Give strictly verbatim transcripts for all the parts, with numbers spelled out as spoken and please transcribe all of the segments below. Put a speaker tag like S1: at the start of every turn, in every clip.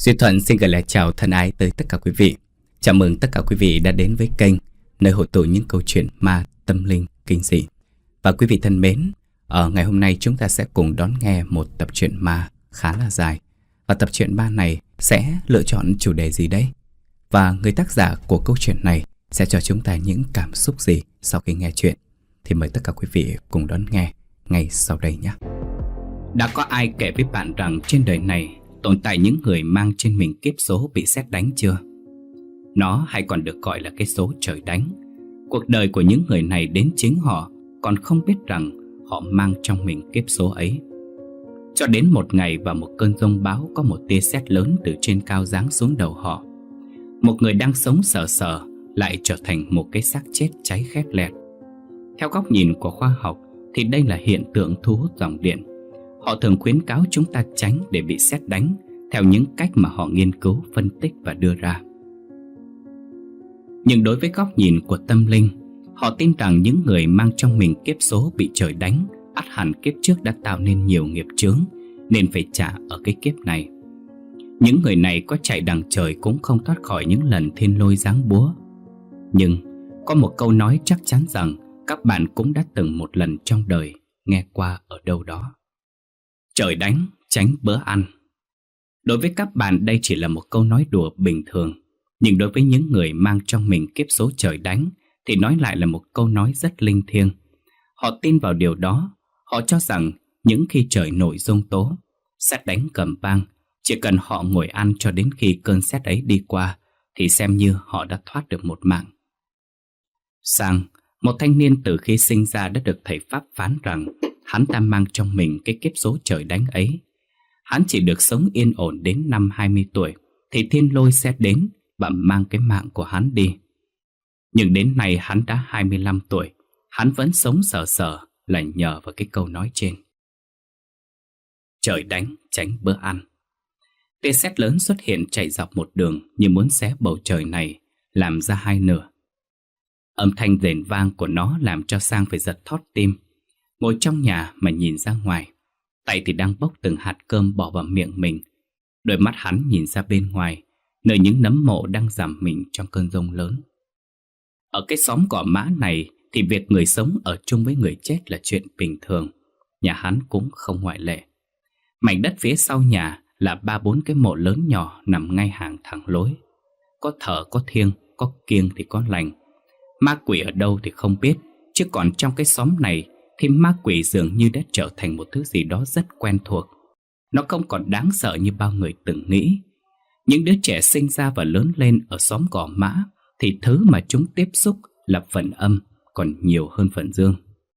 S1: Duy Thuận xin gửi lời chào thân ái tới tất cả quý vị. Chào mừng tất cả quý vị đã đến với kênh nơi hội tụ những câu chuyện ma, tâm linh, kinh dị. Và quý vị thân mến, ở ngày hôm nay chúng ta sẽ cùng đón nghe một tập truyện ma khá là dài. Và tập truyện ma này sẽ lựa chọn chủ đề gì đấy? Và người tác giả của câu chuyện này sẽ cho chúng ta những cảm xúc gì sau khi nghe chuyện? Thì mời tất cả quý vị cùng đón nghe ngay sau đây nhé. Đã có ai kể với bạn rằng trên đời này tồn tại những người mang trên mình kiếp số bị sét đánh chưa? Nó hay còn được gọi là cái số trời đánh. Cuộc đời của những người này đến chính họ còn không biết rằng họ mang trong mình kiếp số ấy. Cho đến một ngày và một cơn giông bão có một tia sét lớn từ trên cao giáng xuống đầu họ. Một người đang sống sờ sờ lại trở thành một cái xác chết cháy khét lẹt. Theo góc nhìn của khoa học thì đây là hiện tượng thu hút dòng điện. Họ thường khuyến cáo chúng ta tránh để bị sét đánh theo những cách mà họ nghiên cứu, phân tích và đưa ra. Nhưng đối với góc nhìn của tâm linh, họ tin rằng những người mang trong mình kiếp số bị trời đánh ắt hẳn kiếp trước đã tạo nên nhiều nghiệp chướng nên phải trả ở cái kiếp này. Những người này có chạy đằng trời cũng không thoát khỏi những lần thiên lôi giáng búa. Nhưng có một câu nói chắc chắn rằng các bạn cũng đã từng một lần trong đời nghe qua ở đâu đó. Trời đánh, tránh bữa ăn. Đối với các bạn đây chỉ là một câu nói đùa bình thường, nhưng đối với những người mang trong mình kiếp số trời đánh thì nói lại là một câu nói rất linh thiêng. Họ tin vào điều đó. Họ cho rằng những khi trời nổi giông tố, sét đánh cầm vang, chỉ cần họ ngồi ăn cho đến khi cơn sét ấy đi qua thì xem như họ đã thoát được một mạng. Sang, một thanh niên từ khi sinh ra đã được thầy Pháp phán rằng hắn ta mang trong mình cái kiếp số trời đánh ấy. Hắn chỉ được sống yên ổn đến năm hai mươi tuổi thì thiên lôi sẽ đến và mang cái mạng của hắn đi. Nhưng đến nay hắn đã hai mươi lăm tuổi, hắn vẫn sống sờ sờ là nhờ vào cái câu nói trên. Trời đánh, tránh bữa ăn. Tia sét lớn xuất hiện chạy dọc một đường như muốn xé bầu trời này, làm ra hai nửa. Âm thanh rền vang của nó làm cho Sang phải giật thót tim. Ngồi trong nhà mà nhìn ra ngoài, tay thì đang bốc từng hạt cơm bỏ vào miệng mình. Đôi mắt hắn nhìn ra bên ngoài, nơi những nấm mộ đang rằm mình trong cơn giông lớn. Ở cái xóm cỏ mã này thì việc người sống ở chung với người chết là chuyện bình thường. Nhà hắn cũng không ngoại lệ. Mảnh đất phía sau nhà là ba bốn cái mộ lớn nhỏ nằm ngay hàng thẳng lối. Có thờ có thiêng, có kiêng thì có lành. Ma quỷ ở đâu thì không biết, chứ còn trong cái xóm này thì ma quỷ dường như đã trở thành một thứ gì đó rất quen thuộc. Nó không còn đáng sợ như bao người từng nghĩ. Những đứa trẻ sinh ra và lớn lên ở xóm Gò Mã thì thứ mà chúng tiếp xúc là phần âm còn nhiều hơn phần dương.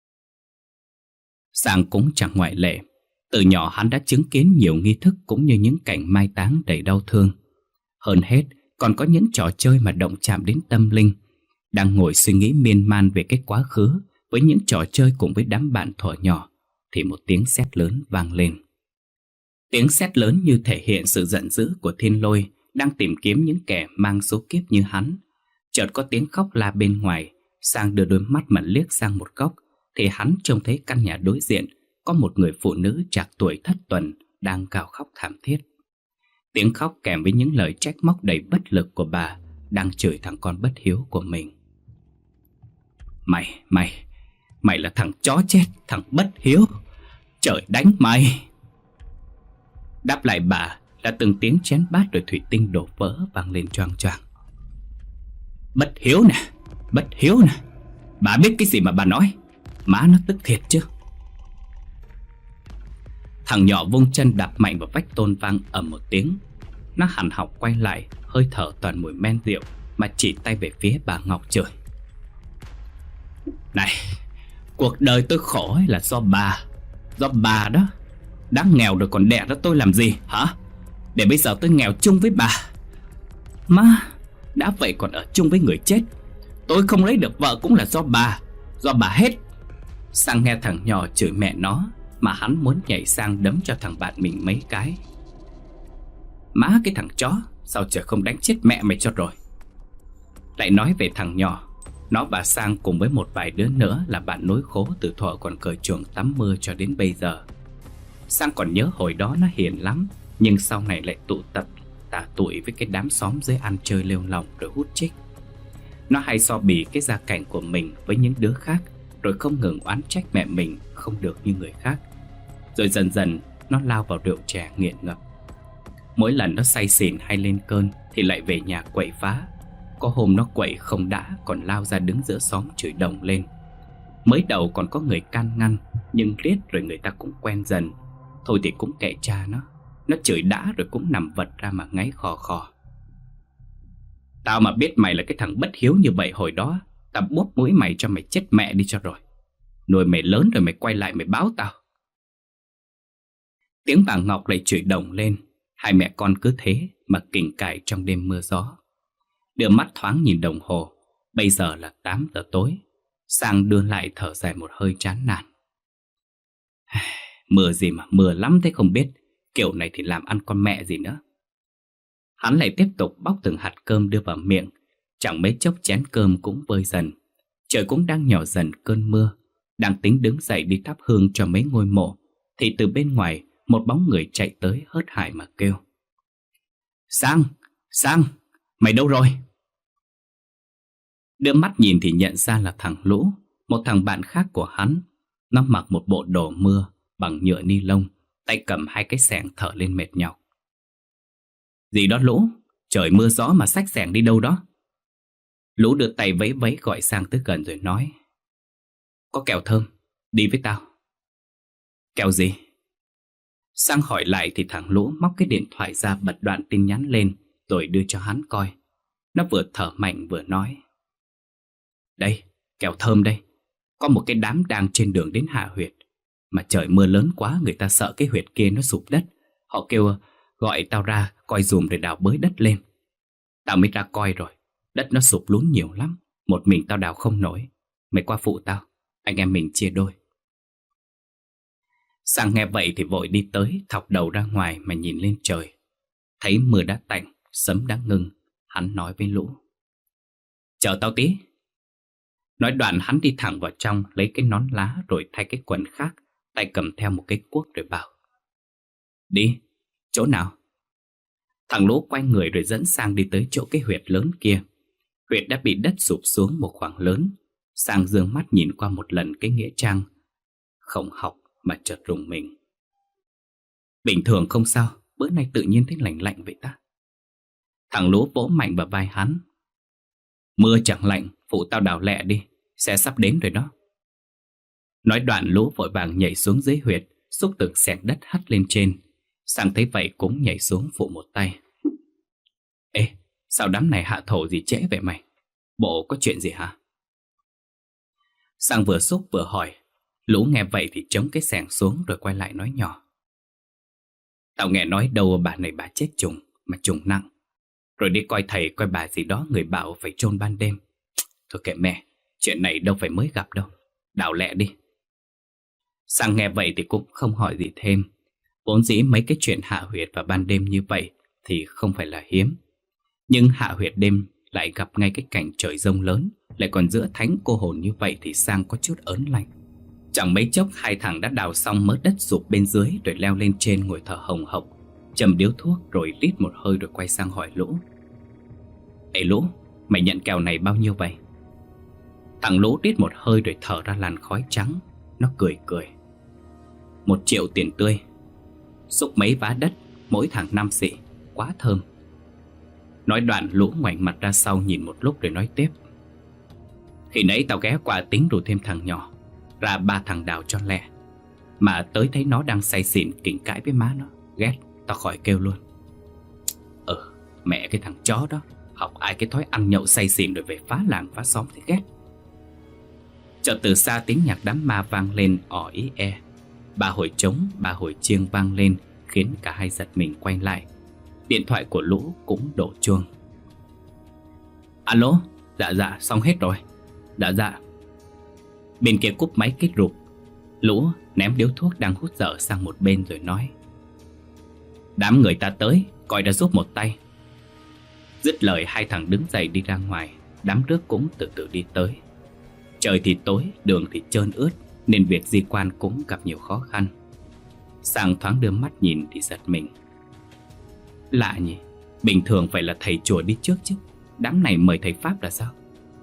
S1: Sang cũng chẳng ngoại lệ. Từ nhỏ hắn đã chứng kiến nhiều nghi thức cũng như những cảnh mai táng đầy đau thương. Hơn hết còn có những trò chơi mà động chạm đến tâm linh. Đang ngồi suy nghĩ miên man về cái quá khứ với những trò chơi cùng với đám bạn thuở nhỏ thì một tiếng sét lớn vang lên. Tiếng sét lớn như thể hiện sự giận dữ của thiên lôi đang tìm kiếm những kẻ mang số kiếp như hắn. Chợt có tiếng khóc la bên ngoài. Sang đưa đôi mắt mà liếc sang một góc thì hắn trông thấy căn nhà đối diện có một người phụ nữ trạc tuổi thất tuần đang gào khóc thảm thiết. Tiếng khóc kèm với những lời trách móc đầy bất lực của bà đang chửi thằng con bất hiếu của mình. Mày, mày, mày là thằng chó chết, thằng bất hiếu. Trời đánh mày. Đáp lại bà là từng tiếng chén bát rồi thủy tinh đổ vỡ vang lên choang choang. Bất hiếu nè, bất hiếu nè. Bà biết cái gì mà bà nói? Má nó tức thiệt chứ. Thằng nhỏ vung chân đạp mạnh vào vách tôn vang ầm một tiếng. Nó hằn học quay lại, hơi thở toàn mùi men rượu mà chỉ tay về phía bà Ngọc chửi. Này, cuộc đời tôi khổ ấy là do bà. Do bà đó. Đã nghèo rồi còn đẻ ra tôi làm gì hả? Để bây giờ tôi nghèo chung với bà. Má, đã vậy còn ở chung với người chết. Tôi không lấy được vợ cũng là do bà. Do bà hết. Sang nghe thằng nhỏ chửi mẹ nó mà hắn muốn nhảy sang đấm cho thằng bạn mình mấy cái. Má cái thằng chó, sao trời không đánh chết mẹ mày cho rồi. Lại nói về thằng nhỏ, nó và Sang cùng với một vài đứa nữa là bạn nối khố từ thuở còn cởi chuồng tắm mưa cho đến bây giờ. Sang còn nhớ hồi đó nó hiền lắm, nhưng sau này lại tụ tập tả tụi với cái đám xóm dưới ăn chơi lêu lỏng rồi hút chích. Nó hay so bì cái gia cảnh của mình với những đứa khác, rồi không ngừng oán trách mẹ mình không được như người khác. Rồi dần dần nó lao vào rượu chè nghiện ngập. Mỗi lần nó say xỉn hay lên cơn thì lại về nhà quậy phá. Có hôm nó quậy không đã còn lao ra đứng giữa xóm chửi đồng lên. Mới đầu còn có người can ngăn, nhưng riết rồi người ta cũng quen dần. Thôi thì cũng kệ cha nó. Nó chửi đã rồi cũng nằm vật ra mà ngáy khò khò. Tao mà biết mày là cái thằng bất hiếu như vậy hồi đó, tao bóp mũi mày cho mày chết mẹ đi cho rồi. Nuôi mày lớn rồi mày quay lại mày báo tao. Tiếng bà Ngọc lại chửi đồng lên. Hai mẹ con cứ thế mà kình cãi trong đêm mưa gió. Đưa mắt thoáng nhìn đồng hồ. Bây giờ là tám giờ tối. Sang đưa lại thở dài một hơi chán nản. Mưa gì mà mưa lắm thế không biết. Kiểu này thì làm ăn con mẹ gì nữa. Hắn lại tiếp tục bóc từng hạt cơm đưa vào miệng. Chẳng mấy chốc chén cơm cũng vơi dần. Trời cũng đang nhỏ dần cơn mưa. Đang tính đứng dậy đi thắp hương cho mấy ngôi mộ, thì từ bên ngoài một bóng người chạy tới hớt hải mà kêu: Sang, Sang, mày đâu rồi? Đưa mắt nhìn thì nhận ra là thằng Lũ, một thằng bạn khác của hắn. Nó mặc một bộ đồ mưa bằng nhựa ni lông, tay cầm hai cái xẻng thở lên mệt nhọc. Gì đó Lũ, trời mưa gió mà xách xẻng đi đâu đó? Lũ đưa tay vẫy vẫy gọi Sang tới gần rồi nói: Có kẹo thơm, đi với tao. Kẹo gì? Sang hỏi lại thì thằng Lũ móc cái điện thoại ra bật đoạn tin nhắn lên rồi đưa cho hắn coi. Nó vừa thở mạnh vừa nói: Đây, kẹo thơm đây. Có một cái đám đang trên đường đến hạ huyệt. Mà trời mưa lớn quá, người ta sợ cái huyệt kia nó sụp đất. Họ kêu gọi tao ra coi dùm để đào bới đất lên. Tao mới ra coi rồi. Đất nó sụp lún nhiều lắm. Một mình tao đào không nổi. Mày qua phụ tao, anh em mình chia đôi. Sang nghe vậy thì vội đi tới, thọc đầu ra ngoài mà nhìn lên trời. Thấy mưa đã tạnh, sấm đã ngưng. Hắn nói với Lũ: Chờ tao tí. Nói đoạn hắn đi thẳng vào trong, lấy cái nón lá rồi thay cái quần khác, tay cầm theo một cái cuốc rồi bảo: Đi, chỗ nào? Thằng Lũ quay người rồi dẫn Sang đi tới chỗ cái huyệt lớn kia. Huyệt đã bị đất sụp xuống một khoảng lớn. Sang dương mắt nhìn qua một lần cái nghĩa trang. Không học mà chợt rùng mình. Bình thường không sao, bữa nay tự nhiên thấy lạnh lạnh vậy ta. Thằng Lũ vỗ mạnh vào vai hắn: Mưa chẳng lạnh, phụ tao đào lẹ đi, xe sắp đến rồi đó. Nói đoạn Lũ vội vàng nhảy xuống dưới huyệt, xúc từng xẹt đất hắt lên trên. Sang thấy vậy cũng nhảy xuống phụ một tay. Ê, sao đám này hạ thổ gì trễ vậy mày? Bộ có chuyện gì hả? Sang vừa xúc vừa hỏi. Lũ nghe vậy thì chống cái xẻng xuống rồi quay lại nói nhỏ: Tao nghe nói đâu bà này bà chết trùng, mà trùng nặng. Rồi đi coi thầy coi bà gì đó, người bảo phải chôn ban đêm. Thôi kệ mẹ, chuyện này đâu phải mới gặp đâu. Đào lẹ đi. Sang nghe vậy thì cũng không hỏi gì thêm. Vốn dĩ mấy cái chuyện hạ huyệt vào ban đêm như vậy thì không phải là hiếm. Nhưng hạ huyệt đêm lại gặp ngay cái cảnh trời giông lớn, lại còn giữa thánh cô hồn như vậy thì Sang có chút ớn lạnh. Chẳng mấy chốc hai thằng đã đào xong mớ đất sụp bên dưới rồi leo lên trên ngồi thở hồng hộc, châm điếu thuốc rồi rít một hơi rồi quay sang hỏi Lũ: Ê Lũ, mày nhận kèo này bao nhiêu vậy? Thằng Lũ rít một hơi rồi thở ra làn khói trắng. Nó cười cười: Một triệu tiền tươi. Xúc mấy vá đất, mỗi thằng năm xị, quá thơm. Nói đoạn Lũ ngoảnh mặt ra sau nhìn một lúc rồi nói tiếp: Khi nãy tao ghé qua tính rủ thêm thằng nhỏ, ra ba thằng đào cho lẹ. Mà tới thấy nó đang say xỉn kỉnh cãi với má nó, ghét, tao khỏi kêu luôn. Ừ, mẹ cái thằng chó đó, học ai cái thói ăn nhậu say xỉn rồi về phá làng phá xóm thì ghét. Chợt từ xa tiếng nhạc đám ma vang lên ỏ ý e. Ba hồi trống, ba hồi chiêng vang lên, khiến cả hai giật mình quay lại. Điện thoại của Lũ cũng đổ chuông. Alo, dạ dạ, xong hết rồi. Dạ dạ. Bên kia cúp máy kết rụp. Lũ ném điếu thuốc đang hút dở sang một bên rồi nói: Đám người ta tới, coi đã giúp một tay. Dứt lời hai thằng đứng dậy đi ra ngoài. Đám rước cũng từ từ đi tới. Trời thì tối, đường thì trơn ướt, nên việc di quan cũng gặp nhiều khó khăn. Sang thoáng đưa mắt nhìn thì giật mình. Lạ nhỉ, Bình thường phải là thầy chùa đi trước chứ, đám này mời thầy Pháp là sao?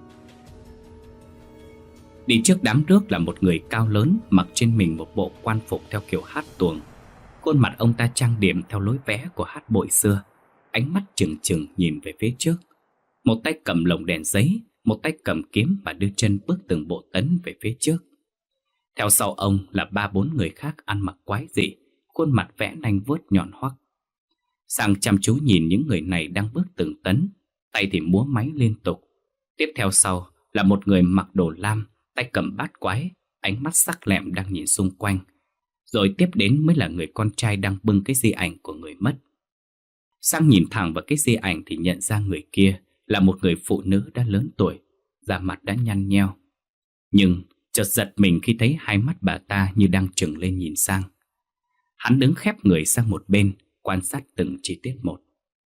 S1: Đi trước đám rước là một người cao lớn, mặc trên mình một bộ quan phục theo kiểu hát tuồng. Khuôn mặt ông ta trang điểm theo lối vẽ của hát bội xưa, ánh mắt trừng trừng nhìn về phía trước. Một tay cầm lồng đèn giấy, một tay cầm kiếm và đưa chân bước từng bộ tấn về phía trước. Theo sau ông là ba bốn người khác ăn mặc quái dị, khuôn mặt vẽ nanh vuốt nhọn hoắt. Sang chăm chú nhìn những người này đang bước từng tấn, tay thì múa máy liên tục. Tiếp theo sau là một người mặc đồ lam, tay cầm bát quái, ánh mắt sắc lẹm đang nhìn xung quanh. Rồi tiếp đến mới là người con trai đang bưng cái di ảnh của người mất. Sang nhìn thẳng vào cái di ảnh thì nhận ra người kia là một người phụ nữ đã lớn tuổi, da mặt đã nhăn nheo. Nhưng chợt giật mình khi thấy hai mắt bà ta như đang trừng lên nhìn sang. Hắn đứng khép người sang một bên, quan sát từng chi tiết một.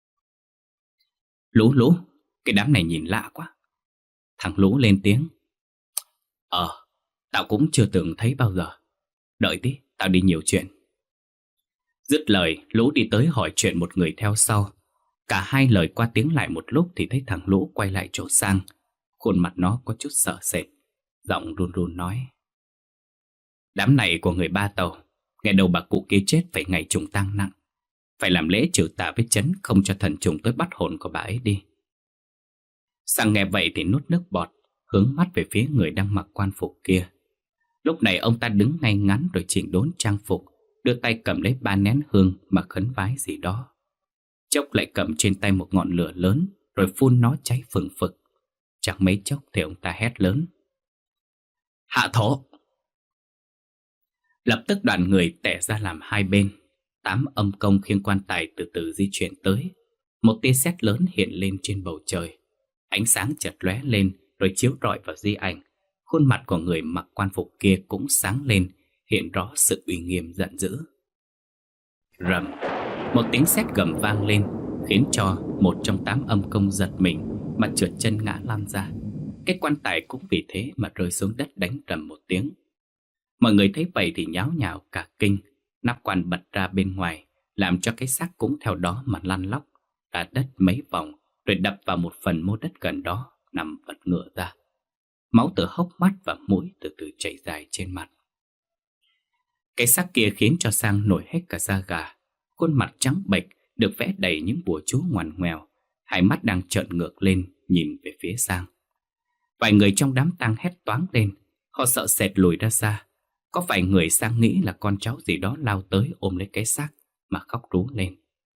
S1: Lũ lũ, cái đám này nhìn lạ quá. Thằng Lũ lên tiếng. Ờ, tao cũng chưa từng thấy bao giờ. Đợi tí, tao đi nhiều chuyện. Dứt lời, Lũ đi tới hỏi chuyện một người theo sau. Cả hai lời qua tiếng lại một lúc thì thấy thằng Lũ quay lại chỗ Sang. Khuôn mặt nó có chút sợ sệt, giọng run run nói. Đám này của người Ba Tàu, ngày đầu bà cụ kia chết phải ngày trùng tang nặng. Phải làm lễ trừ tà với trấn, không cho thần trùng tới bắt hồn của bà ấy đi. Sang nghe vậy thì nuốt nước bọt, hướng mắt về phía người đang mặc quan phục kia. Lúc này ông ta đứng ngay ngắn rồi chỉnh đốn trang phục, đưa tay cầm lấy ba nén hương mà khấn vái gì đó. Chốc lại cầm trên tay một ngọn lửa lớn, rồi phun nó cháy phừng phực. Chẳng mấy chốc thì ông ta hét lớn. Hạ thổ! Lập tức đoàn người tẻ ra làm hai bên. Tám âm công khiêng quan tài từ từ di chuyển tới. Một tia sét lớn hiện lên trên bầu trời. Ánh sáng chợt lóe lên rồi chiếu rọi vào di ảnh. Khuôn mặt của người mặc quan phục kia cũng sáng lên, hiện rõ sự uy nghiêm giận dữ. Rầm! Một tiếng sét gầm vang lên, khiến cho một trong tám âm công giật mình mà trượt chân ngã lăn ra. Cái quan tài cũng vì thế mà rơi xuống đất đánh rầm một tiếng. Mọi người thấy vậy thì nháo nhào cả kinh. Nắp quan bật ra bên ngoài, làm cho cái xác cũng theo đó mà lăn lóc ra đất mấy vòng, rồi đập vào một phần mô đất gần đó, nằm vật ngửa ra. Máu từ hốc mắt và mũi từ từ chảy dài trên mặt. Cái xác kia khiến cho Sang nổi hết cả da gà. Khuôn mặt trắng bệch được vẽ đầy những bùa chú ngoằn ngoèo, hai mắt đang trợn ngược lên nhìn về phía Sang. Vài người trong đám tang hét toáng lên, họ sợ sệt lùi ra xa. Có vài người Sang nghĩ là con cháu gì đó lao tới ôm lấy cái xác mà khóc rú lên.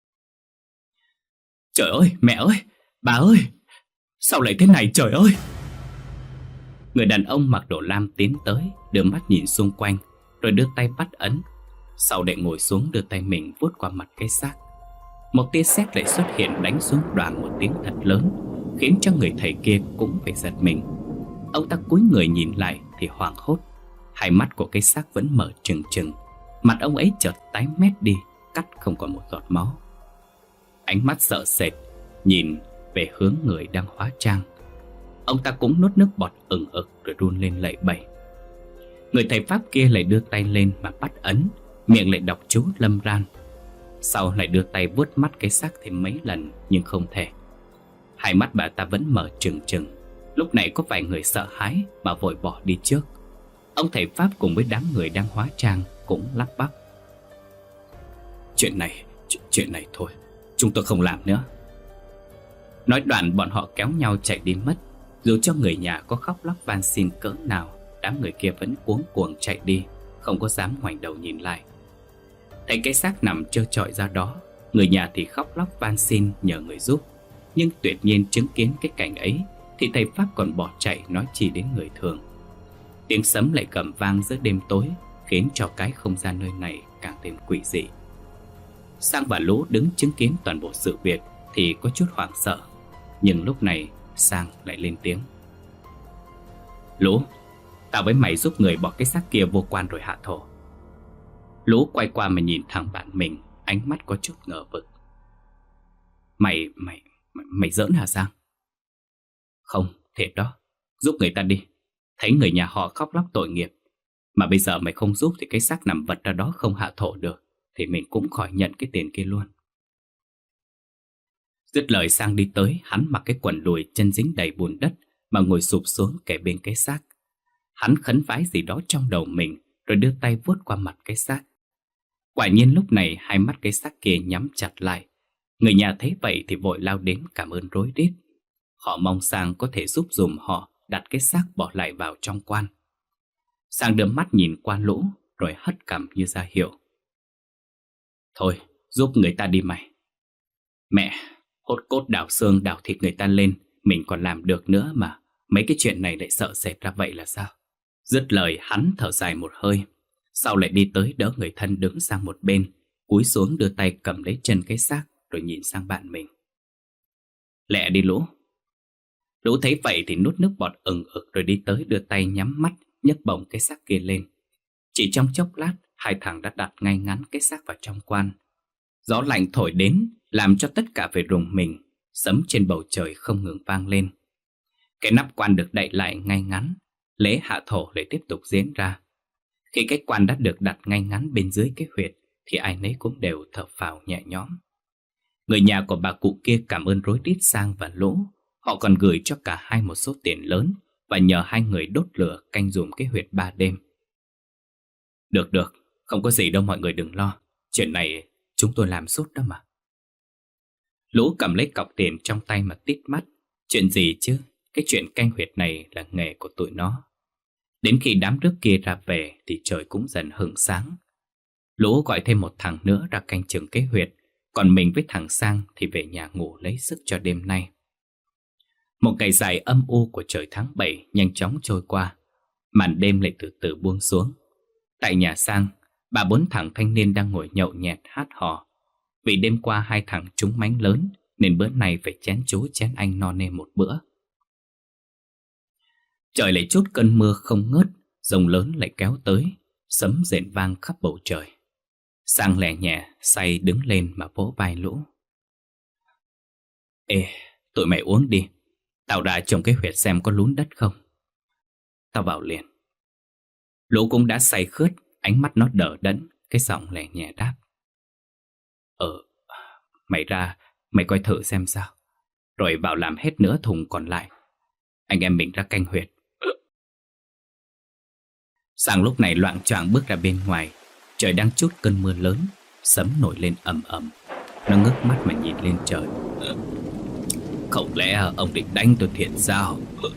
S1: Trời ơi, mẹ ơi, bà ơi, sao lại thế này trời ơi? Người đàn ông mặc đồ lam tiến tới, đưa mắt nhìn xung quanh, rồi đưa tay bắt ấn. Sau để ngồi xuống đưa tay mình vuốt qua mặt cái xác. Một tia sét lại xuất hiện đánh xuống đoàng một tiếng thật lớn, khiến cho người thầy kia cũng phải giật mình. Ông ta cúi người nhìn lại thì hoảng hốt. Hai mắt của cái xác vẫn mở trừng trừng. Mặt ông ấy chợt tái mét đi, cắt không còn một giọt máu. Ánh mắt sợ sệt nhìn về hướng người đang hóa trang. Ông ta cũng nuốt nước bọt ừng ực rồi run lên lẩy bẩy. Người thầy Pháp kia lại đưa tay lên mà bắt ấn, miệng lại đọc chú lâm ran. Sau lại đưa tay vuốt mắt cái xác thêm mấy lần nhưng không thể. Hai mắt bà ta vẫn mở trừng trừng. Lúc này có vài người sợ hãi mà vội bỏ đi trước. Ông thầy Pháp cùng với đám người đang hóa trang cũng lắp bắp. Chuyện này, chuyện, chuyện này thôi, chúng tôi không làm nữa. Nói đoạn bọn họ kéo nhau chạy đi mất. Dù cho người nhà có khóc lóc van xin cỡ nào, đám người kia vẫn cuống cuồng chạy đi, không có dám ngoảnh đầu nhìn lại. Thấy cái xác nằm trơ trọi ra đó, người nhà thì khóc lóc van xin nhờ người giúp. Nhưng tuyệt nhiên chứng kiến cái cảnh ấy thì thầy Pháp còn bỏ chạy, nói chi đến người thường. Tiếng sấm lại gầm vang giữa đêm tối, khiến cho cái không gian nơi này càng thêm quỷ dị. Sang và Lũ đứng chứng kiến toàn bộ sự việc thì có chút hoảng sợ. Nhưng lúc này Sang lại lên tiếng. Lũ, tao với mày giúp người bỏ cái xác kia vô quan rồi hạ thổ. Lũ quay qua mà nhìn thẳng bạn mình, ánh mắt có chút ngờ vực. Mày, mày, mày, mày giỡn hả Sang? Không, thiệt đó, giúp người ta đi. Thấy người nhà họ khóc lóc tội nghiệp, mà bây giờ mày không giúp thì cái xác nằm vật ra đó không hạ thổ được, thì mình cũng khỏi nhận cái tiền kia luôn. Dứt lời Sang đi tới, hắn mặc cái quần đùi chân dính đầy bùn đất mà ngồi sụp xuống kề bên cái xác. Hắn khấn vái gì đó trong đầu mình rồi đưa tay vuốt qua mặt cái xác. Quả nhiên lúc này hai mắt cái xác kia nhắm chặt lại. Người nhà thấy vậy thì vội lao đến cảm ơn rối rít. Họ mong Sang có thể giúp dùm họ đặt cái xác bỏ lại vào trong quan. Sang đưa mắt nhìn qua Lũ rồi hất cằm như ra hiệu. Thôi, giúp người ta đi mày. Mẹ, hốt cốt đào xương đào thịt người ta lên mình còn làm được nữa mà. Mấy cái chuyện này lại sợ sệt ra vậy là sao? Dứt lời hắn thở dài một hơi, sau lại đi tới đỡ người thân đứng sang một bên, cúi xuống đưa tay cầm lấy chân cái xác rồi nhìn sang bạn mình. Lẹ đi Lũ. Lũ thấy vậy thì nuốt nước bọt ừng ực rồi đi tới đưa tay nhắm mắt nhấc bổng cái xác kia lên. Chỉ trong chốc lát hai thằng đã đặt ngay ngắn cái xác vào trong quan. Gió lạnh thổi đến làm cho tất cả phải rùng mình, sấm trên bầu trời không ngừng vang lên. Cái nắp quan được đậy lại ngay ngắn, lễ hạ thổ lại tiếp tục diễn ra. Khi cái quan đã được đặt ngay ngắn bên dưới cái huyệt thì ai nấy cũng đều thở phào nhẹ nhõm. Người nhà của bà cụ kia cảm ơn rối rít Sang và Lũ. Họ còn gửi cho cả hai một số tiền lớn và nhờ hai người đốt lửa canh dùm cái huyệt ba đêm. Được được, không có gì đâu mọi người đừng lo. Chuyện này chúng tôi làm suốt đó mà. Lũ cầm lấy cọc tiền trong tay mà tít mắt. Chuyện gì chứ? Cái chuyện canh huyệt này là nghề của tụi nó. Đến khi đám rước kia ra về thì trời cũng dần hửng sáng. Lũ gọi thêm một thằng nữa ra canh chừng cái huyệt, còn mình với thằng Sang thì về nhà ngủ lấy sức cho đêm nay. Một ngày dài âm u của trời tháng bảy nhanh chóng trôi qua. Màn đêm lại từ từ buông xuống. Tại nhà Sang, bà bốn thằng thanh niên đang ngồi nhậu nhẹt hát hò. Vì đêm qua hai thằng trúng mánh lớn nên bữa nay phải chén chú chén anh no nê một bữa. Trời lại trút cơn mưa không ngớt, giông lớn lại kéo tới, sấm rền vang khắp bầu trời. Sang lẻ nhẹ say đứng lên mà vỗ vai Lũ. Ê, tụi mày uống đi, tao đã trồng cái huyệt xem có lún đất không. Tao vào liền. Lũ cũng đã say khướt, ánh mắt nó đờ đẫn, cái giọng lẻ nhẹ đáp. Ờ, mày ra, mày coi thử xem sao, rồi vào làm hết nửa thùng còn lại. Anh em mình ra canh huyệt. Sang lúc này loạng choạng bước ra bên ngoài. Trời đang trút cơn mưa lớn, sấm nổi lên ầm ầm. Nó ngước mắt mà nhìn lên trời. Không lẽ ông định đánh tôi thiệt sao?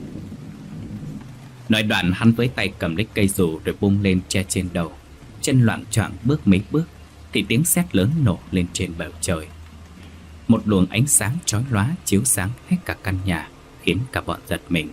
S1: Nói đoạn hắn với tay cầm lấy cây dù rồi bung lên che trên đầu. Chân loạng choạng bước mấy bước thì tiếng sét lớn nổ lên trên bầu trời. Một luồng ánh sáng chói lóa chiếu sáng hết cả căn nhà, khiến cả bọn giật mình.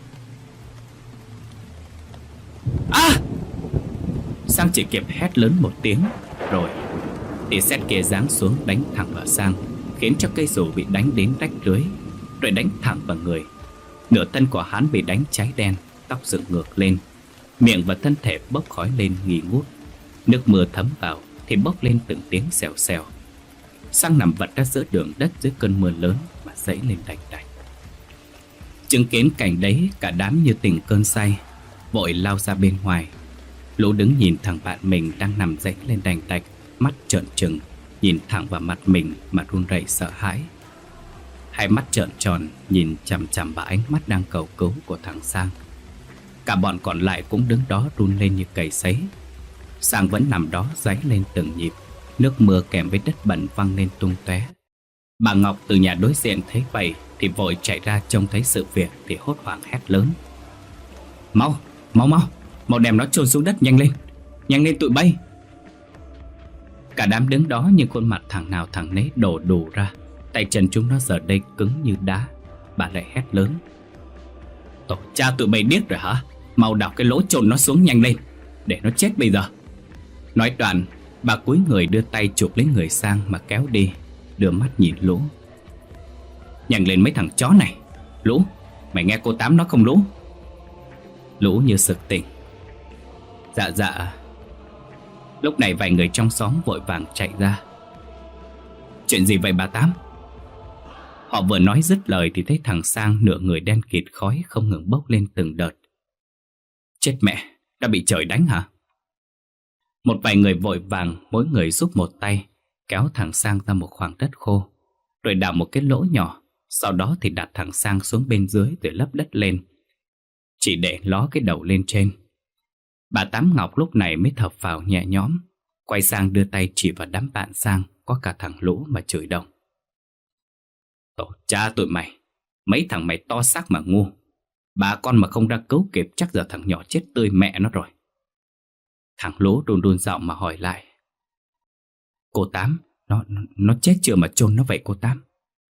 S1: À! Sang chỉ kịp hét lớn một tiếng, rồi thì sét kia giáng xuống đánh thẳng vào Sang, khiến cho cây dù bị đánh đến rách rưới, rồi đánh thẳng vào người. Nửa thân của hắn bị đánh cháy đen, tóc dựng ngược lên, miệng và thân thể bốc khói lên nghi ngút. Nước mưa thấm vào thì bốc lên từng tiếng xèo xèo. Sang nằm vật ra giữa đường đất dưới cơn mưa lớn mà dãy lên đành đạch. Chứng kiến cảnh đấy, cả đám như tỉnh cơn say, vội lao ra bên ngoài. Lũ đứng nhìn thằng bạn mình đang nằm dãy lên đành đạch, mắt trợn trừng, nhìn thẳng vào mặt mình mà run rẩy sợ hãi. Hai mắt trợn tròn nhìn chằm chằm vào ánh mắt đang cầu cứu của thằng Sang. Cả bọn còn lại cũng đứng đó run lên như cầy sấy. Sang vẫn nằm đó dáy lên từng nhịp, nước mưa kèm với đất bẩn văng lên tung tóe. Bà Ngọc từ nhà đối diện thấy vậy thì vội chạy ra trông thấy sự việc thì hốt hoảng hét lớn. Mau, mau mau, mau đem nó chôn xuống đất nhanh lên, nhanh lên tụi bay. Cả đám đứng đó nhưng khuôn mặt thằng nào thằng nấy đổ đủ ra, tay chân chúng nó giờ đây cứng như đá. Bà lại hét lớn. Tổ cha tụi bay điếc rồi hả? Mau đào cái lỗ chôn nó xuống nhanh lên, để nó chết bây giờ. Nói đoạn, bà cúi người đưa tay chụp lấy người Sang mà kéo đi, đưa mắt nhìn Lũ. Nhanh lên mấy thằng chó này. Lũ, mày nghe cô Tám nói không Lũ? Lũ như sực tỉnh. Dạ dạ. Lúc này vài người trong xóm vội vàng chạy ra. Chuyện gì vậy bà Tám? Họ vừa nói dứt lời thì thấy thằng Sang nửa người đen kịt khói không ngừng bốc lên từng đợt. Chết mẹ, đã bị trời đánh hả? Một vài người vội vàng mỗi người giúp một tay kéo thằng Sang ra một khoảng đất khô. rồi đào một cái lỗ nhỏ, sau đó thì đặt thẳng Sang xuống bên dưới rồi lấp đất lên, chỉ để ló cái đầu lên trên. Bà Tám Ngọc lúc này mới thở phào nhẹ nhõm, quay sang đưa tay chỉ vào đám bạn Sang có cả thằng Lũ mà chửi đồng. Tổ cha tụi mày, mấy thằng mày to xác mà ngu. Bà con mà không ra cứu kịp chắc giờ thằng nhỏ chết tươi mẹ nó rồi. Thằng Lũ run run giọng mà hỏi lại. Cô Tám, nó, nó chết chưa mà chôn nó vậy cô Tám?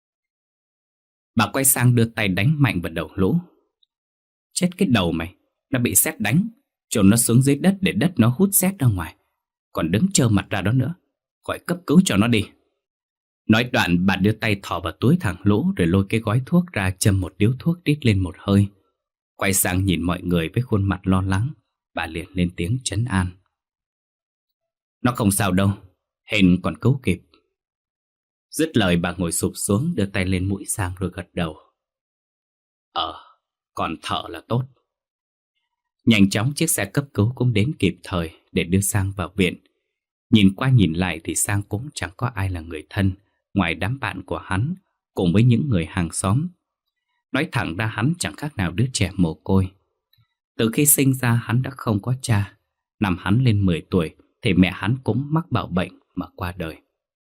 S1: Bà quay sang đưa tay đánh mạnh vào đầu Lũ. Chết cái đầu mày, nó bị sét đánh, chôn nó xuống dưới đất để đất nó hút sét ra ngoài, còn đứng trơ mặt ra đó nữa. Gọi cấp cứu cho nó đi. Nói đoạn bà đưa tay thò vào túi thằng Lũ rồi lôi cái gói thuốc ra, châm một điếu thuốc đít lên một hơi. Quay sang nhìn mọi người với khuôn mặt lo lắng, bà liền lên tiếng trấn an. Nó không sao đâu, hên còn cứu kịp. Dứt lời bà ngồi sụp xuống, đưa tay lên mũi Sang rồi gật đầu. Ờ, còn thở là tốt. Nhanh chóng chiếc xe cấp cứu cũng đến kịp thời để đưa Sang vào viện. Nhìn qua nhìn lại thì Sang cũng chẳng có ai là người thân ngoài đám bạn của hắn cùng với những người hàng xóm. Nói thẳng ra hắn chẳng khác nào đứa trẻ mồ côi. Từ khi sinh ra hắn đã không có cha. Năm hắn lên mười tuổi thì mẹ hắn cũng mắc bạo bệnh mà qua đời.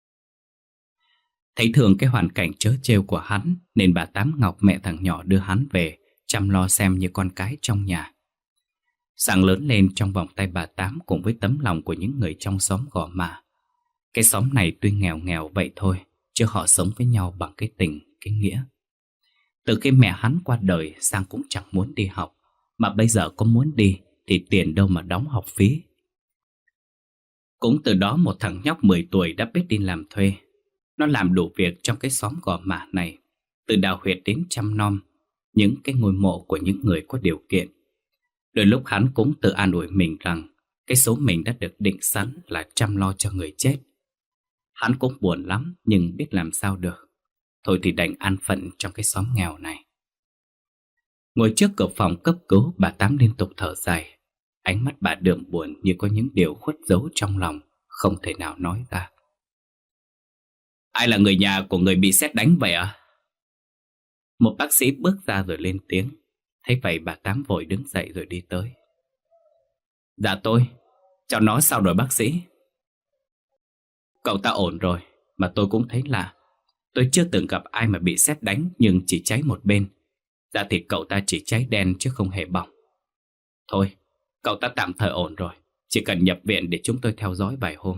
S1: Thấy thường cái hoàn cảnh trớ trêu của hắn nên bà Tám Ngọc mẹ thằng nhỏ đưa hắn về chăm lo xem như con cái trong nhà. Sang lớn lên trong vòng tay bà Tám cùng với tấm lòng của những người trong xóm Gò Mả. Cái xóm này tuy nghèo nghèo vậy thôi, chứ họ sống với nhau bằng cái tình, cái nghĩa. Từ khi mẹ hắn qua đời, Sang cũng chẳng muốn đi học, mà bây giờ có muốn đi thì tiền đâu mà đóng học phí. Cũng từ đó một thằng nhóc mười tuổi đã biết đi làm thuê. Nó làm đủ việc trong cái xóm Gò Mả này, từ đào huyệt đến chăm nom những cái ngôi mộ của những người có điều kiện. Đôi lúc hắn cũng tự an ủi mình rằng cái số mình đã được định sẵn là chăm lo cho người chết. Hắn cũng buồn lắm nhưng biết làm sao được. Thôi thì đành an phận trong cái xóm nghèo này. Ngồi trước cửa phòng cấp cứu, bà Tám liên tục thở dài. Ánh mắt bà đượm buồn như có những điều khuất giấu trong lòng, không thể nào nói ra. Ai là người nhà của người bị sét đánh vậy à? Một bác sĩ bước ra rồi lên tiếng. Thấy vậy bà Tám vội đứng dậy rồi đi tới. Dạ tôi, cháu nói sao rồi bác sĩ? Cậu ta ổn rồi, mà tôi cũng thấy lạ. Tôi chưa từng gặp ai mà bị sét đánh nhưng chỉ cháy một bên. Dạ thì cậu ta chỉ cháy đen chứ không hề bỏng. Thôi, cậu ta tạm thời ổn rồi, chỉ cần nhập viện để chúng tôi theo dõi vài hôm.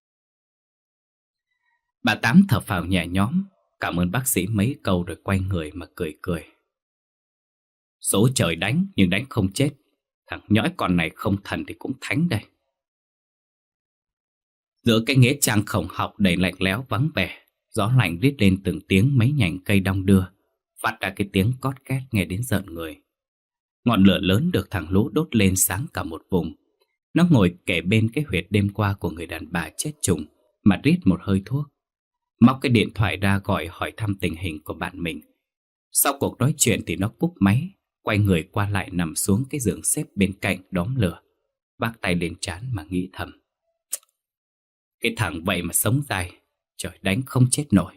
S1: Bà Tám thở phào nhẹ nhõm, cảm ơn bác sĩ mấy câu rồi quay người mà cười cười. Số trời đánh nhưng đánh không chết. Thằng nhõi con này không thần thì cũng thánh đây. Giữa cái nghĩa trang khổng học đầy lạnh lẽo vắng vẻ, gió lạnh rít lên từng tiếng mấy nhành cây đong đưa, phát ra cái tiếng cót két nghe đến rợn người. Ngọn lửa lớn được thằng Lũ đốt lên sáng cả một vùng. Nó ngồi kề bên cái huyệt đêm qua của người đàn bà chết trùng mà rít một hơi thuốc. Móc cái điện thoại ra gọi hỏi thăm tình hình của bạn mình. Sau cuộc nói chuyện thì nó cúp máy, quay người qua lại nằm xuống cái giường xếp bên cạnh đóm lửa, vác tay lên trán mà nghĩ thầm. Cái thằng vậy mà sống dài, trời đánh không chết nổi.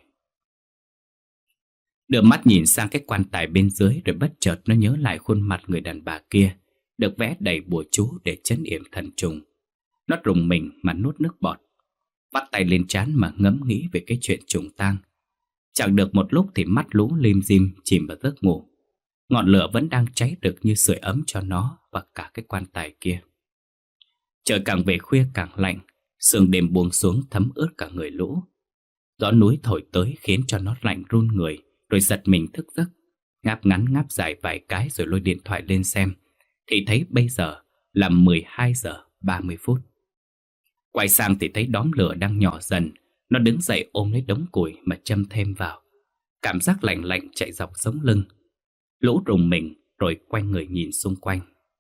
S1: Đưa mắt nhìn sang cái quan tài bên dưới rồi bất chợt nó nhớ lại khuôn mặt người đàn bà kia, được vẽ đầy bùa chú để trấn yểm thần trùng. Nó rùng mình mà nuốt nước bọt, bắt tay lên trán mà ngẫm nghĩ về cái chuyện trùng tang. Chẳng được một lúc thì mắt Lũ lim dim chìm vào giấc ngủ. Ngọn lửa vẫn đang cháy rực như sưởi ấm cho nó và cả cái quan tài kia. Trời càng về khuya càng lạnh, sương đêm buông xuống thấm ướt cả người Lũ. Gió núi thổi tới khiến cho nó lạnh run người, rồi giật mình thức giấc, ngáp ngắn ngáp dài vài cái rồi lôi điện thoại lên xem, thì thấy bây giờ là mười hai giờ ba mươi phút. Quay sang thì thấy đóm lửa đang nhỏ dần. Nó đứng dậy ôm lấy đống củi mà châm thêm vào. Cảm giác lạnh lạnh chạy dọc sống lưng. Lũ rùng mình rồi quay người nhìn xung quanh.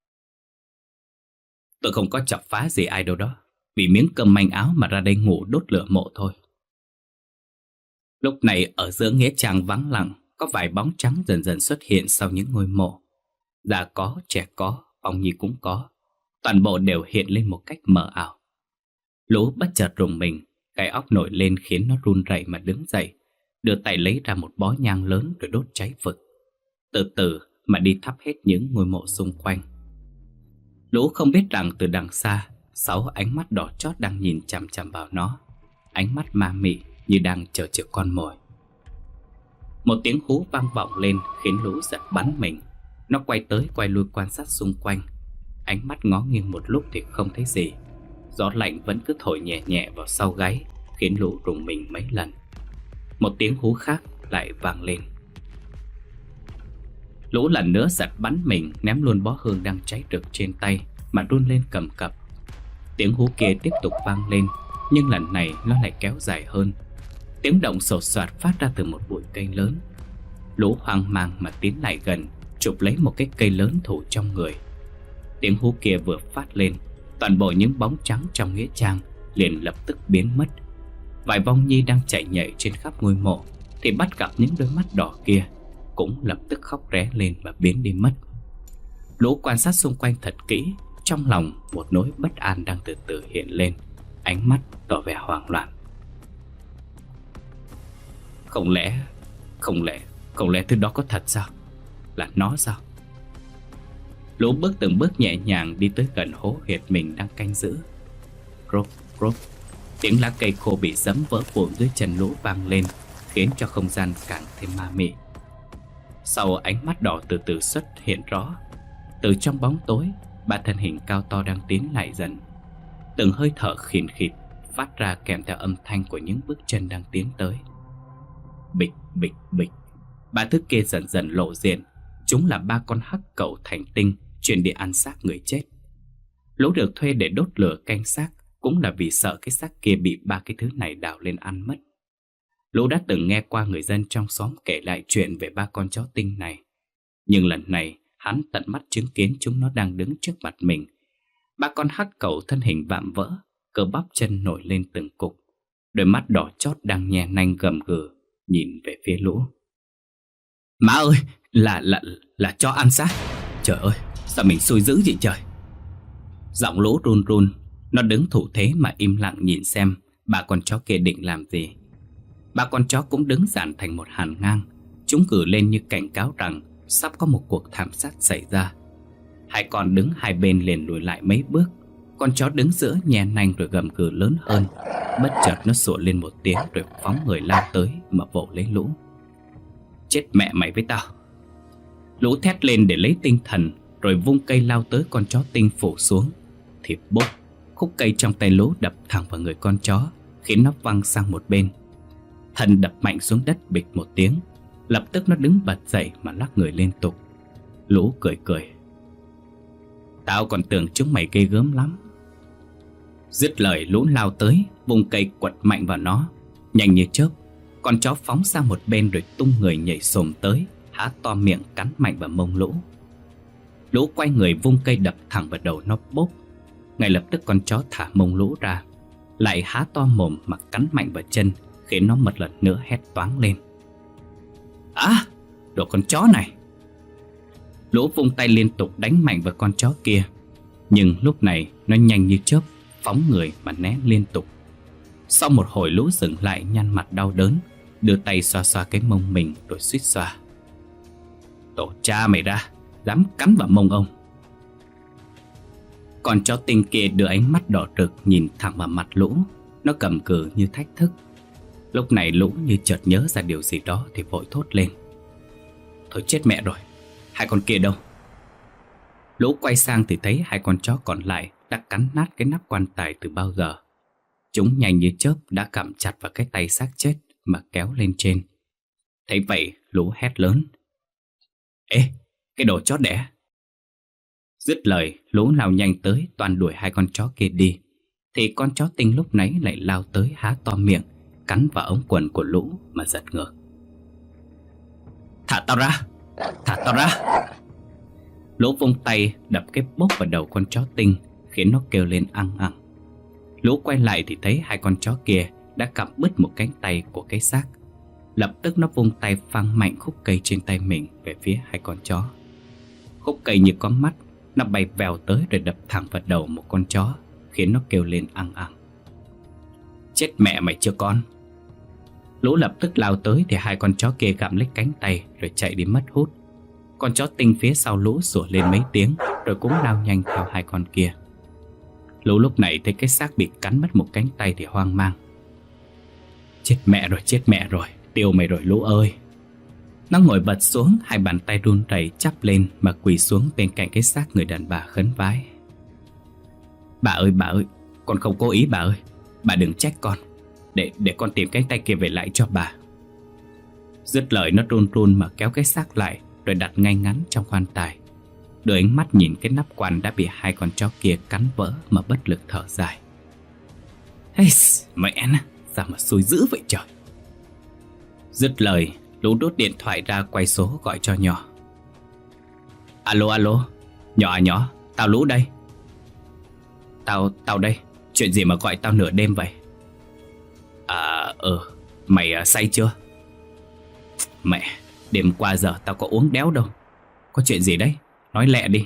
S1: Tôi không có chọc phá gì ai đâu đó, vì miếng cơm manh áo mà ra đây ngủ đốt lửa mộ thôi. Lúc này ở giữa nghĩa trang vắng lặng, có vài bóng trắng dần dần xuất hiện sau những ngôi mộ. Già có, trẻ có, bóng nhi cũng có. Toàn bộ đều hiện lên một cách mờ ảo. Lũ bất chợt rùng mình, cái óc nổi lên khiến nó run rẩy mà đứng dậy. đưa tay lấy ra một bó nhang lớn rồi đốt cháy vực, từ từ mà đi thắp hết những ngôi mộ xung quanh. Lũ không biết rằng từ đằng xa, sáu ánh mắt đỏ chót đang nhìn chằm chằm vào nó, ánh mắt ma mị như đang chờ chở con mồi. Một tiếng hú vang vọng lên khiến lũ giật bắn mình. Nó quay tới quay lui quan sát xung quanh, ánh mắt ngó nghiêng một lúc thì không thấy gì. Gió lạnh vẫn cứ thổi nhẹ nhẹ vào sau gáy, khiến lũ rùng mình mấy lần. Một tiếng hú khác lại vang lên. Lũ lần nữa giật bắn mình, ném luôn bó hương đang cháy rực trên tay mà run lên cầm cập. Tiếng hú kia tiếp tục vang lên, nhưng lần này nó lại kéo dài hơn. Tiếng động sột soạt phát ra từ một bụi cây lớn. Lũ hoang mang mà tiến lại gần, chụp lấy một cái cây lớn thủ trong người. Tiếng hú kia vừa phát lên, toàn bộ những bóng trắng trong nghĩa trang liền lập tức biến mất. Vài vong nhi đang chạy nhảy trên khắp ngôi mộ thì bắt gặp những đôi mắt đỏ kia, cũng lập tức khóc ré lên và biến đi mất. Lũ quan sát xung quanh thật kỹ, trong lòng một nỗi bất an đang từ từ hiện lên, ánh mắt tỏ vẻ hoảng loạn. Không lẽ, không lẽ, không lẽ thứ đó có thật sao? Là nó sao? Lũ bước từng bước nhẹ nhàng đi tới gần hố huyệt mình đang canh giữ. Rốp, rốp, tiếng lá cây khô bị giẫm vỡ vụn dưới chân lũ vang lên, khiến cho không gian càng thêm ma mị. Sau ánh mắt đỏ từ từ xuất hiện rõ, từ trong bóng tối, ba thân hình cao to đang tiến lại dần. Từng hơi thở khìn khịt phát ra kèm theo âm thanh của những bước chân đang tiến tới. Bịch, bịch, bịch. Ba thứ kia dần dần lộ diện. Chúng là ba con hắc cẩu thành tinh chuyên đi ăn xác người chết. Lũ được thuê để đốt lửa canh xác cũng là vì sợ cái xác kia bị ba cái thứ này đào lên ăn mất. Lũ đã từng nghe qua người dân trong xóm kể lại chuyện về ba con chó tinh này, nhưng lần này hắn tận mắt chứng kiến chúng nó đang đứng trước mặt mình. Ba con hắc cẩu thân hình vạm vỡ, cơ bắp chân nổi lên từng cục, đôi mắt đỏ chót đang nhe nanh gầm gừ nhìn về phía lũ. Má ơi, là là là chó ăn xác. Trời ơi, sao mình xui dữ vậy trời. Giọng lũ run run. Nó đứng thủ thế mà im lặng nhìn xem ba con chó kia định làm gì. Ba con chó cũng đứng dàn thành một hàng ngang. Chúng cử lên như cảnh cáo rằng sắp có một cuộc thảm sát xảy ra. Hai con đứng hai bên liền lùi lại mấy bước. Con chó đứng giữa nhe nanh rồi gầm gừ lớn hơn. Bất chợt nó sủa lên một tiếng rồi phóng người lao tới mà vồ lấy lũ. Chết mẹ mày với tao. Lũ thét lên để lấy tinh thần, rồi vung cây lao tới con chó tinh phủ xuống. Thì bốp, khúc cây trong tay lũ đập thẳng vào người con chó, khiến nó văng sang một bên. Thân đập mạnh xuống đất bịch một tiếng. Lập tức nó đứng bật dậy mà lắc người liên tục. Lũ cười cười. Tao còn tưởng chúng mày ghê gớm lắm. Dứt lời lũ lao tới, vung cây quật mạnh vào nó. Nhanh như chớp, con chó phóng sang một bên rồi tung người nhảy xồm tới, há to miệng cắn mạnh vào mông lũ. Lũ quay người vung cây đập thẳng vào đầu nó bốp. Ngay lập tức con chó thả mông lũ ra, lại há to mồm mà cắn mạnh vào chân, khiến nó một lần nữa hét toáng lên. À, đồ con chó này. Lũ vung tay liên tục đánh mạnh vào con chó kia. Nhưng lúc này nó nhanh như chớp, phóng người mà né liên tục. Sau một hồi lũ dừng lại nhăn mặt đau đớn, đưa tay xoa xoa cái mông mình rồi suýt xoa. Tổ cha mày ra, dám cắn vào mông ông. Con chó tinh kia đưa ánh mắt đỏ rực nhìn thẳng vào mặt lũ. Nó cầm cừ như thách thức. Lúc này lũ như chợt nhớ ra điều gì đó thì vội thốt lên. Thôi chết mẹ rồi, hai con kia đâu? Lũ quay sang thì thấy hai con chó còn lại đã cắn nát cái nắp quan tài từ bao giờ. Chúng nhanh như chớp đã cắm chặt vào cái tay xác chết mà kéo lên trên. Thấy vậy lũ hét lớn. Ê, cái đồ chó đẻ. Dứt lời lũ lao nhanh tới toàn đuổi hai con chó kia đi. Thì con chó tinh lúc nãy lại lao tới há to miệng, cắn vào ống quần của lũ mà giật ngược. Thả tao ra, thả tao ra. Lũ vung tay đập cái bốc vào đầu con chó tinh, khiến nó kêu lên ăng ăng. Lũ quay lại thì thấy hai con chó kia đã cắm bứt một cánh tay của cái xác. Lập tức nó vung tay phang mạnh khúc cây trên tay mình về phía hai con chó. Khúc cây như có mắt, nó bay vèo tới rồi đập thẳng vào đầu một con chó, khiến nó kêu lên ăng ăng. Chết mẹ mày chưa con. Lũ lập tức lao tới thì hai con chó kia gặm lấy cánh tay rồi chạy đi mất hút. Con chó Tinh phía sau Lũ sủa lên mấy tiếng rồi cũng lao nhanh theo hai con kia. Lũ lúc này thấy cái xác bị cắn mất một cánh tay thì hoang mang. Chết mẹ rồi, chết mẹ rồi, tiêu mày rồi Lũ ơi. Nó ngồi bật xuống, hai bàn tay run rẩy chắp lên mà quỳ xuống bên cạnh cái xác người đàn bà khấn vái. Bà ơi, bà ơi, con không cố ý bà ơi. Bà đừng trách con. Để, để con tìm cánh tay kia về lại cho bà. Dứt lời nó run run mà kéo cái xác lại rồi đặt ngay ngắn trong quan tài. Đưa ánh mắt nhìn cái nắp quan đã bị hai con chó kia cắn vỡ mà bất lực thở dài. Hey, mẹ nó, sao mà xui dữ vậy trời. Dứt lời, Lũ rút điện thoại ra quay số gọi cho Nhỏ. Alo alo, Nhỏ à Nhỏ, tao Lũ đây. Tao, tao đây, chuyện gì mà gọi tao nửa đêm vậy? À, ừ, mày à, say chưa? Mẹ, đêm qua giờ tao có uống đéo đâu. Có chuyện gì đấy, nói lẹ đi.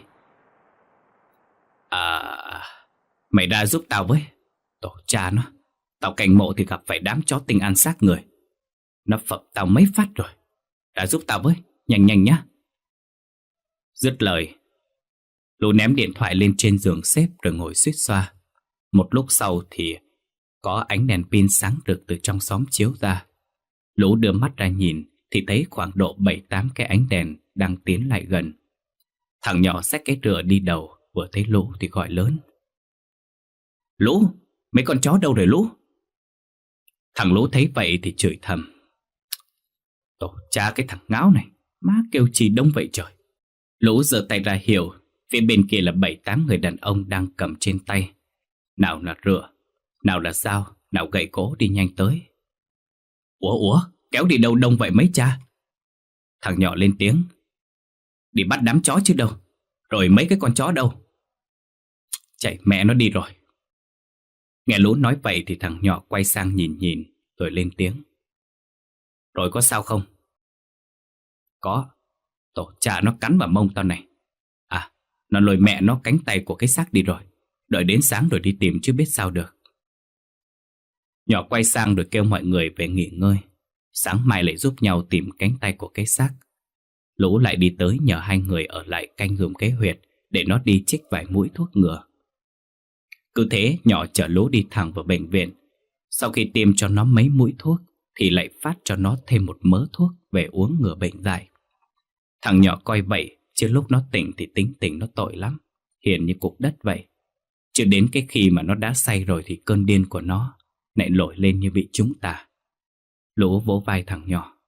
S1: À, mày ra giúp tao với. Tổ cha nó, tao canh mộ thì gặp phải đám chó Tinh ăn xác người. Nó phập tao mấy phát rồi. Ra giúp tao với, nhanh nhanh nhá. Dứt lời, Lũ ném điện thoại lên trên giường xếp rồi ngồi suýt xoa. Một lúc sau thì có ánh đèn pin sáng rực từ trong xóm chiếu ra. Lũ đưa mắt ra nhìn thì thấy khoảng độ bảy tám cái ánh đèn đang tiến lại gần. Thằng nhỏ xách cái rửa đi đầu, vừa thấy Lũ thì gọi lớn. Lũ, mấy con chó đâu rồi Lũ? Thằng Lũ thấy vậy thì chửi thầm. Tổ cha cái thằng ngáo này, má kêu chi đông vậy trời. Lũ giơ tay ra hiệu, phía bên kia là bảy tám người đàn ông đang cầm trên tay. Nào là rửa, nào là dao, nào gậy gỗ đi nhanh tới. Ủa ủa, kéo đi đâu đông vậy mấy cha? Thằng nhỏ lên tiếng. Đi bắt đám chó chứ đâu. Rồi mấy cái con chó đâu? Chạy mẹ nó đi rồi. Nghe Lũ nói vậy thì thằng nhỏ quay sang nhìn nhìn rồi lên tiếng. Rồi có sao không? Có. Tổ cha nó cắn vào mông tao này. À, nó lôi mẹ nó cánh tay của cái xác đi rồi. Đợi đến sáng rồi đi tìm chứ biết sao được. Nhỏ quay sang rồi kêu mọi người về nghỉ ngơi. Sáng mai lại giúp nhau tìm cánh tay của cái xác. Lũ lại đi tới nhờ hai người ở lại canh dùm cái huyệt để nó đi chích vài mũi thuốc ngừa. Cứ thế Nhỏ chở Lũ đi thẳng vào bệnh viện. Sau khi tiêm cho nó mấy mũi thuốc thì lại phát cho nó thêm một mớ thuốc về uống ngừa bệnh dại. Thằng nhỏ coi vậy, chứ lúc nó tỉnh thì tính tình nó tội lắm, hiền như cục đất vậy. Chứ đến cái khi mà nó đã say rồi thì cơn điên của nó lại nổi lên như bị trúng tà. Lũ vỗ vai thằng nhỏ.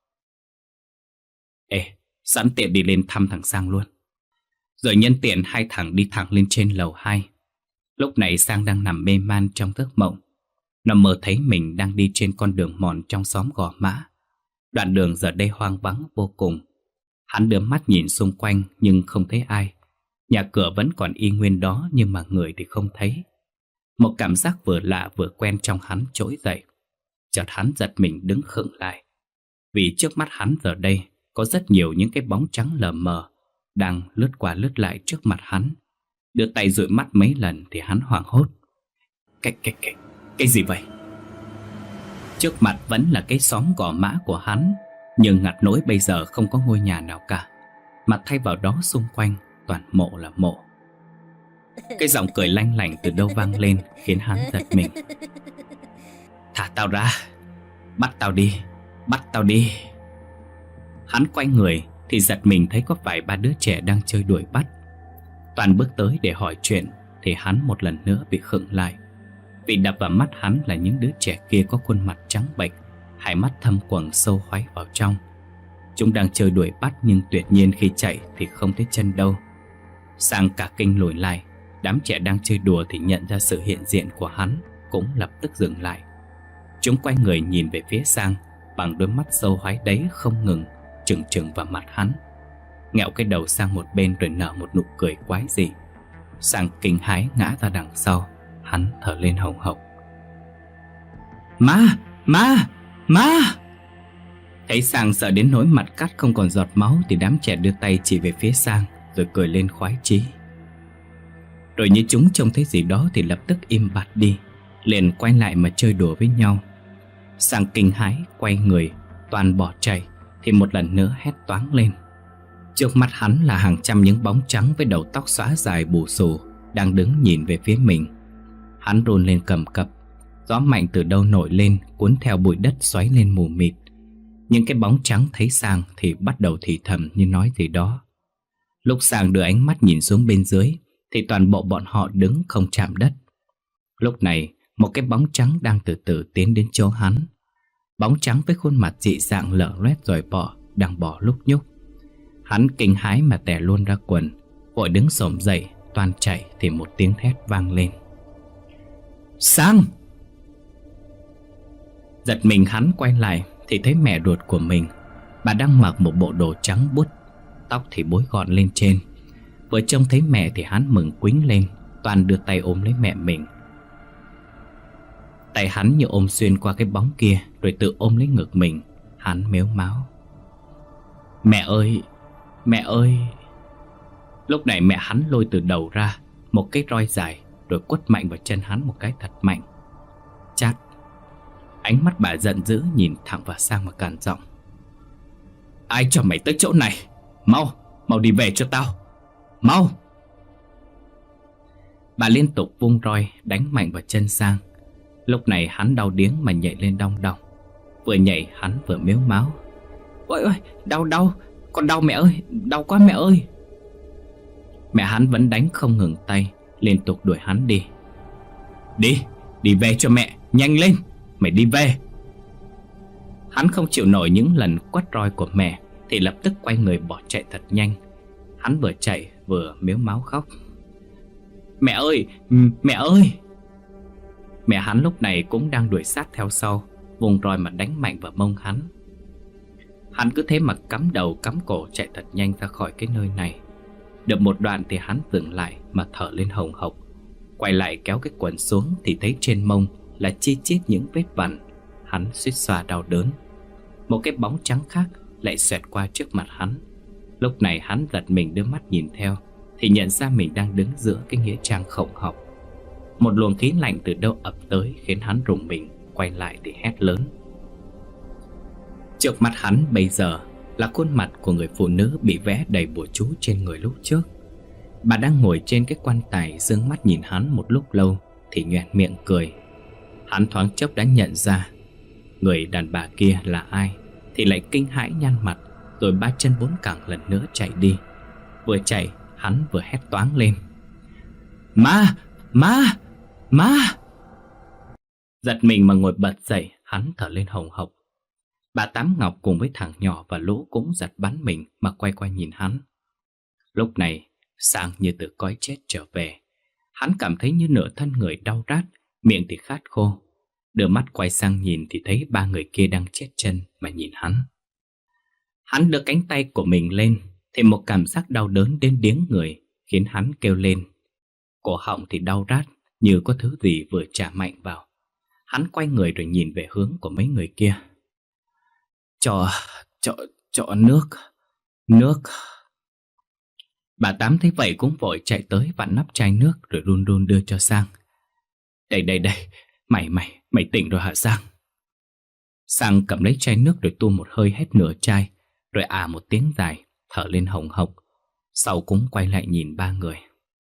S1: Ê, sẵn tiện đi lên thăm thằng Sang luôn. Rồi nhân tiện hai thằng đi thẳng lên trên lầu hai. Lúc này Sang đang nằm mê man trong giấc mộng. Nó mơ thấy mình đang đi trên con đường mòn trong xóm Gò Mã. Đoạn đường giờ đây hoang vắng vô cùng. Hắn đưa mắt nhìn xung quanh nhưng không thấy ai. Nhà cửa vẫn còn y nguyên đó nhưng mà người thì không thấy. Một cảm giác vừa lạ vừa quen trong hắn trỗi dậy. Chợt hắn giật mình đứng khựng lại. Vì trước mắt hắn giờ đây có rất nhiều những cái bóng trắng lờ mờ đang lướt qua lướt lại trước mặt hắn. Đưa tay dụi mắt mấy lần thì hắn hoảng hốt. Cái, cái, cái, cái gì vậy? Trước mặt vẫn là cái xóm Gò Mã của hắn, nhưng ngặt nỗi bây giờ không có ngôi nhà nào cả, mà thay vào đó xung quanh toàn mộ là mộ. Cái giọng cười lanh lảnh từ đâu vang lên khiến hắn giật mình. Thả tao ra, bắt tao đi, bắt tao đi. Hắn quay người thì giật mình thấy có vài ba đứa trẻ đang chơi đuổi bắt. Toàn bước tới để hỏi chuyện thì hắn một lần nữa bị khựng lại. Vì đập vào mắt hắn là những đứa trẻ kia có khuôn mặt trắng bệch, hai mắt thâm quầng sâu hoáy vào trong. Chúng đang chơi đuổi bắt nhưng tuyệt nhiên khi chạy thì không thấy chân đâu. Sang cả kinh lùi lại. Đám trẻ đang chơi đùa thì nhận ra sự hiện diện của hắn, cũng lập tức dừng lại. Chúng quay người nhìn về phía Sang bằng đôi mắt sâu hoáy đấy không ngừng chừng chừng vào mặt hắn. Nghẹo cái đầu sang một bên rồi nở một nụ cười quái dị. Sang kinh hãi ngã ra đằng sau. Hắn thở lên hồng hộc. Ma! Ma! Ma! Thấy Sang sợ đến nỗi mặt cắt không còn giọt máu thì đám trẻ đưa tay chỉ về phía Sang rồi cười lên khoái chí. Rồi như chúng trông thấy gì đó thì lập tức im bặt đi, liền quay lại mà chơi đùa với nhau. Sang kinh hãi quay người toàn bỏ chạy thì một lần nữa hét toáng lên. Trước mắt hắn là hàng trăm những bóng trắng với đầu tóc xõa dài bù xù đang đứng nhìn về phía mình. Hắn run lên cầm cập. Gió mạnh từ đâu nổi lên cuốn theo bụi đất xoáy lên mù mịt. Những cái bóng trắng thấy Sang thì bắt đầu thì thầm như nói gì đó. Lúc Sang đưa ánh mắt nhìn xuống bên dưới thì toàn bộ bọn họ đứng không chạm đất. Lúc này một cái bóng trắng đang từ từ tiến đến chỗ hắn. Bóng trắng với khuôn mặt dị dạng lở loét rồi bỏ, đang bỏ lúc nhúc. Hắn kinh hãi mà tè luôn ra quần, vội đứng xổm dậy toan chạy thì một tiếng thét vang lên. Sang! Giật mình hắn quay lại thì thấy mẹ ruột của mình. Bà đang mặc một bộ đồ trắng bút, tóc thì búi gọn lên trên. Vừa trông thấy mẹ thì hắn mừng quýnh lên, toàn đưa tay ôm lấy mẹ mình. Tay hắn như ôm xuyên qua cái bóng kia rồi tự ôm lấy ngực mình. Hắn mếu máo. Mẹ ơi! Mẹ ơi! Lúc này mẹ hắn lôi từ đầu ra một cái roi dài rồi quất mạnh vào chân hắn một cái thật mạnh. Chát! Ánh mắt bà giận dữ nhìn thẳng vào Sang mà cằn giọng. Ai cho mày tới chỗ này? Mau! Mau đi về cho tao! Mau! Bà liên tục vung roi đánh mạnh vào chân Sang. Lúc này hắn đau điếng mà nhảy lên đong đong. Vừa nhảy hắn vừa mếu máo. Ôi ôi! Đau đau! Con đau mẹ ơi! Đau quá mẹ ơi! Mẹ hắn vẫn đánh không ngừng tay, liên tục đuổi hắn đi. Đi! Đi về cho mẹ! Nhanh lên! Mày đi về! Hắn không chịu nổi những lần quát roi của mẹ thì lập tức quay người bỏ chạy thật nhanh. Hắn vừa chạy vừa mếu máo khóc. Mẹ ơi! Mẹ ơi! Mẹ hắn lúc này cũng đang đuổi sát theo sau, vùng roi mà đánh mạnh vào mông hắn. Hắn cứ thế mà cắm đầu cắm cổ chạy thật nhanh ra khỏi cái nơi này. Được một đoạn thì hắn dừng lại mà thở lên hồng hộc. Quay lại kéo cái quần xuống thì thấy trên mông là chi chít những vết vằn. Hắn suýt xoa đau đớn. Một cái bóng trắng khác lại xoẹt qua trước mặt hắn. Lúc này hắn giật mình đưa mắt nhìn theo thì nhận ra mình đang đứng giữa cái nghĩa trang khổng học. Một luồng khí lạnh từ đâu ập tới khiến hắn rùng mình. Quay lại thì hét lớn. Trước mặt hắn bây giờ là khuôn mặt của người phụ nữ bị vẽ đầy bùa chú trên người lúc trước. Bà đang ngồi trên cái quan tài dương mắt nhìn hắn một lúc lâu thì nhoẻn miệng cười. Hắn thoáng chốc đã nhận ra người đàn bà kia là ai thì lại kinh hãi nhăn mặt, rồi ba chân bốn cẳng lần nữa chạy đi. Vừa chạy hắn vừa hét toáng lên. Ma! Ma! Ma! Giật mình mà ngồi bật dậy, hắn thở lên hồng hộc. Bà Tám Ngọc cùng với thằng nhỏ và Lũ cũng giật bắn mình mà quay qua nhìn hắn. Lúc này Sang như từ cõi chết trở về. Hắn cảm thấy như nửa thân người đau rát, miệng thì khát khô. Đưa mắt quay sang nhìn thì thấy ba người kia đang chết chân mà nhìn hắn. Hắn đưa cánh tay của mình lên thì một cảm giác đau đớn đến điếng người khiến hắn kêu lên. Cổ họng thì đau rát như có thứ gì vừa chà mạnh vào. Hắn quay người rồi nhìn về hướng của mấy người kia. Cho, cho, cho nước, nước. Bà Tám thấy vậy cũng vội chạy tới vặn nắp chai nước rồi run run đưa cho Sang. Đây, đây, đây, mày, mày, mày tỉnh rồi hả Sang? Sang cầm lấy chai nước rồi tu một hơi hết nửa chai, rồi à một tiếng dài, thở lên hồng hộc. Sau cũng quay lại nhìn ba người.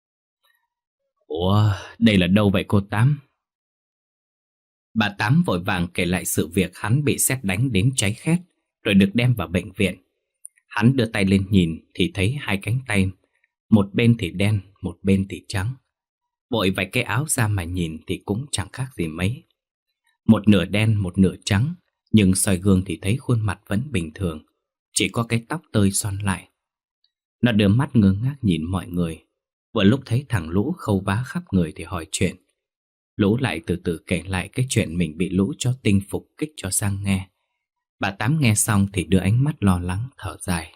S1: Ủa, đây là đâu vậy cô Tám? Bà Tám vội vàng kể lại sự việc hắn bị sét đánh đến cháy khét, rồi được đem vào bệnh viện. Hắn đưa tay lên nhìn thì thấy hai cánh tay, một bên thì đen, một bên thì trắng. Vội vạch cái áo ra mà nhìn thì cũng chẳng khác gì mấy. Một nửa đen, một nửa trắng, nhưng soi gương thì thấy khuôn mặt vẫn bình thường, chỉ có cái tóc tơi xoăn lại. Nó đưa mắt ngơ ngác nhìn mọi người. Vừa lúc thấy thằng Lũ khâu vá khắp người thì hỏi chuyện. Lũ lại từ từ kể lại cái chuyện mình bị Lũ cho tinh phục kích cho Sang nghe. Bà Tám nghe xong thì đưa ánh mắt lo lắng thở dài.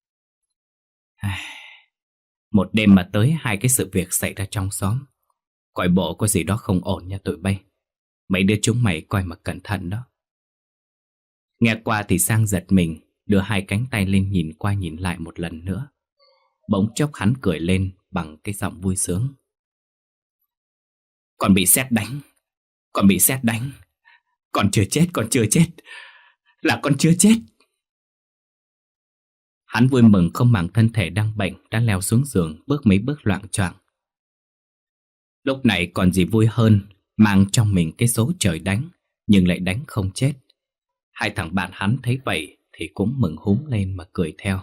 S1: Một đêm mà tới hai cái sự việc xảy ra trong xóm. Coi bộ có gì đó không ổn nha tụi bay. Mấy đứa chúng mày coi mà cẩn thận đó. Nghe qua thì Sang giật mình, đưa hai cánh tay lên nhìn qua nhìn lại một lần nữa. Bỗng chốc hắn cười lên bằng cái giọng vui sướng. Còn bị sét đánh, còn bị sét đánh, Con chưa chết, con chưa chết. Là con chưa chết. Hắn vui mừng không màng thân thể đang bệnh, đã leo xuống giường, bước mấy bước loạng choạng. Lúc này còn gì vui hơn mang trong mình cái số trời đánh, nhưng lại đánh không chết. Hai thằng bạn hắn thấy vậy thì cũng mừng húm lên mà cười theo.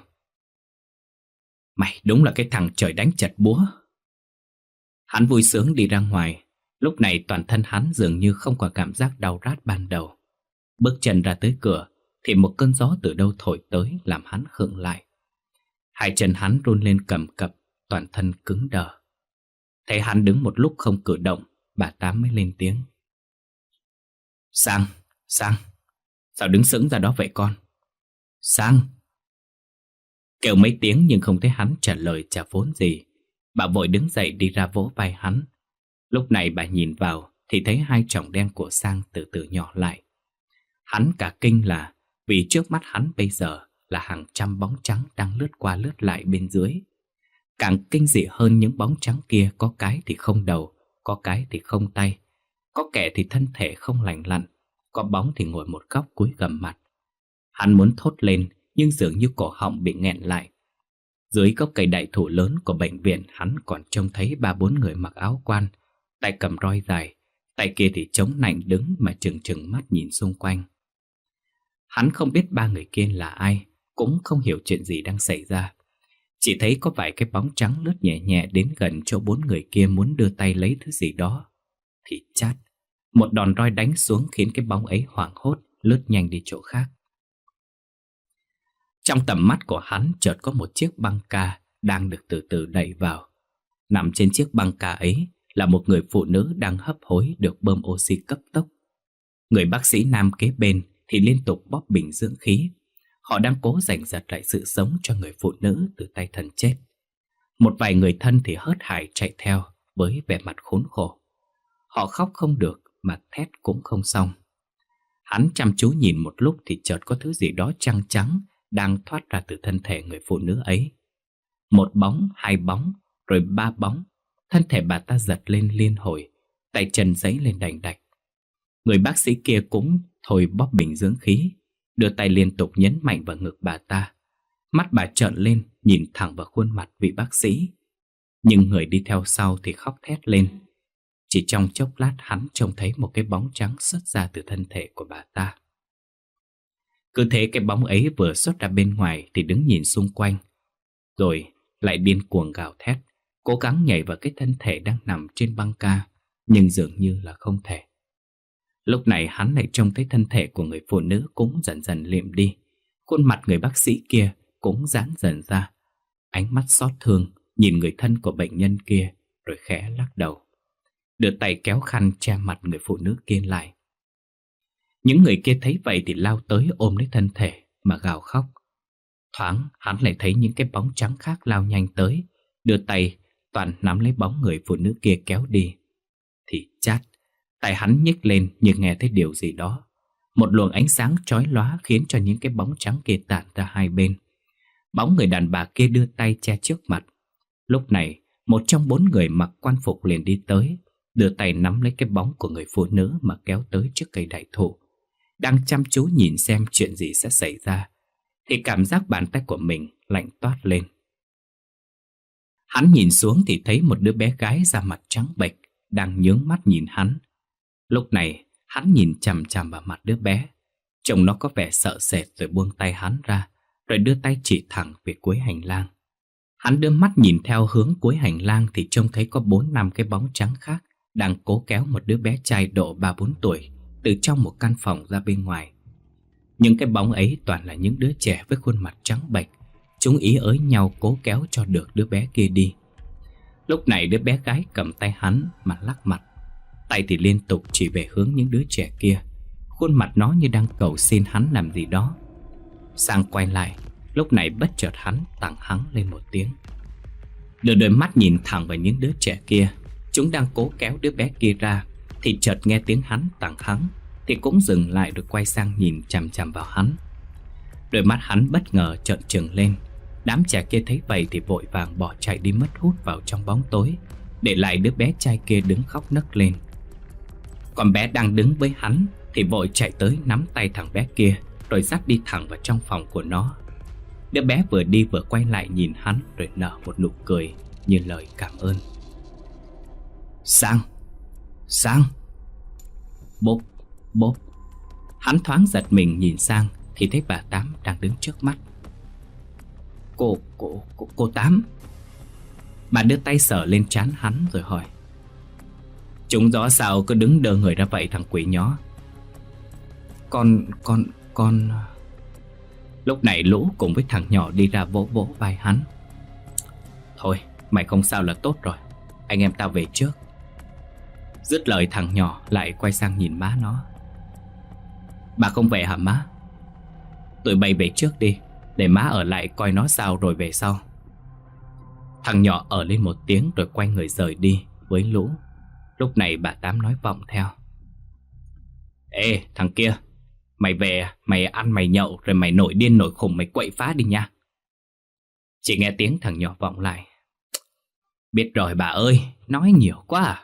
S1: Mày đúng là cái thằng trời đánh chật búa. Hắn vui sướng đi ra ngoài. Lúc này toàn thân hắn dường như không có cảm giác đau rát ban đầu. Bước chân ra tới cửa thì một cơn gió từ đâu thổi tới làm hắn khựng lại. Hai chân hắn run lên cầm cập, toàn thân cứng đờ. Thấy hắn đứng một lúc không cử động, bà Tám mới lên tiếng. Sang, Sang, sao đứng sững ra đó vậy con? Sang. Kêu mấy tiếng nhưng không thấy hắn trả lời trả vốn gì. Bà vội đứng dậy đi ra vỗ vai hắn. Lúc này bà nhìn vào thì thấy hai tròng đen của Sang từ từ nhỏ lại. Hắn cả kinh là vì trước mắt hắn bây giờ là hàng trăm bóng trắng đang lướt qua lướt lại bên dưới. Càng kinh dị hơn, những bóng trắng kia có cái thì không đầu, có cái thì không tay, có kẻ thì thân thể không lành lặn, có bóng thì ngồi một góc cúi gằm mặt. Hắn muốn thốt lên nhưng dường như cổ họng bị nghẹn lại. Dưới gốc cây đại thụ lớn của bệnh viện, hắn còn trông thấy ba bốn người mặc áo quan, tay cầm roi dài, tay kia thì chống nạnh đứng mà trừng trừng mắt nhìn xung quanh. Hắn không biết ba người kia là ai, cũng không hiểu chuyện gì đang xảy ra. Chỉ thấy có vài cái bóng trắng lướt nhẹ nhẹ đến gần chỗ bốn người kia muốn đưa tay lấy thứ gì đó. Thì chát, một đòn roi đánh xuống khiến cái bóng ấy hoảng hốt lướt nhanh đi chỗ khác. Trong tầm mắt của hắn chợt có một chiếc băng ca đang được từ từ đẩy vào. Nằm trên chiếc băng ca ấy là một người phụ nữ đang hấp hối được bơm oxy cấp tốc. Người bác sĩ nam kế bên thì liên tục bóp bình dưỡng khí. Họ đang cố giành giật lại sự sống cho người phụ nữ từ tay thần chết. Một vài người thân thì hớt hải chạy theo với vẻ mặt khốn khổ. Họ khóc không được mà thét cũng không xong. Hắn chăm chú nhìn một lúc thì chợt có thứ gì đó trắng trắng đang thoát ra từ thân thể người phụ nữ ấy. Một bóng, hai bóng, rồi ba bóng. Thân thể bà ta giật lên liên hồi, tay chân giãy lên đành đạch. Người bác sĩ kia cũng thôi bóp bình dưỡng khí, đưa tay liên tục nhấn mạnh vào ngực bà ta. Mắt bà trợn lên nhìn thẳng vào khuôn mặt vị bác sĩ. Nhưng người đi theo sau thì khóc thét lên. Chỉ trong chốc lát hắn trông thấy một cái bóng trắng xuất ra từ thân thể của bà ta. Cứ thế cái bóng ấy vừa xuất ra bên ngoài thì đứng nhìn xung quanh, rồi lại điên cuồng gào thét, cố gắng nhảy vào cái thân thể đang nằm trên băng ca, nhưng dường như là không thể. Lúc này hắn lại trông thấy thân thể của người phụ nữ cũng dần dần liệm đi. Khuôn mặt người bác sĩ kia cũng giãn dần ra. Ánh mắt xót thương nhìn người thân của bệnh nhân kia, rồi khẽ lắc đầu, đưa tay kéo khăn che mặt người phụ nữ kia lại. Những người kia thấy vậy thì lao tới ôm lấy thân thể mà gào khóc. Thoáng hắn lại thấy những cái bóng trắng khác lao nhanh tới, đưa tay toàn nắm lấy bóng người phụ nữ kia kéo đi. Thì chát, tay hắn nhích lên như nghe thấy điều gì đó. Một luồng ánh sáng chói lóa khiến cho những cái bóng trắng kia tản ra hai bên. Bóng người đàn bà kia đưa tay che trước mặt. Lúc này một trong bốn người mặc quan phục liền đi tới, đưa tay nắm lấy cái bóng của người phụ nữ mà kéo tới trước cây đại thụ. Đang chăm chú nhìn xem chuyện gì sẽ xảy ra thì cảm giác bàn tay của mình lạnh toát lên. Hắn nhìn xuống thì thấy một đứa bé gái da mặt trắng bệch đang nhướng mắt nhìn hắn. Lúc này hắn nhìn chằm chằm vào mặt đứa bé, trông nó có vẻ sợ sệt rồi buông tay hắn ra, rồi đưa tay chỉ thẳng về cuối hành lang. Hắn đưa mắt nhìn theo hướng cuối hành lang thì trông thấy có bốn năm cái bóng trắng khác đang cố kéo một đứa bé trai độ ba bốn tuổi từ trong một căn phòng ra bên ngoài. Những cái bóng ấy toàn là những đứa trẻ với khuôn mặt trắng bệch. Chúng ý ới nhau cố kéo cho được đứa bé kia đi. Lúc này đứa bé gái cầm tay hắn mà lắc mặt, tay thì liên tục chỉ về hướng những đứa trẻ kia. Khuôn mặt nó như đang cầu xin hắn làm gì đó. Sang quay lại, lúc này bất chợt hắn tặng hắng lên một tiếng. Đưa đôi mắt nhìn thẳng vào những đứa trẻ kia, chúng đang cố kéo đứa bé kia ra, thì chợt nghe tiếng hắn tặng hắng thì cũng dừng lại rồi quay sang nhìn chằm chằm vào hắn. Đôi mắt hắn bất ngờ trợn trừng lên. Đám trẻ kia thấy vậy thì vội vàng bỏ chạy đi mất hút vào trong bóng tối, để lại đứa bé trai kia đứng khóc nấc lên. Con bé đang đứng với hắn thì vội chạy tới nắm tay thằng bé kia, rồi dắt đi thẳng vào trong phòng của nó. Đứa bé vừa đi vừa quay lại nhìn hắn, rồi nở một nụ cười như lời cảm ơn. Sang, Sang. Bốp, bốp. Hắn thoáng giật mình nhìn sang thì thấy bà Tám đang đứng trước mắt. Cô, cô, cô, cô Tám. Bà đưa tay sờ lên trán hắn rồi hỏi. Chúng gió sao cứ đứng đơ người ra vậy thằng quỷ nhó? Con, con, con... Lúc này Lũ cùng với thằng nhỏ đi ra vỗ vỗ vai hắn. Thôi, mày không sao là tốt rồi. Anh em tao về trước. Dứt lời thằng nhỏ lại quay sang nhìn má nó. Bà không về hả má? Tụi bay về trước đi, để má ở lại coi nó sao rồi về sau. Thằng nhỏ ở lên một tiếng rồi quay người rời đi với Lũ. Lúc này bà Tám nói vọng theo. Ê thằng kia, mày về, mày ăn mày nhậu rồi mày nổi điên nổi khùng, mày quậy phá đi nha. Chỉ nghe tiếng thằng nhỏ vọng lại. Biết rồi bà ơi, nói nhiều quá à.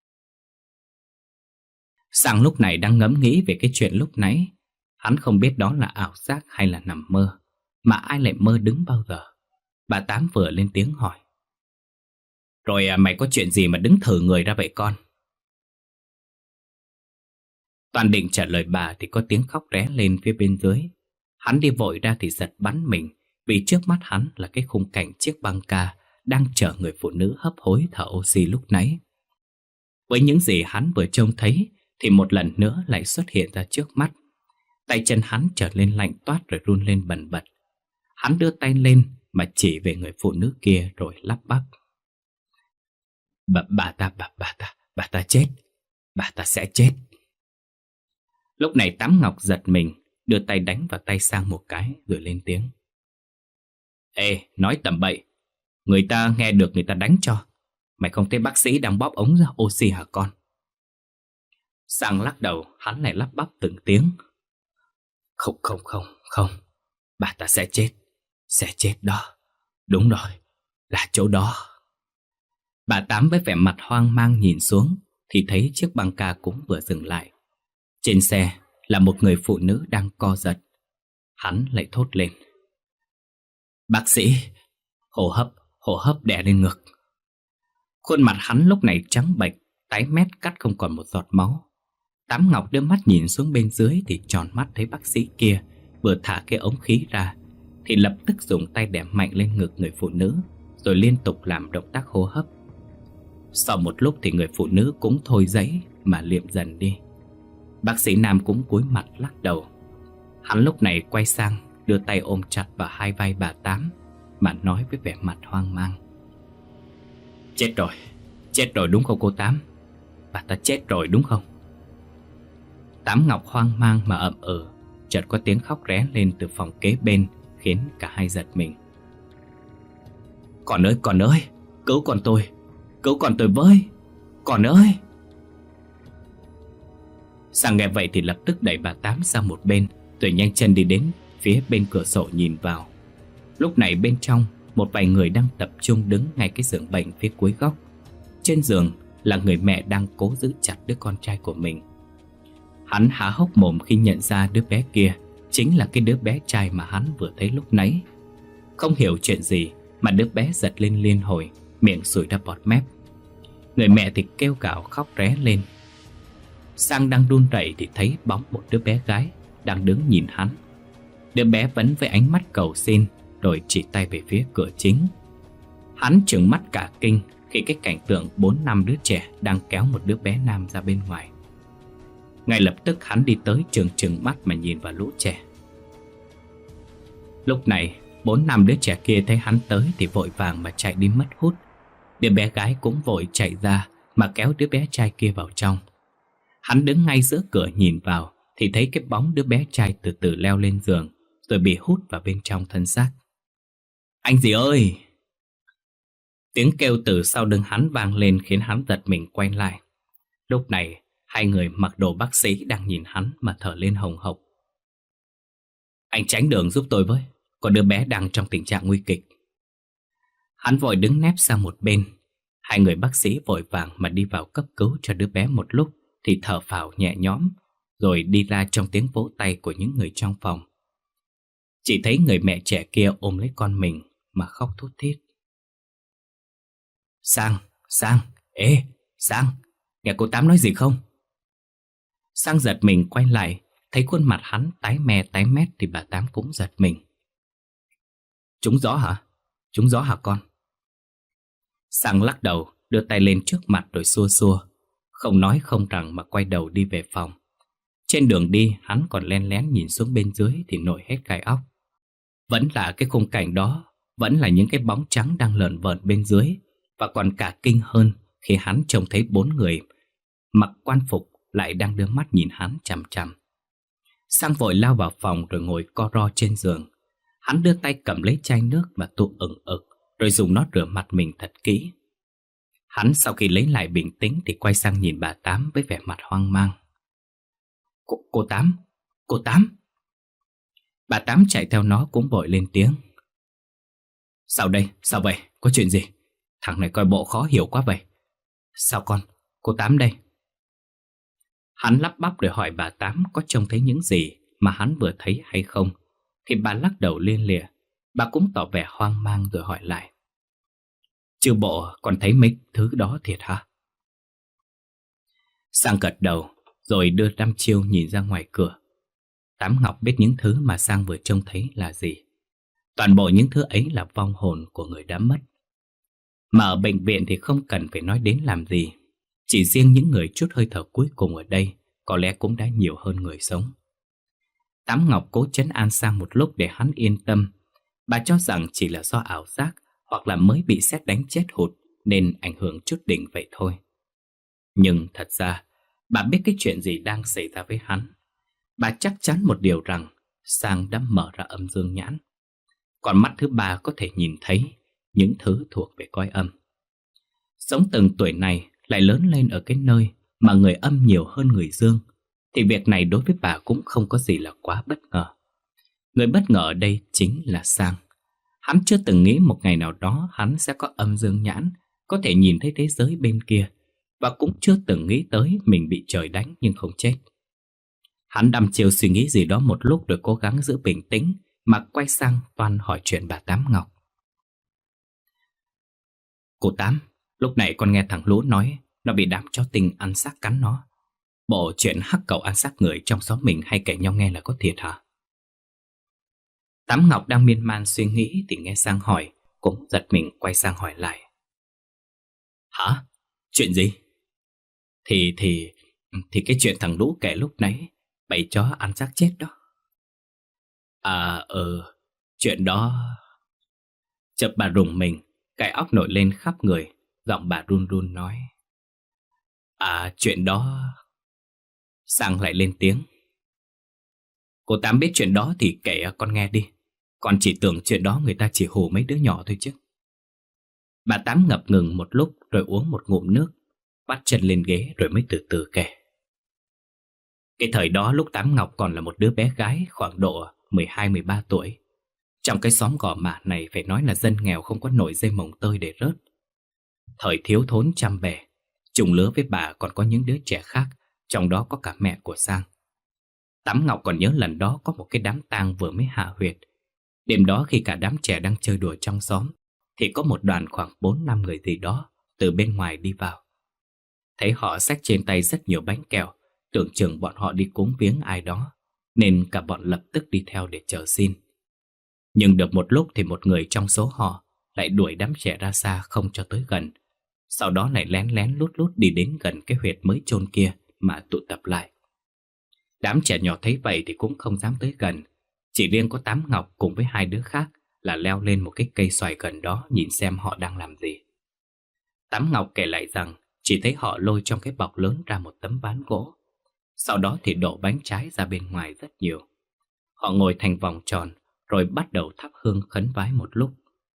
S1: Sang lúc này đang ngẫm nghĩ về cái chuyện lúc nãy. Hắn không biết đó là ảo giác hay là nằm mơ, mà ai lại mơ đứng bao giờ. Bà Tám vừa lên tiếng hỏi. Rồi à, mày có chuyện gì mà đứng thử người ra vậy con? Toàn định trả lời bà thì có tiếng khóc ré lên phía bên dưới. Hắn đi vội ra thì giật bắn mình, vì trước mắt hắn là cái khung cảnh chiếc băng ca đang chở người phụ nữ hấp hối thở oxy lúc nãy. Với những gì hắn vừa trông thấy thì một lần nữa lại xuất hiện ra trước mắt. Tay chân hắn trở lên lạnh toát rồi run lên bần bật. Hắn đưa tay lên mà chỉ về người phụ nữ kia rồi lắp bắp. Bà, bà ta, bà, bà ta, bà ta chết. Bà ta sẽ chết. Lúc này Tám Ngọc giật mình, đưa tay đánh vào tay Sang một cái rồi lên tiếng. Ê, nói tầm bậy. Người ta nghe được người ta đánh cho. Mày không thấy bác sĩ đang bóp ống ra oxy hả con? Sang lắc đầu, hắn lại lắp bắp từng tiếng. Không, không, không, không. Bà ta sẽ chết. Sẽ chết đó. Đúng rồi, là chỗ đó. Bà Tám với vẻ mặt hoang mang nhìn xuống thì thấy chiếc băng ca cũng vừa dừng lại. Trên xe là một người phụ nữ đang co giật. Hắn lại thốt lên. Bác sĩ, hô hấp, hô hấp đè lên ngực. Khuôn mặt hắn lúc này trắng bệch, tái mét cắt không còn một giọt máu. Tám Ngọc đưa mắt nhìn xuống bên dưới thì tròn mắt thấy bác sĩ kia vừa thả cái ống khí ra thì lập tức dùng tay đè mạnh lên ngực người phụ nữ, rồi liên tục làm động tác hô hấp. Sau một lúc thì người phụ nữ cũng thôi giãy mà liệm dần đi. Bác sĩ nam cũng cúi mặt lắc đầu. Hắn lúc này quay sang đưa tay ôm chặt vào hai vai bà Tám mà nói với vẻ mặt hoang mang. Chết rồi, chết rồi đúng không cô Tám? Bà ta chết rồi đúng không? Tám Ngọc hoang mang mà ậm ừ. Chợt có tiếng khóc ré lên từ phòng kế bên, khiến cả hai giật mình. Con ơi, con ơi, cứu con tôi, cứu con tôi với, con ơi. Sang nghe vậy thì lập tức đẩy bà Tám sang một bên, rồi nhanh chân đi đến phía bên cửa sổ nhìn vào. Lúc này bên trong, một vài người đang tập trung đứng ngay cái giường bệnh phía cuối góc. Trên giường là người mẹ đang cố giữ chặt đứa con trai của mình. Hắn há hốc mồm khi nhận ra đứa bé kia chính là cái đứa bé trai mà hắn vừa thấy lúc nãy. Không hiểu chuyện gì mà đứa bé giật lên liên hồi, miệng sùi ra bọt mép. Người mẹ thì kêu gào khóc ré lên. Sang đang run rẩy thì thấy bóng một đứa bé gái đang đứng nhìn hắn. Đứa bé vẫn với ánh mắt cầu xin, rồi chỉ tay về phía cửa chính. Hắn trừng mắt cả kinh khi cái cảnh tượng bốn năm đứa trẻ đang kéo một đứa bé nam ra bên ngoài. Ngay lập tức hắn đi tới trừng trừng mắt mà nhìn vào lũ trẻ. Lúc này bốn năm đứa trẻ kia thấy hắn tới thì vội vàng mà chạy đi mất hút. Đứa bé gái cũng vội chạy ra mà kéo đứa bé trai kia vào trong. Hắn đứng ngay giữa cửa nhìn vào thì thấy cái bóng đứa bé trai từ từ leo lên giường, rồi bị hút vào bên trong thân xác. Anh gì ơi! Tiếng kêu từ sau lưng hắn vang lên khiến hắn giật mình quay lại. Lúc này hai người mặc đồ bác sĩ đang nhìn hắn mà thở lên hồng hộc. Anh tránh đường giúp tôi với, có đứa bé đang trong tình trạng nguy kịch. Hắn vội đứng nép sang một bên. Hai người bác sĩ vội vàng mà đi vào cấp cứu cho đứa bé một lúc thì thở phào nhẹ nhõm, rồi đi ra trong tiếng vỗ tay của những người trong phòng. Chỉ thấy người mẹ trẻ kia ôm lấy con mình mà khóc thút thít. Sang, Sang, ê, Sang, nghe cô Tám nói gì không? Sang giật mình quay lại, thấy khuôn mặt hắn tái me tái mét thì bà Tám cũng giật mình. Trúng gió hả? Trúng gió hả con? Sang lắc đầu, đưa tay lên trước mặt rồi xua xua, không nói không rằng mà quay đầu đi về phòng. Trên đường đi, hắn còn len lén nhìn xuống bên dưới thì nổi hết gai óc. Vẫn là cái khung cảnh đó, vẫn là những cái bóng trắng đang lởn vởn bên dưới, và còn cả kinh hơn khi hắn trông thấy bốn người mặc quan phục lại đang đưa mắt nhìn hắn chằm chằm. Sang vội lao vào phòng rồi ngồi co ro trên giường. Hắn đưa tay cầm lấy chai nước mà tụ ửng ực, rồi dùng nó rửa mặt mình thật kỹ. Hắn sau khi lấy lại bình tĩnh thì quay sang nhìn bà Tám với vẻ mặt hoang mang. Cô, cô Tám, cô Tám. Bà Tám chạy theo nó cũng vội lên tiếng. Sao đây, sao vậy, có chuyện gì? Thằng này coi bộ khó hiểu quá vậy. Sao con, cô Tám đây? Hắn lắp bắp rồi hỏi bà Tám có trông thấy những gì mà hắn vừa thấy hay không. Thì bà lắc đầu lia lịa. Bà cũng tỏ vẻ hoang mang rồi hỏi lại. Chứ bộ còn thấy mấy thứ đó thiệt hả? Sang gật đầu rồi đưa đăm chiêu nhìn ra ngoài cửa. Tám Ngọc biết những thứ mà Sang vừa trông thấy là gì. Toàn bộ những thứ ấy là vong hồn của người đã mất. Mà ở bệnh viện thì không cần phải nói đến làm gì. Chỉ riêng những người chút hơi thở cuối cùng ở đây có lẽ cũng đã nhiều hơn người sống. Tám Ngọc cố trấn an Sang một lúc để hắn yên tâm. Bà cho rằng chỉ là do ảo giác hoặc là mới bị sét đánh chết hụt nên ảnh hưởng chút đỉnh vậy thôi. Nhưng thật ra bà biết cái chuyện gì đang xảy ra với hắn. Bà chắc chắn một điều rằng Sang đã mở ra âm dương nhãn. Còn mắt thứ ba có thể nhìn thấy những thứ thuộc về cõi âm. Sống từng tuổi này lại lớn lên ở cái nơi mà người âm nhiều hơn người dương, thì việc này đối với bà cũng không có gì là quá bất ngờ. Người bất ngờ ở đây chính là Sang. Hắn chưa từng nghĩ một ngày nào đó hắn sẽ có âm dương nhãn, có thể nhìn thấy thế giới bên kia, và cũng chưa từng nghĩ tới mình bị trời đánh nhưng không chết. Hắn đăm chiêu suy nghĩ gì đó một lúc rồi cố gắng giữ bình tĩnh mà quay sang toan hỏi chuyện bà Tám Ngọc. Cô Tám, lúc này con nghe thằng Lũ nói nó bị đám chó tinh ăn xác cắn nó. Bộ chuyện hắc cẩu ăn xác người trong xóm mình hay kể nhau nghe là có thiệt hả? Tám Ngọc đang miên man suy nghĩ thì nghe Sang hỏi, cũng giật mình quay sang hỏi lại. Hả? Chuyện gì? Thì, thì, thì cái chuyện thằng Lũ kể lúc nãy, bầy chó ăn xác chết đó. À, ừ, chuyện đó... Chợt bà rùng mình, cái óc nổi lên khắp người, giọng bà run run nói. À, chuyện đó... Sang lại lên tiếng. Cô Tám biết chuyện đó thì kể con nghe đi. Con chỉ tưởng chuyện đó người ta chỉ hù mấy đứa nhỏ thôi chứ. Bà Tám ngập ngừng một lúc rồi uống một ngụm nước, bắt chân lên ghế rồi mới từ từ kể. Cái thời đó lúc Tám Ngọc còn là một đứa bé gái khoảng độ mười hai mười ba tuổi. Trong cái xóm Gò Mả này phải nói là dân nghèo không có nổi dây mồng tơi để rớt. Thời thiếu thốn chăm bề, trùng lứa với bà còn có những đứa trẻ khác, trong đó có cả mẹ của Sang. Tám Ngọc còn nhớ lần đó có một cái đám tang vừa mới hạ huyệt. Đêm đó khi cả đám trẻ đang chơi đùa trong xóm thì có một đoàn khoảng bốn năm người gì đó từ bên ngoài đi vào. Thấy họ xách trên tay rất nhiều bánh kẹo, tưởng chừng bọn họ đi cúng viếng ai đó, nên cả bọn lập tức đi theo để chờ xin. Nhưng được một lúc thì một người trong số họ lại đuổi đám trẻ ra xa không cho tới gần. Sau đó lại lén lén lút lút đi đến gần cái huyệt mới chôn kia mà tụ tập lại. Đám trẻ nhỏ thấy vậy thì cũng không dám tới gần. Chỉ riêng có Tám Ngọc cùng với hai đứa khác là leo lên một cái cây xoài gần đó nhìn xem họ đang làm gì. Tám Ngọc kể lại rằng chỉ thấy họ lôi trong cái bọc lớn ra một tấm ván gỗ. Sau đó thì đổ bánh trái ra bên ngoài rất nhiều. Họ ngồi thành vòng tròn rồi bắt đầu thắp hương khấn vái một lúc.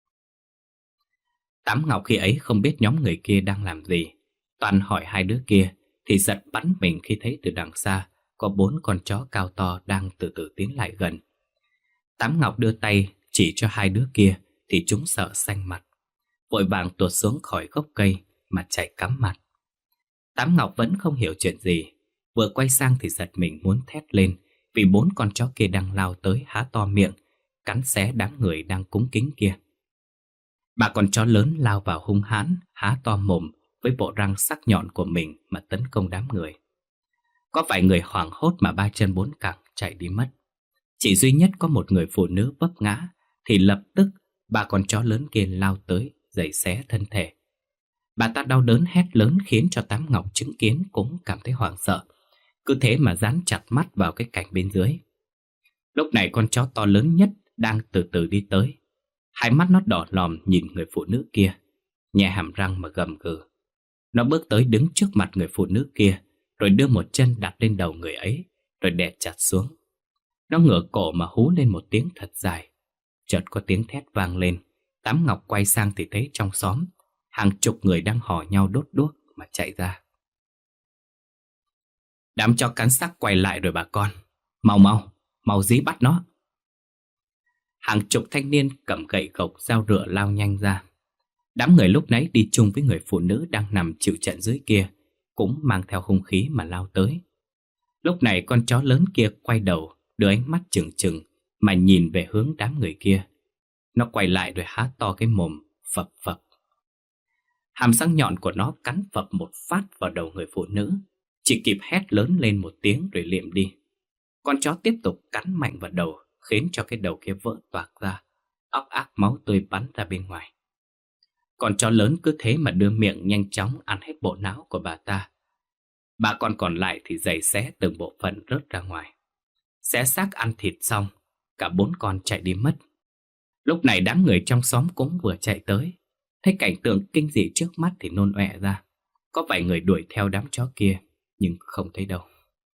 S1: Tám Ngọc khi ấy không biết nhóm người kia đang làm gì. Toàn hỏi hai đứa kia thì giật bắn mình khi thấy từ đằng xa có bốn con chó cao to đang từ từ tiến lại gần. Tám Ngọc đưa tay chỉ cho hai đứa kia thì chúng sợ xanh mặt, vội vàng tuột xuống khỏi gốc cây mà chạy cắm mặt. Tám Ngọc vẫn không hiểu chuyện gì, vừa quay sang thì giật mình muốn thét lên, vì bốn con chó kia đang lao tới há to miệng, cắn xé đám người đang cúng kính kia. Ba con chó lớn lao vào hung hãn, há to mồm với bộ răng sắc nhọn của mình mà tấn công đám người. Có vài người hoảng hốt mà ba chân bốn cẳng chạy đi mất. Chỉ duy nhất có một người phụ nữ vấp ngã, thì lập tức ba con chó lớn kia lao tới giày xé thân thể. Bà ta đau đớn hét lớn khiến cho Tám Ngọc chứng kiến cũng cảm thấy hoảng sợ, cứ thế mà dán chặt mắt vào cái cảnh bên dưới. Lúc này con chó to lớn nhất đang từ từ đi tới. Hai mắt nó đỏ lòm nhìn người phụ nữ kia, nhè hàm răng mà gầm gừ. Nó bước tới đứng trước mặt người phụ nữ kia, rồi đưa một chân đặt lên đầu người ấy, rồi đè chặt xuống. Nó ngửa cổ mà hú lên một tiếng thật dài. Chợt có tiếng thét vang lên. Tám Ngọc quay sang thì thấy trong xóm hàng chục người đang hò nhau đốt đuốc mà chạy ra. Đám chó cắn xác quay lại rồi bà con. Mau mau, mau dí bắt nó. Hàng chục thanh niên cầm gậy gộc dao rựa lao nhanh ra. Đám người lúc nãy đi chung với người phụ nữ đang nằm chịu trận dưới kia cũng mang theo hung khí mà lao tới. Lúc này con chó lớn kia quay đầu, đưa ánh mắt trừng trừng mà nhìn về hướng đám người kia. Nó quay lại rồi há to cái mồm, phập phập. Hàm răng nhọn của nó cắn phập một phát vào đầu người phụ nữ, chỉ kịp hét lớn lên một tiếng rồi liệm đi. Con chó tiếp tục cắn mạnh vào đầu, khiến cho cái đầu kia vỡ toạc ra, óc ác máu tươi bắn ra bên ngoài. Con chó lớn cứ thế mà đưa miệng nhanh chóng ăn hết bộ não của bà ta. Ba con còn lại thì giày xé từng bộ phận rớt ra ngoài. Xé xác ăn thịt xong, cả bốn con chạy đi mất. Lúc này đám người trong xóm cũng vừa chạy tới, thấy cảnh tượng kinh dị trước mắt thì nôn ọe ra. Có vài người đuổi theo đám chó kia, nhưng không thấy đâu.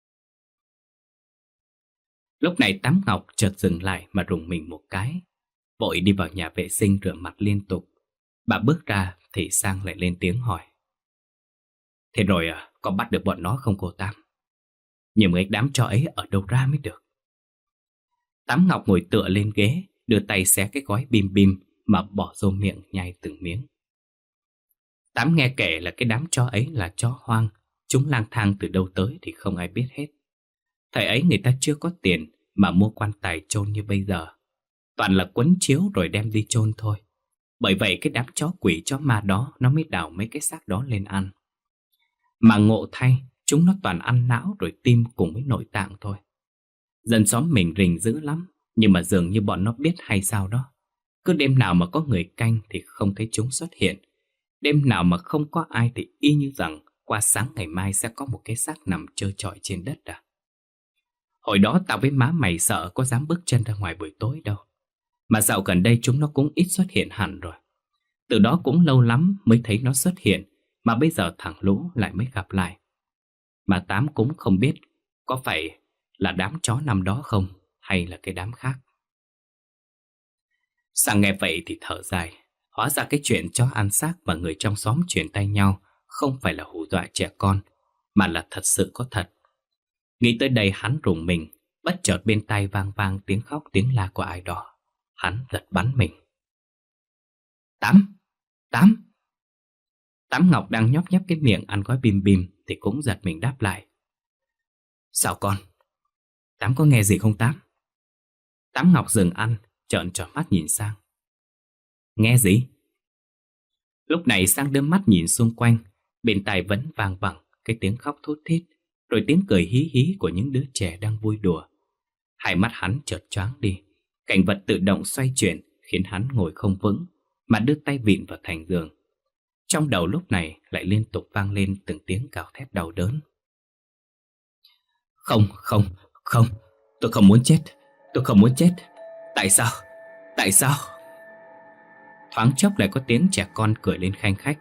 S1: Lúc này Tám Ngọc chợt dừng lại mà rùng mình một cái, vội đi vào nhà vệ sinh rửa mặt liên tục. Bà bước ra thì Sang lại lên tiếng hỏi: Thế rồi à, có bắt được bọn nó không cô Tám? Nhưng mấy đám chó ấy ở đâu ra mới được? Tám Ngọc ngồi tựa lên ghế, đưa tay xé cái gói bim bim mà bỏ vô miệng nhai từng miếng. Tám nghe kể là cái đám chó ấy là chó hoang, chúng lang thang từ đâu tới thì không ai biết hết. Thời ấy người ta chưa có tiền mà mua quan tài chôn như bây giờ, toàn là quấn chiếu rồi đem đi chôn thôi. Bởi vậy cái đám chó quỷ chó ma đó nó mới đào mấy cái xác đó lên ăn. Mà ngộ thay, chúng nó toàn ăn não rồi tim cùng với nội tạng thôi. Dân xóm mình rình dữ lắm, nhưng mà dường như bọn nó biết hay sao đó. Cứ đêm nào mà có người canh thì không thấy chúng xuất hiện. Đêm nào mà không có ai thì y như rằng qua sáng ngày mai sẽ có một cái xác nằm trơ trọi trên đất à. Hồi đó tao với má mày sợ có dám bước chân ra ngoài buổi tối đâu. Mà dạo gần đây chúng nó cũng ít xuất hiện hẳn rồi. Từ đó cũng lâu lắm mới thấy nó xuất hiện, mà bây giờ thằng Lũ lại mới gặp lại. Mà Tám cũng không biết có phải là đám chó năm đó không, hay là cái đám khác. Sang nghe vậy thì thở dài. Hóa ra cái chuyện chó ăn xác mà người trong xóm truyền tay nhau không phải là hù dọa trẻ con, mà là thật sự có thật. Nghĩ tới đây hắn rùng mình, bất chợt bên tai vang vang tiếng khóc tiếng la của ai đó. Hắn giật bắn mình. Tám! Tám! Tám Ngọc đang nhóp nhép cái miệng ăn gói bim bim thì cũng giật mình đáp lại: Sao con? Tám có nghe gì không Tám? Tám Ngọc dừng ăn, trợn tròn mắt nhìn Sang. Nghe gì? Lúc này Sang đưa mắt nhìn xung quanh, bên tai vẫn vang vẳng cái tiếng khóc thút thít, rồi tiếng cười hí hí của những đứa trẻ đang vui đùa. Hai mắt hắn chợt choáng đi, cảnh vật tự động xoay chuyển khiến hắn ngồi không vững, mà đưa tay vịn vào thành giường. Trong đầu lúc này lại liên tục vang lên từng tiếng gào thét đau đớn. Không, không, không, tôi không muốn chết, tôi không muốn chết. Tại sao? Tại sao? Thoáng chốc lại có tiếng trẻ con cười lên khanh khách.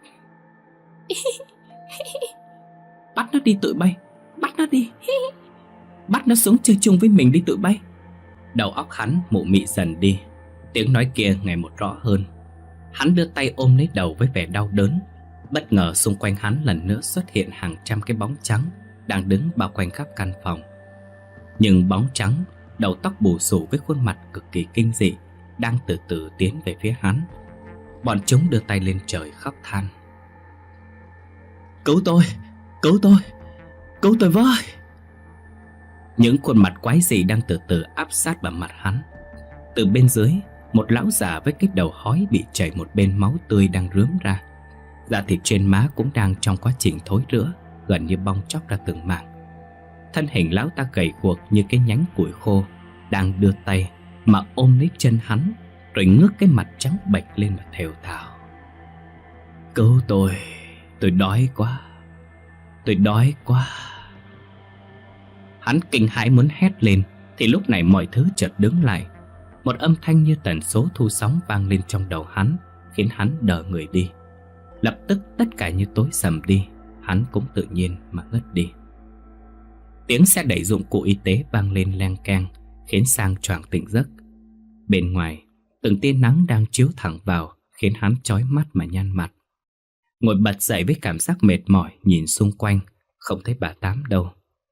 S1: Bắt nó đi tụi bay, bắt nó đi. Bắt nó xuống chơi chung với mình đi tụi bay. Đầu óc hắn mụ mị dần đi, tiếng nói kia ngày một rõ hơn. Hắn đưa tay ôm lấy đầu với vẻ đau đớn. Bất ngờ xung quanh hắn lần nữa xuất hiện hàng trăm cái bóng trắng đang đứng bao quanh khắp căn phòng. Nhưng bóng trắng, đầu tóc bù xù với khuôn mặt cực kỳ kinh dị, đang từ từ tiến về phía hắn. Bọn chúng đưa tay lên trời khóc than: Cứu tôi! Cứu tôi! Cứu tôi với! Những khuôn mặt quái dị đang từ từ áp sát vào mặt hắn. Từ bên dưới, một lão già với cái đầu hói bị chảy một bên máu tươi đang rướm ra. Da thịt trên má cũng đang trong quá trình thối rữa, gần như bong chóc ra từng mảng. Thân hình lão ta gầy guộc như cái nhánh củi khô, đang đưa tay mà ôm lấy chân hắn, rồi ngước cái mặt trắng bệch lên mà thều thào: "Cứu tôi, tôi đói quá, tôi đói quá." Hắn kinh hãi muốn hét lên, thì lúc này mọi thứ chợt đứng lại. Một âm thanh như tần số thu sóng vang lên trong đầu hắn, khiến hắn đờ người đi. Lập tức tất cả như tối sầm đi, hắn cũng tự nhiên mà ngất đi. Tiếng xe đẩy dụng cụ y tế vang lên leng keng, khiến Sang choàng tỉnh giấc. Bên ngoài, từng tia nắng đang chiếu thẳng vào, khiến hắn chói mắt mà nhăn mặt. Ngồi bật dậy với cảm giác mệt mỏi, nhìn xung quanh, không thấy bà Tám đâu.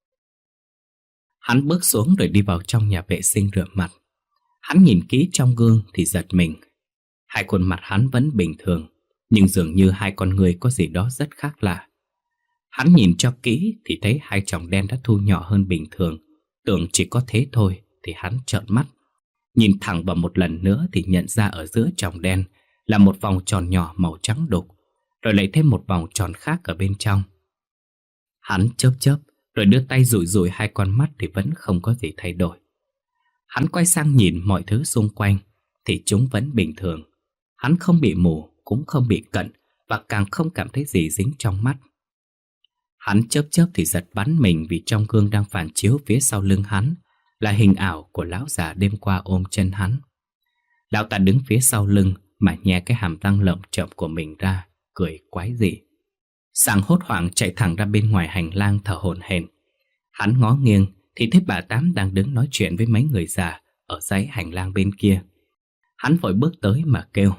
S1: Hắn bước xuống rồi đi vào trong nhà vệ sinh rửa mặt. Hắn nhìn kỹ trong gương thì giật mình. Hai khuôn mặt hắn vẫn bình thường, nhưng dường như hai con người có gì đó rất khác lạ. Hắn nhìn cho kỹ thì thấy hai tròng đen đã thu nhỏ hơn bình thường. Tưởng chỉ có thế thôi thì hắn trợn mắt. Nhìn thẳng vào một lần nữa thì nhận ra ở giữa tròng đen là một vòng tròn nhỏ màu trắng đục, rồi lại thêm một vòng tròn khác ở bên trong. Hắn chớp chớp rồi đưa tay dụi dụi hai con mắt thì vẫn không có gì thay đổi. Hắn quay sang nhìn mọi thứ xung quanh thì chúng vẫn bình thường. Hắn không bị mù, cũng không bị cận, và càng không cảm thấy gì dính trong mắt. Hắn chớp chớp thì giật bắn mình vì trong gương đang phản chiếu phía sau lưng hắn là hình ảo của lão già đêm qua ôm chân hắn. Lão ta đứng phía sau lưng mà nhè cái hàm răng lởm chởm của mình ra, cười quái dị. Sang hốt hoảng chạy thẳng ra bên ngoài hành lang thở hổn hển. Hắn ngó nghiêng thì thấy bà Tám đang đứng nói chuyện với mấy người già ở dãy hành lang bên kia. Hắn vội bước tới mà kêu: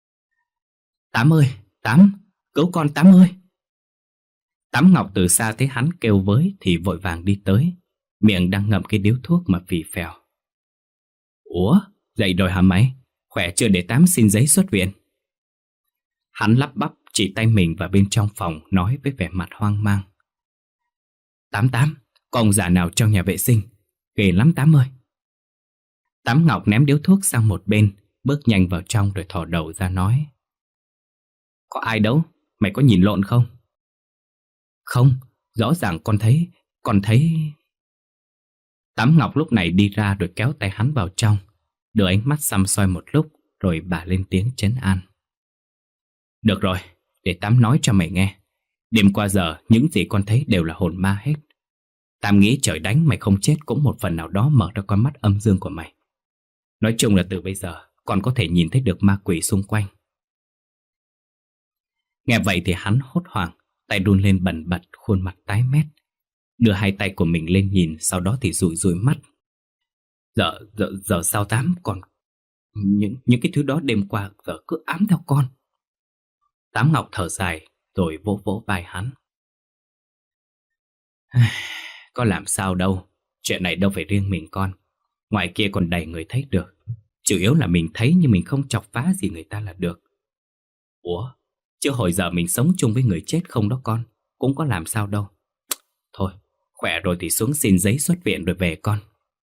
S1: "Tám ơi, Tám, cứu con Tám ơi!" Tám Ngọc từ xa thấy hắn kêu với thì vội vàng đi tới, miệng đang ngậm cái điếu thuốc mà phì phèo. "Ủa, dậy rồi hả mày? Khỏe chưa để Tám xin giấy xuất viện?" Hắn lắp bắp chỉ tay mình vào bên trong phòng, nói với vẻ mặt hoang mang: "Tám Tám, có ông già nào trong nhà vệ sinh? Ghê lắm Tám ơi!" Tám Ngọc ném điếu thuốc sang một bên, bước nhanh vào trong rồi thò đầu ra nói: "Có ai đâu, mày có nhìn lộn không?" "Không, rõ ràng con thấy, con thấy..." Tám Ngọc lúc này đi ra rồi kéo tay hắn vào trong, đưa ánh mắt săm soi một lúc rồi bà lên tiếng trấn an: "Được rồi, để Tám nói cho mày nghe. Đêm qua giờ những gì con thấy đều là hồn ma hết. Tám nghĩ trời đánh mày không chết cũng một phần nào đó mở ra con mắt âm dương của mày. Nói chung là từ bây giờ con có thể nhìn thấy được ma quỷ xung quanh." Nghe vậy thì hắn hốt hoảng, tay run lên bần bật, khuôn mặt tái mét, đưa hai tay của mình lên nhìn, sau đó thì dụi dụi mắt. Giờ, giờ, giờ sao Tám, còn những, những cái thứ đó đêm qua giờ cứ ám theo con." Tám Ngọc thở dài rồi vỗ vỗ vai hắn: "Có làm sao đâu, chuyện này đâu phải riêng mình con. Ngoài kia còn đầy người thấy được. Chủ yếu là mình thấy nhưng mình không chọc phá gì người ta là được. Ủa, chứ hồi giờ mình sống chung với người chết không đó con, cũng có làm sao đâu. Thôi, khỏe rồi thì xuống xin giấy xuất viện rồi về con."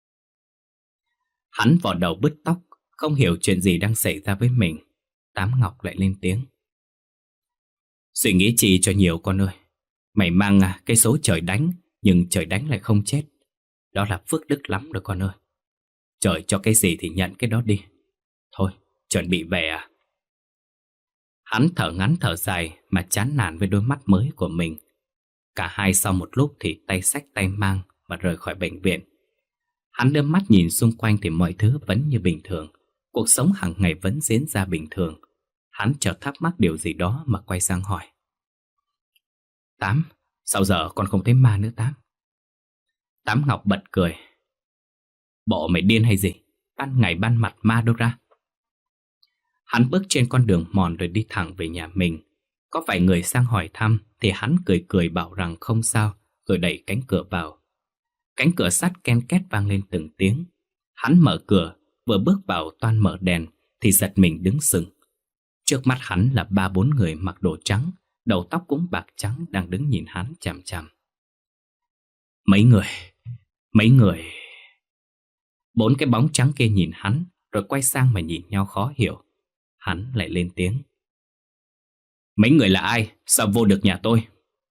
S1: Hắn vò đầu bứt tóc, không hiểu chuyện gì đang xảy ra với mình. Tám Ngọc lại lên tiếng: "Suy nghĩ chi cho nhiều con ơi. Mày mang à, cái số trời đánh, nhưng trời đánh lại không chết. Đó là phước đức lắm rồi con ơi. Trời cho cái gì thì nhận cái đó đi. Thôi, chuẩn bị về à." Hắn thở ngắn thở dài mà chán nản với đôi mắt mới của mình. Cả hai sau một lúc thì tay xách tay mang mà rời khỏi bệnh viện. Hắn đưa mắt nhìn xung quanh thì mọi thứ vẫn như bình thường. Cuộc sống hàng ngày vẫn diễn ra bình thường. Hắn chợt thắc mắc điều gì đó mà quay sang hỏi: "Tám, sao giờ con không thấy ma nữa Tám?" Tám Ngọc bật cười: "Bộ mày điên hay gì? Ban ngày ban mặt ma đâu ra." Hắn bước trên con đường mòn rồi đi thẳng về nhà mình. Có vài người sang hỏi thăm thì hắn cười cười bảo rằng không sao, rồi đẩy cánh cửa vào. Cánh cửa sắt ken két vang lên từng tiếng. Hắn mở cửa, vừa bước vào toan mở đèn thì giật mình đứng sững. Trước mắt hắn là ba bốn người mặc đồ trắng, đầu tóc cũng bạc trắng đang đứng nhìn hắn chằm chằm. "Mấy người, Mấy người. Bốn cái bóng trắng kia nhìn hắn, rồi quay sang mà nhìn nhau khó hiểu. Hắn lại lên tiếng. Mấy người là ai? Sao vô được nhà tôi?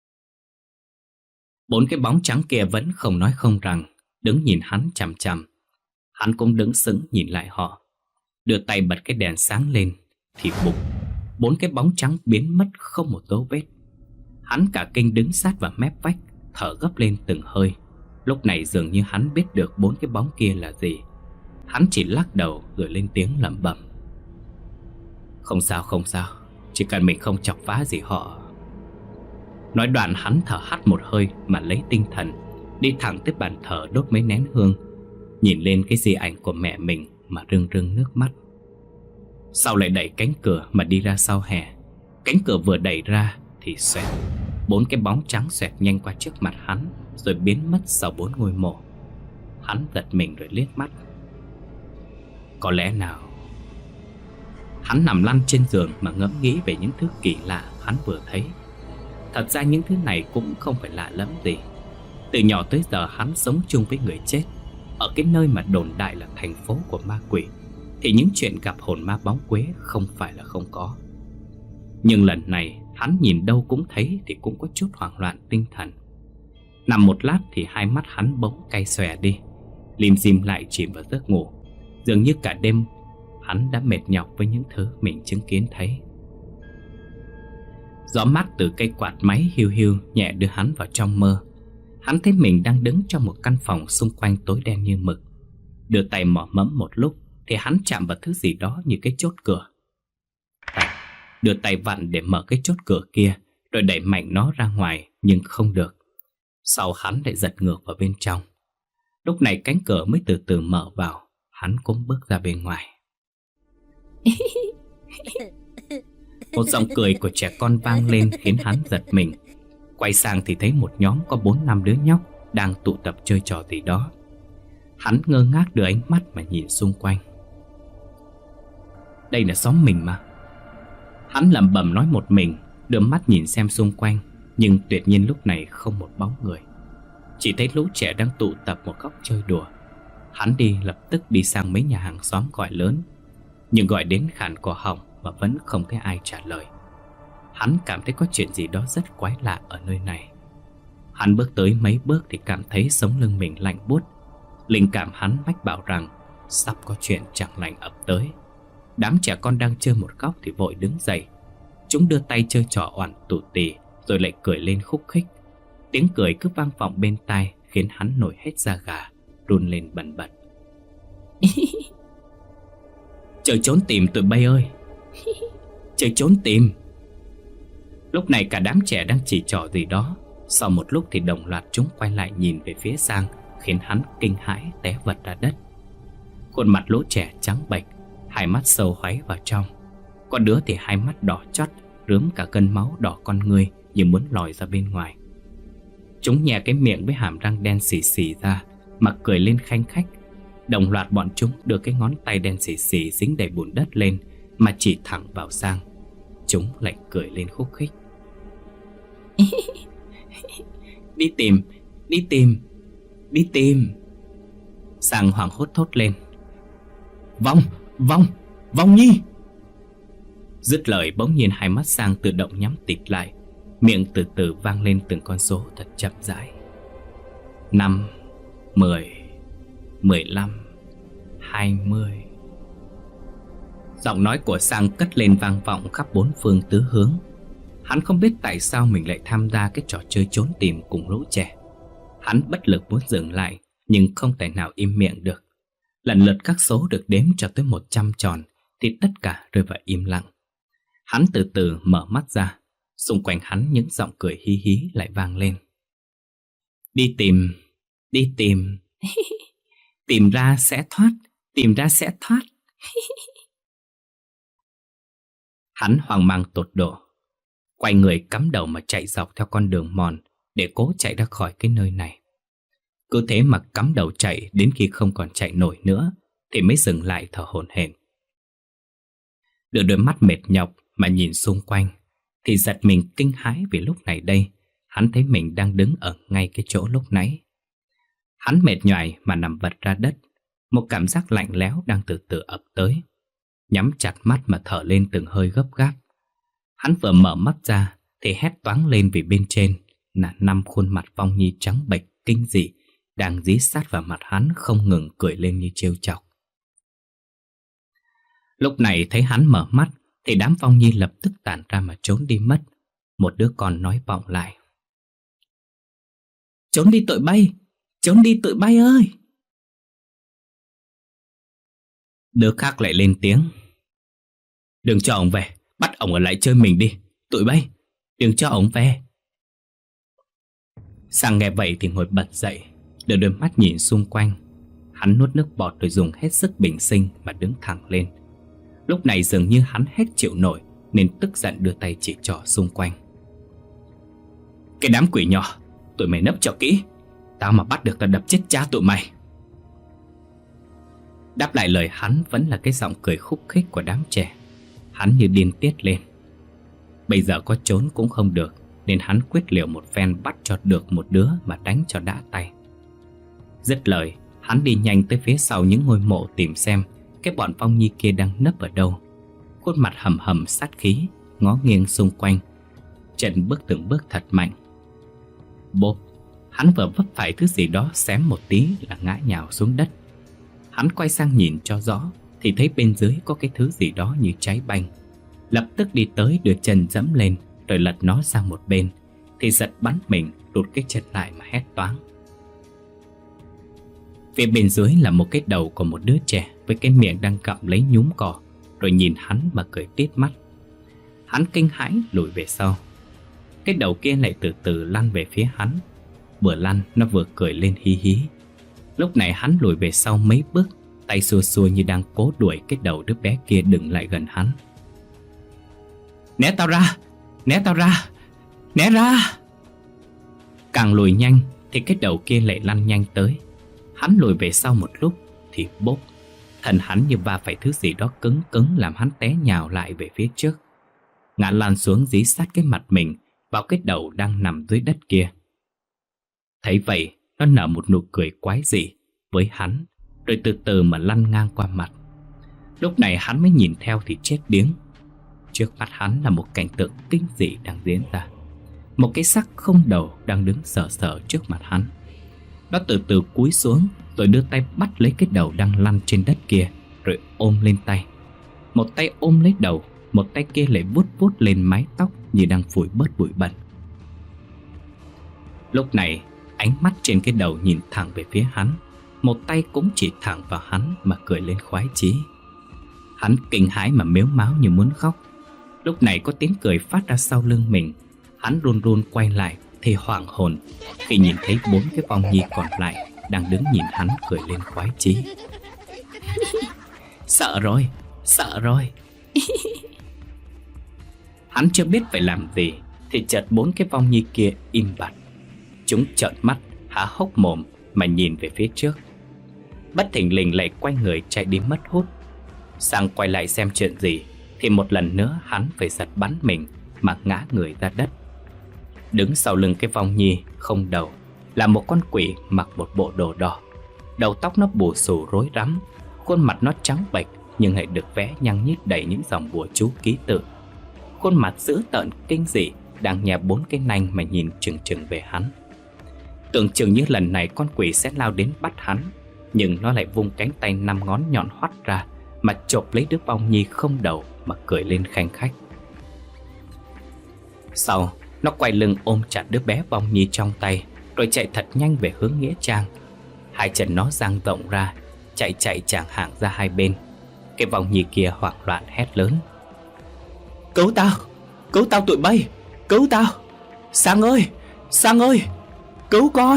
S1: Bốn cái bóng trắng kia vẫn không nói không rằng, đứng nhìn hắn chằm chằm. Hắn cũng đứng sững nhìn lại họ, đưa tay bật cái đèn sáng lên. Thì bụp, bốn cái bóng trắng biến mất không một dấu vết. Hắn cả kinh đứng sát vào mép vách, thở gấp lên từng hơi. Lúc này dường như hắn biết được bốn cái bóng kia là gì. Hắn chỉ lắc đầu rồi lên tiếng lẩm bẩm. Không sao không sao, chỉ cần mình không chọc phá gì họ. Nói đoạn hắn thở hắt một hơi mà lấy tinh thần, đi thẳng tới bàn thờ đốt mấy nén hương, nhìn lên cái di ảnh của mẹ mình mà rưng rưng nước mắt. Sau lại đẩy cánh cửa mà đi ra sau hè. Cánh cửa vừa đẩy ra thì xoẹt, bốn cái bóng trắng xoẹt nhanh qua trước mặt hắn, rồi biến mất sau bốn ngôi mộ. Hắn giật mình rồi liếc mắt. Có lẽ nào. Hắn nằm lăn trên giường mà ngẫm nghĩ về những thứ kỳ lạ hắn vừa thấy. Thật ra những thứ này cũng không phải lạ lắm gì. Từ nhỏ tới giờ hắn sống chung với người chết, ở cái nơi mà đồn đại là thành phố của ma quỷ, thì những chuyện gặp hồn ma bóng quế không phải là không có. Nhưng lần này hắn nhìn đâu cũng thấy thì cũng có chút hoảng loạn tinh thần. Nằm một lát thì hai mắt hắn bỗng cay xòe đi, lim dim lại chìm vào giấc ngủ. Dường như cả đêm hắn đã mệt nhọc với những thứ mình chứng kiến thấy. Gió mát từ cây quạt máy hiu hiu nhẹ đưa hắn vào trong mơ. Hắn thấy mình đang đứng trong một căn phòng xung quanh tối đen như mực. Đưa tay mò mẫm một lúc thì hắn chạm vào thứ gì đó như cái chốt cửa. Đưa tay vặn để mở cái chốt cửa kia, rồi đẩy mạnh nó ra ngoài, nhưng không được. Sau hắn lại giật ngược vào bên trong. Lúc này cánh cửa mới từ từ mở vào. Hắn cũng bước ra bên ngoài. Một giọng cười của trẻ con vang lên khiến hắn giật mình. Quay sang thì thấy một nhóm có bốn năm đứa nhóc đang tụ tập chơi trò gì đó. Hắn ngơ ngác đưa ánh mắt mà nhìn xung quanh. Đây là xóm mình mà. Hắn lẩm bẩm nói một mình, đưa mắt nhìn xem xung quanh. Nhưng tuyệt nhiên lúc này không một bóng người. Chỉ thấy lũ trẻ đang tụ tập một góc chơi đùa. Hắn đi lập tức đi sang mấy nhà hàng xóm gọi lớn, nhưng gọi đến khàn cổ họng mà vẫn không thấy ai trả lời. Hắn cảm thấy có chuyện gì đó rất quái lạ ở nơi này. Hắn bước tới mấy bước thì cảm thấy sống lưng mình lạnh buốt. Linh cảm hắn mách bảo rằng sắp có chuyện chẳng lành ập tới. Đám trẻ con đang chơi một góc thì vội đứng dậy. Chúng đưa tay chơi trò oằn tù tì, rồi lại cười lên khúc khích. Tiếng cười cứ vang vọng bên tai khiến hắn nổi hết da gà, run lên bần bật. Trời trốn tìm tụi bay ơi. Trời trốn tìm. Lúc này cả đám trẻ đang chỉ trỏ gì đó. Sau một lúc thì đồng loạt chúng quay lại nhìn về phía Sang, khiến hắn kinh hãi té vật ra đất. Khuôn mặt lũ trẻ trắng bệch, hai mắt sâu hoáy vào trong. Có đứa thì hai mắt đỏ chót, rướm cả cân máu đỏ con ngươi như muốn lòi ra bên ngoài. Chúng nhè cái miệng với hàm răng đen xì xì ra mà cười lên khanh khách. Đồng loạt bọn chúng đưa cái ngón tay đen xì xì dính đầy bùn đất lên mà chỉ thẳng vào Sang. Chúng lại cười lên khúc khích. Đi tìm, đi tìm, đi tìm. Sang hoảng hốt thốt lên. Vong, Vong, Vong Nhi. Dứt lời bỗng nhiên hai mắt Sang tự động nhắm tịt lại, miệng từ từ vang lên từng con số thật chậm rãi. Năm, mười, mười lăm, hai mươi. Giọng nói của Sang cất lên vang vọng khắp bốn phương tứ hướng. Hắn không biết tại sao mình lại tham gia cái trò chơi trốn tìm cùng lũ trẻ. Hắn bất lực muốn dừng lại, nhưng không thể nào im miệng được. Lần lượt các số được đếm cho tới một trăm tròn thì tất cả rơi vào im lặng. Hắn từ từ mở mắt ra. Xung quanh hắn những giọng cười hí hí lại vang lên. Đi tìm, đi tìm. Tìm ra sẽ thoát, tìm ra sẽ thoát. Hắn hoang mang tột độ, quay người cắm đầu mà chạy dọc theo con đường mòn để cố chạy ra khỏi cái nơi này. Cứ thế mà cắm đầu chạy đến khi không còn chạy nổi nữa thì mới dừng lại thở hổn hển. Đưa đôi mắt mệt nhọc mà nhìn xung quanh thì giật mình kinh hãi vì lúc này đây hắn thấy mình đang đứng ở ngay cái chỗ lúc nãy. Hắn mệt nhoài mà nằm vật ra đất. Một cảm giác lạnh lẽo đang từ từ ập tới. Nhắm chặt mắt mà thở lên từng hơi gấp gáp. Hắn vừa mở mắt ra thì hét toáng lên vì bên trên là năm khuôn mặt Phong Nhi trắng bệch kinh dị đang dí sát vào mặt hắn, không ngừng cười lên như trêu chọc. Lúc này thấy hắn mở mắt thì đám Phong Nhi lập tức tản ra mà trốn đi mất. Một đứa con nói vọng lại: "Trốn đi tụi bay, trốn đi tụi bay ơi!" Đứa khác lại lên tiếng: "Đừng cho ổng về, bắt ổng ở lại chơi mình đi, tụi bay, đừng cho ổng về." Sang nghe vậy thì ngồi bật dậy, đưa đôi mắt nhìn xung quanh. Hắn nuốt nước bọt rồi dùng hết sức bình sinh mà đứng thẳng lên. Lúc này dường như hắn hết chịu nổi nên tức giận đưa tay chỉ trỏ xung quanh: "Cái đám quỷ nhỏ, tụi mày nấp cho kỹ, tao mà bắt được tao đập chết cha tụi mày." Đáp lại lời hắn vẫn là cái giọng cười khúc khích của đám trẻ. Hắn như điên tiết lên. Bây giờ có trốn cũng không được, nên hắn quyết liều một phen bắt cho được một đứa mà đánh cho đã tay. Dứt lời, hắn đi nhanh tới phía sau những ngôi mộ tìm xem cái bọn Phong Nhi kia đang nấp ở đâu. Khuôn mặt hầm hầm sát khí, ngó nghiêng xung quanh, chân bước từng bước thật mạnh. Bốp, hắn vừa vấp phải thứ gì đó xém một tí là ngã nhào xuống đất. Hắn quay sang nhìn cho rõ thì thấy bên dưới có cái thứ gì đó như cháy banh. Lập tức đi tới đưa chân dẫm lên rồi lật nó sang một bên thì giật bắn mình, đụt cái chân lại mà hét toáng. Phía bên dưới là một cái đầu của một đứa trẻ với cái miệng đang gặm lấy nhúm cỏ, rồi nhìn hắn mà cười tít mắt. Hắn kinh hãi lùi về sau. Cái đầu kia lại từ từ lăn về phía hắn. Vừa lăn nó vừa cười lên hí hí. Lúc này hắn lùi về sau mấy bước, tay xua xua như đang cố đuổi cái đầu đứa bé kia đừng lại gần hắn. "Né tao ra! Né tao ra! Né ra!" Càng lùi nhanh thì cái đầu kia lại lăn nhanh tới. Hắn lùi về sau một lúc thì bốp, thân hắn như va phải thứ gì đó cứng cứng làm hắn té nhào lại về phía trước, ngã lăn xuống dí sát cái mặt mình vào cái đầu đang nằm dưới đất kia. Thấy vậy, nó nở một nụ cười quái dị với hắn, rồi từ từ mà lăn ngang qua mặt. Lúc này hắn mới nhìn theo thì chết điếng. Trước mắt hắn là một cảnh tượng kinh dị đang diễn ra. Một cái xác không đầu đang đứng sờ sờ trước mặt hắn. Nó từ từ cúi xuống rồi đưa tay bắt lấy cái đầu đang lăn trên đất kia, rồi ôm lên tay. Một tay ôm lấy đầu, một tay kia lại vuốt vuốt lên mái tóc như đang phủi bớt bụi bẩn. Lúc này ánh mắt trên cái đầu nhìn thẳng về phía hắn, một tay cũng chỉ thẳng vào hắn mà cười lên khoái chí. Hắn kinh hãi mà mếu máo như muốn khóc. Lúc này có tiếng cười phát ra sau lưng mình. Hắn run run quay lại thì hoảng hồn khi nhìn thấy bốn cái Phong Nhi còn lại đang đứng nhìn hắn cười lên khoái chí. Sợ rồi, sợ rồi. Hắn chưa biết phải làm gì thì chợt bốn cái Phong Nhi kia im bặt. Chúng trợn mắt há hốc mồm mà nhìn về phía trước. Bất thình lình lại quay người chạy đi mất hút. Sang quay lại xem chuyện gì thì một lần nữa hắn phải giật bắn mình mà ngã người ra đất. Đứng sau lưng cái Phong Nhi không đầu là một con quỷ mặc một bộ đồ đỏ. Đầu tóc nó bù xù rối rắm, khuôn mặt nó trắng bệch nhưng lại được vẽ nhăng nhít đầy những dòng bùa chú ký tự. Khuôn mặt dữ tợn kinh dị đang nhè bốn cái nanh mà nhìn chừng chừng về hắn. Tưởng chừng như lần này con quỷ sẽ lao đến bắt hắn, nhưng nó lại vung cánh tay năm ngón nhọn hoắt ra mà chộp lấy đứa Phong Nhi không đầu mà cười lên khanh khách. Sau, nó quay lưng ôm chặt đứa bé Phong Nhi trong tay rồi chạy thật nhanh về hướng nghĩa trang. Hai chân nó dang rộng ra, chạy chạy chàng hàng ra hai bên. Cái Phong Nhi kia hoảng loạn hét lớn: Cứu tao! Cứu tao tụi bay! Cứu tao! Sang ơi! Sang ơi! Cứu con!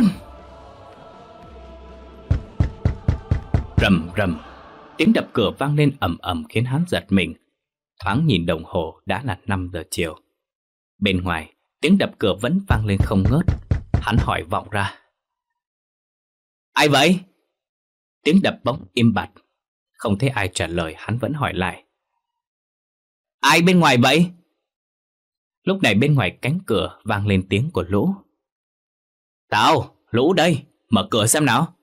S1: Rầm rầm, tiếng đập cửa vang lên ầm ầm khiến hắn giật mình. Thoáng nhìn đồng hồ đã là năm giờ chiều. Bên ngoài, tiếng đập cửa vẫn vang lên không ngớt. Hắn hỏi vọng ra: Ai vậy? Tiếng đập bỗng im bặt. Không thấy ai trả lời, hắn vẫn hỏi lại: Ai bên ngoài vậy? Lúc này bên ngoài cánh cửa vang lên tiếng của Lũ: Tao, Lũ đây, mở cửa xem nào.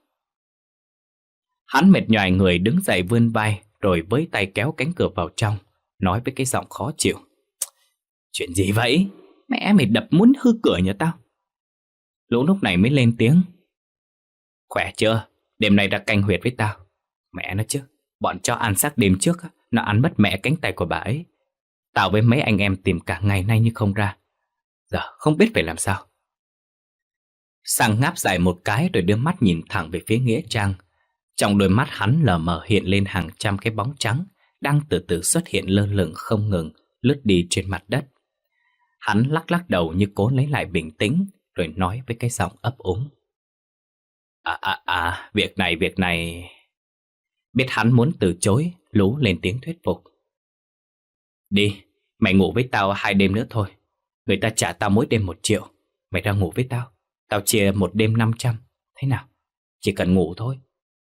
S1: Hắn mệt nhoài người đứng dậy vươn vai, rồi với tay kéo cánh cửa vào trong, nói với cái giọng khó chịu. Chuyện gì vậy? Mẹ mày đập muốn hư cửa nhà tao. Lũ lúc này mới lên tiếng. Khỏe chưa? Đêm nay ra canh huyệt với tao. Mẹ nó chứ, bọn cho ăn xác đêm trước nó ăn mất mẹ cánh tay của bà ấy. Tao với mấy anh em tìm cả ngày nay nhưng không ra. Giờ không biết phải làm sao. Sang ngáp dài một cái rồi đưa mắt nhìn thẳng về phía Nghĩa Trang. Trong đôi mắt hắn lờ mờ hiện lên hàng trăm cái bóng trắng đang từ từ xuất hiện lơ lửng không ngừng, lướt đi trên mặt đất. Hắn lắc lắc đầu như cố lấy lại bình tĩnh, rồi nói với cái giọng ấp úng. À à à, việc này, việc này... Biết hắn muốn từ chối, Lú lên tiếng thuyết phục. Đi, mày ngủ với tao hai đêm nữa thôi. Người ta trả tao mỗi đêm một triệu. Mày ra ngủ với tao, tao chia một đêm năm trăm. Thế nào? Chỉ cần ngủ thôi.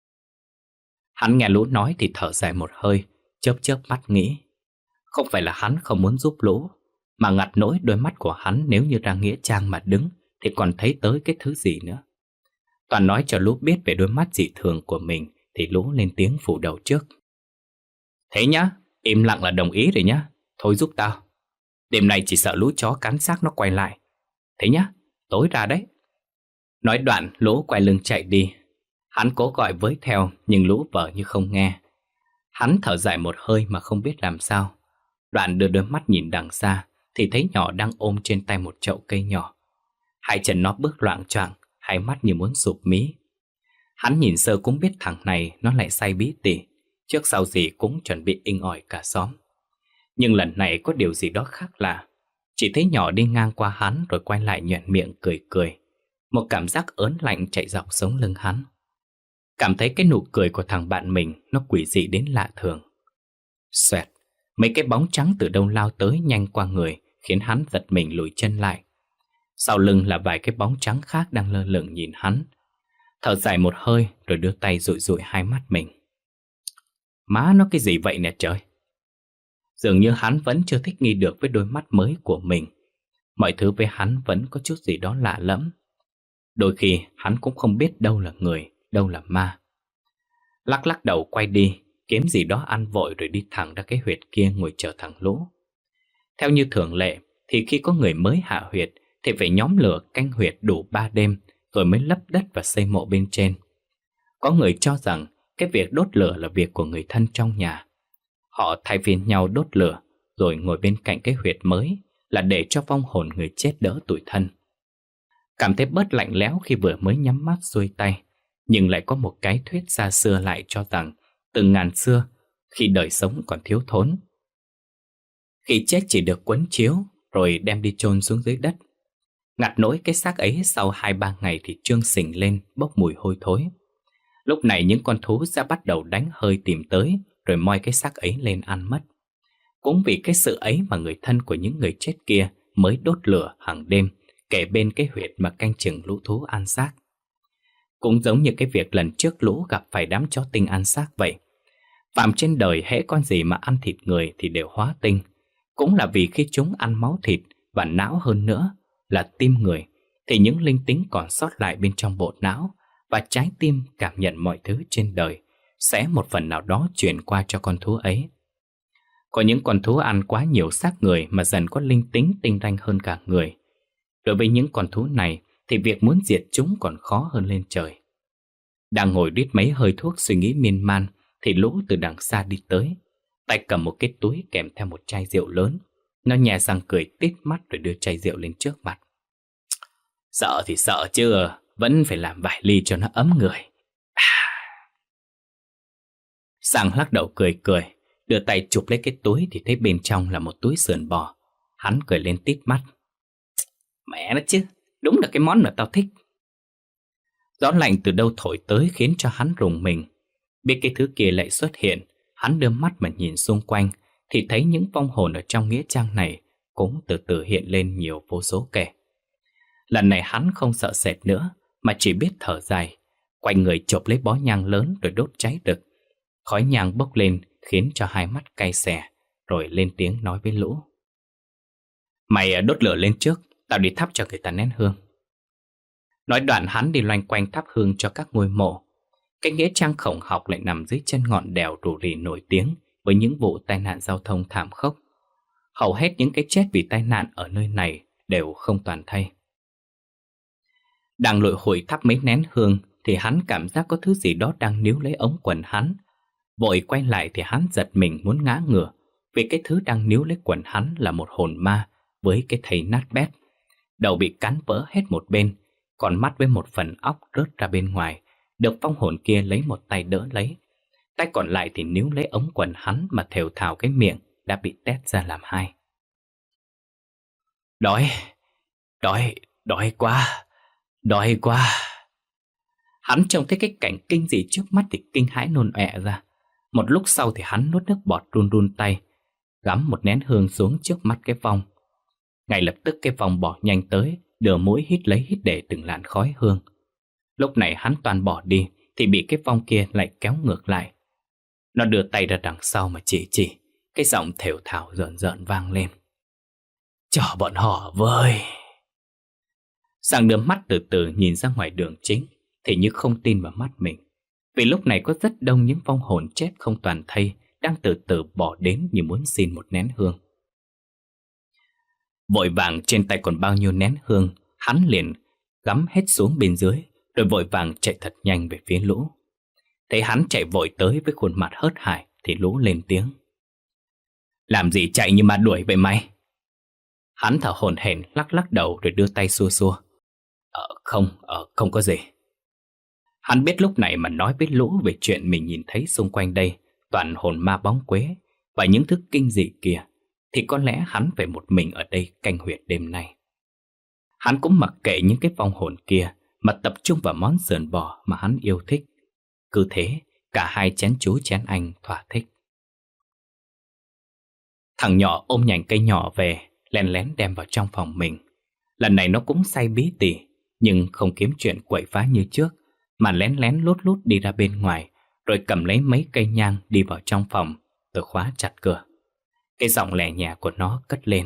S1: Hắn nghe Lũ nói thì thở dài một hơi, chớp chớp mắt nghĩ. Không phải là hắn không muốn giúp Lũ, mà ngặt nỗi đôi mắt của hắn nếu như ra Nghĩa Trang mà đứng thì còn thấy tới cái thứ gì nữa. Toàn nói cho Lũ biết về đôi mắt dị thường của mình thì Lũ lên tiếng phủ đầu trước. Thế nhá, im lặng là đồng ý rồi nhá. Thôi giúp tao. Đêm nay chỉ sợ lũ chó cắn xác nó quay lại. Thế nhá, tối ra đấy. Nói đoạn Lũ quay lưng chạy đi. Hắn cố gọi với theo nhưng Lũ vờ như không nghe. Hắn thở dài một hơi mà không biết làm sao. Đoạn đưa đôi mắt nhìn đằng xa thì thấy nhỏ đang ôm trên tay một chậu cây nhỏ. Hai chân nó bước loạng choạng, hai mắt như muốn sụp mí. Hắn nhìn sơ cũng biết thằng này nó lại say bí tỉ, trước sau gì cũng chuẩn bị inh ỏi cả xóm. Nhưng lần này có điều gì đó khác lạ. Chỉ thấy nhỏ đi ngang qua hắn rồi quay lại nhoẻn miệng cười cười. Một cảm giác ớn lạnh chạy dọc sống lưng hắn. Cảm thấy cái nụ cười của thằng bạn mình nó quỷ dị đến lạ thường. Xoẹt, mấy cái bóng trắng từ đâu lao tới nhanh qua người, khiến hắn giật mình lùi chân lại. Sau lưng là vài cái bóng trắng khác đang lơ lửng nhìn hắn. Thở dài một hơi rồi đưa tay dụi dụi hai mắt mình. Má nó cái gì vậy nè trời. Dường như hắn vẫn chưa thích nghi được với đôi mắt mới của mình. Mọi thứ với hắn vẫn có chút gì đó lạ lẫm. Đôi khi hắn cũng không biết đâu là người, đâu là ma. Lắc lắc đầu quay đi, kiếm gì đó ăn vội rồi đi thẳng ra cái huyệt kia ngồi chờ thằng Lũ. Theo như thường lệ thì khi có người mới hạ huyệt thì phải nhóm lửa canh huyệt đủ ba đêm rồi mới lấp đất và xây mộ bên trên. Có người cho rằng cái việc đốt lửa là việc của người thân trong nhà. Họ thay phiên nhau đốt lửa rồi ngồi bên cạnh cái huyệt mới là để cho vong hồn người chết đỡ tủi thân. Cảm thấy bớt lạnh lẽo khi vừa mới nhắm mắt xuôi tay, nhưng lại có một cái thuyết xa xưa lại cho rằng từ ngàn xưa, khi đời sống còn thiếu thốn, khi chết chỉ được quấn chiếu rồi đem đi chôn xuống dưới đất. Ngặt nỗi cái xác ấy sau hai ba ngày thì trương sình lên bốc mùi hôi thối. Lúc này những con thú sẽ bắt đầu đánh hơi tìm tới rồi moi cái xác ấy lên ăn mất. Cũng vì cái sự ấy mà người thân của những người chết kia mới đốt lửa hàng đêm kể bên cái huyệt mà canh chừng lũ thú ăn xác. Cũng giống như cái việc lần trước Lũ gặp phải đám chó tinh ăn xác vậy. Phạm trên đời hễ con gì mà ăn thịt người thì đều hóa tinh. Cũng là vì khi chúng ăn máu thịt và não hơn nữa là tim người, thì những linh tính còn sót lại bên trong bộ não và trái tim cảm nhận mọi thứ trên đời sẽ một phần nào đó chuyển qua cho con thú ấy. Có những con thú ăn quá nhiều xác người mà dần có linh tính tinh ranh hơn cả người. Đối với những con thú này thì việc muốn diệt chúng còn khó hơn lên trời. Đang ngồi rít mấy hơi thuốc suy nghĩ miên man thì Lũ từ đằng xa đi tới, tay cầm một cái túi kèm theo một chai rượu lớn. Nó nhè răng cười tít mắt rồi đưa chai rượu lên trước mặt. Sợ thì sợ chứ, vẫn phải làm vài ly cho nó ấm người. À. Sang lắc đầu cười cười, đưa tay chụp lấy cái túi thì thấy bên trong là một túi sườn bò. Hắn cười lên tít mắt. Mẹ nó chứ, đúng là cái món mà tao thích. Gió lạnh từ đâu thổi tới khiến cho hắn rùng mình. Biết cái thứ kia lại xuất hiện, hắn đưa mắt mà nhìn xung quanh thì thấy những vong hồn ở trong nghĩa trang này cũng từ từ hiện lên nhiều vô số kẻ. Lần này hắn không sợ sệt nữa mà chỉ biết thở dài, quanh người chộp lấy bó nhang lớn rồi đốt cháy rực. Khói nhang bốc lên khiến cho hai mắt cay xè, rồi lên tiếng nói với Lũ. Mày đốt lửa lên trước, tao đi thắp cho người ta nén hương. Nói đoạn hắn đi loanh quanh thắp hương cho các ngôi mộ. Cái nghĩa trang khổng học lại nằm dưới chân ngọn đèo rù rì nổi tiếng với những vụ tai nạn giao thông thảm khốc. Hầu hết những cái chết vì tai nạn ở nơi này đều không toàn thây. Đang lội hụi thắp mấy nén hương thì hắn cảm giác có thứ gì đó đang níu lấy ống quần hắn. Vội quay lại thì hắn giật mình muốn ngã ngửa, vì cái thứ đang níu lấy quần hắn là một hồn ma với cái thây nát bét. Đầu bị cắn vỡ hết một bên, còn mắt với một phần óc rớt ra bên ngoài, được vong hồn kia lấy một tay đỡ lấy. Tay còn lại thì níu lấy ống quần hắn mà thều thào cái miệng đã bị tét ra làm hai. Đói, đói, đói quá, đói quá. Hắn trông thấy cái cảnh kinh dị trước mắt thì kinh hãi nôn ọe ra. Một lúc sau thì hắn nuốt nước bọt run run tay, gắm một nén hương xuống trước mắt cái vong. Ngay lập tức cái vong bỏ nhanh tới, đưa mũi hít lấy hít để từng làn khói hương. Lúc này hắn toàn bỏ đi thì bị cái vong kia lại kéo ngược lại. Nó đưa tay ra đằng sau mà chỉ chỉ, cái giọng thều thào rợn rợn vang lên. Cho bọn họ với. Giang đưa mắt từ từ nhìn ra ngoài đường chính thì như không tin vào mắt mình. Vì lúc này có rất đông những vong hồn chết không toàn thây đang từ từ bỏ đến như muốn xin một nén hương. Vội vàng trên tay còn bao nhiêu nén hương, hắn liền gắm hết xuống bên dưới, rồi vội vàng chạy thật nhanh về phía lũ. Thấy hắn chạy vội tới với khuôn mặt hớt hải thì lũ lên tiếng. Làm gì chạy như mà đuổi vậy mày? Hắn thở hổn hển lắc lắc đầu rồi đưa tay xua xua. Ờ không, ờ không có gì. Hắn biết lúc này mà nói với lũ về chuyện mình nhìn thấy xung quanh đây toàn hồn ma bóng quế và những thứ kinh dị kia, thì có lẽ hắn phải một mình ở đây canh huyệt đêm nay. Hắn cũng mặc kệ những cái vong hồn kia mà tập trung vào món sườn bò mà hắn yêu thích. Cứ thế, cả hai chén chú chén anh thỏa thích. Thằng nhỏ ôm nhành cây nhỏ về, lén lén đem vào trong phòng mình. Lần này nó cũng say bí tỉ, nhưng không kiếm chuyện quậy phá như trước, mà lén lén lút lút đi ra bên ngoài, rồi cầm lấy mấy cây nhang đi vào trong phòng, rồi khóa chặt cửa. Cái giọng lẻ nhẹ của nó cất lên.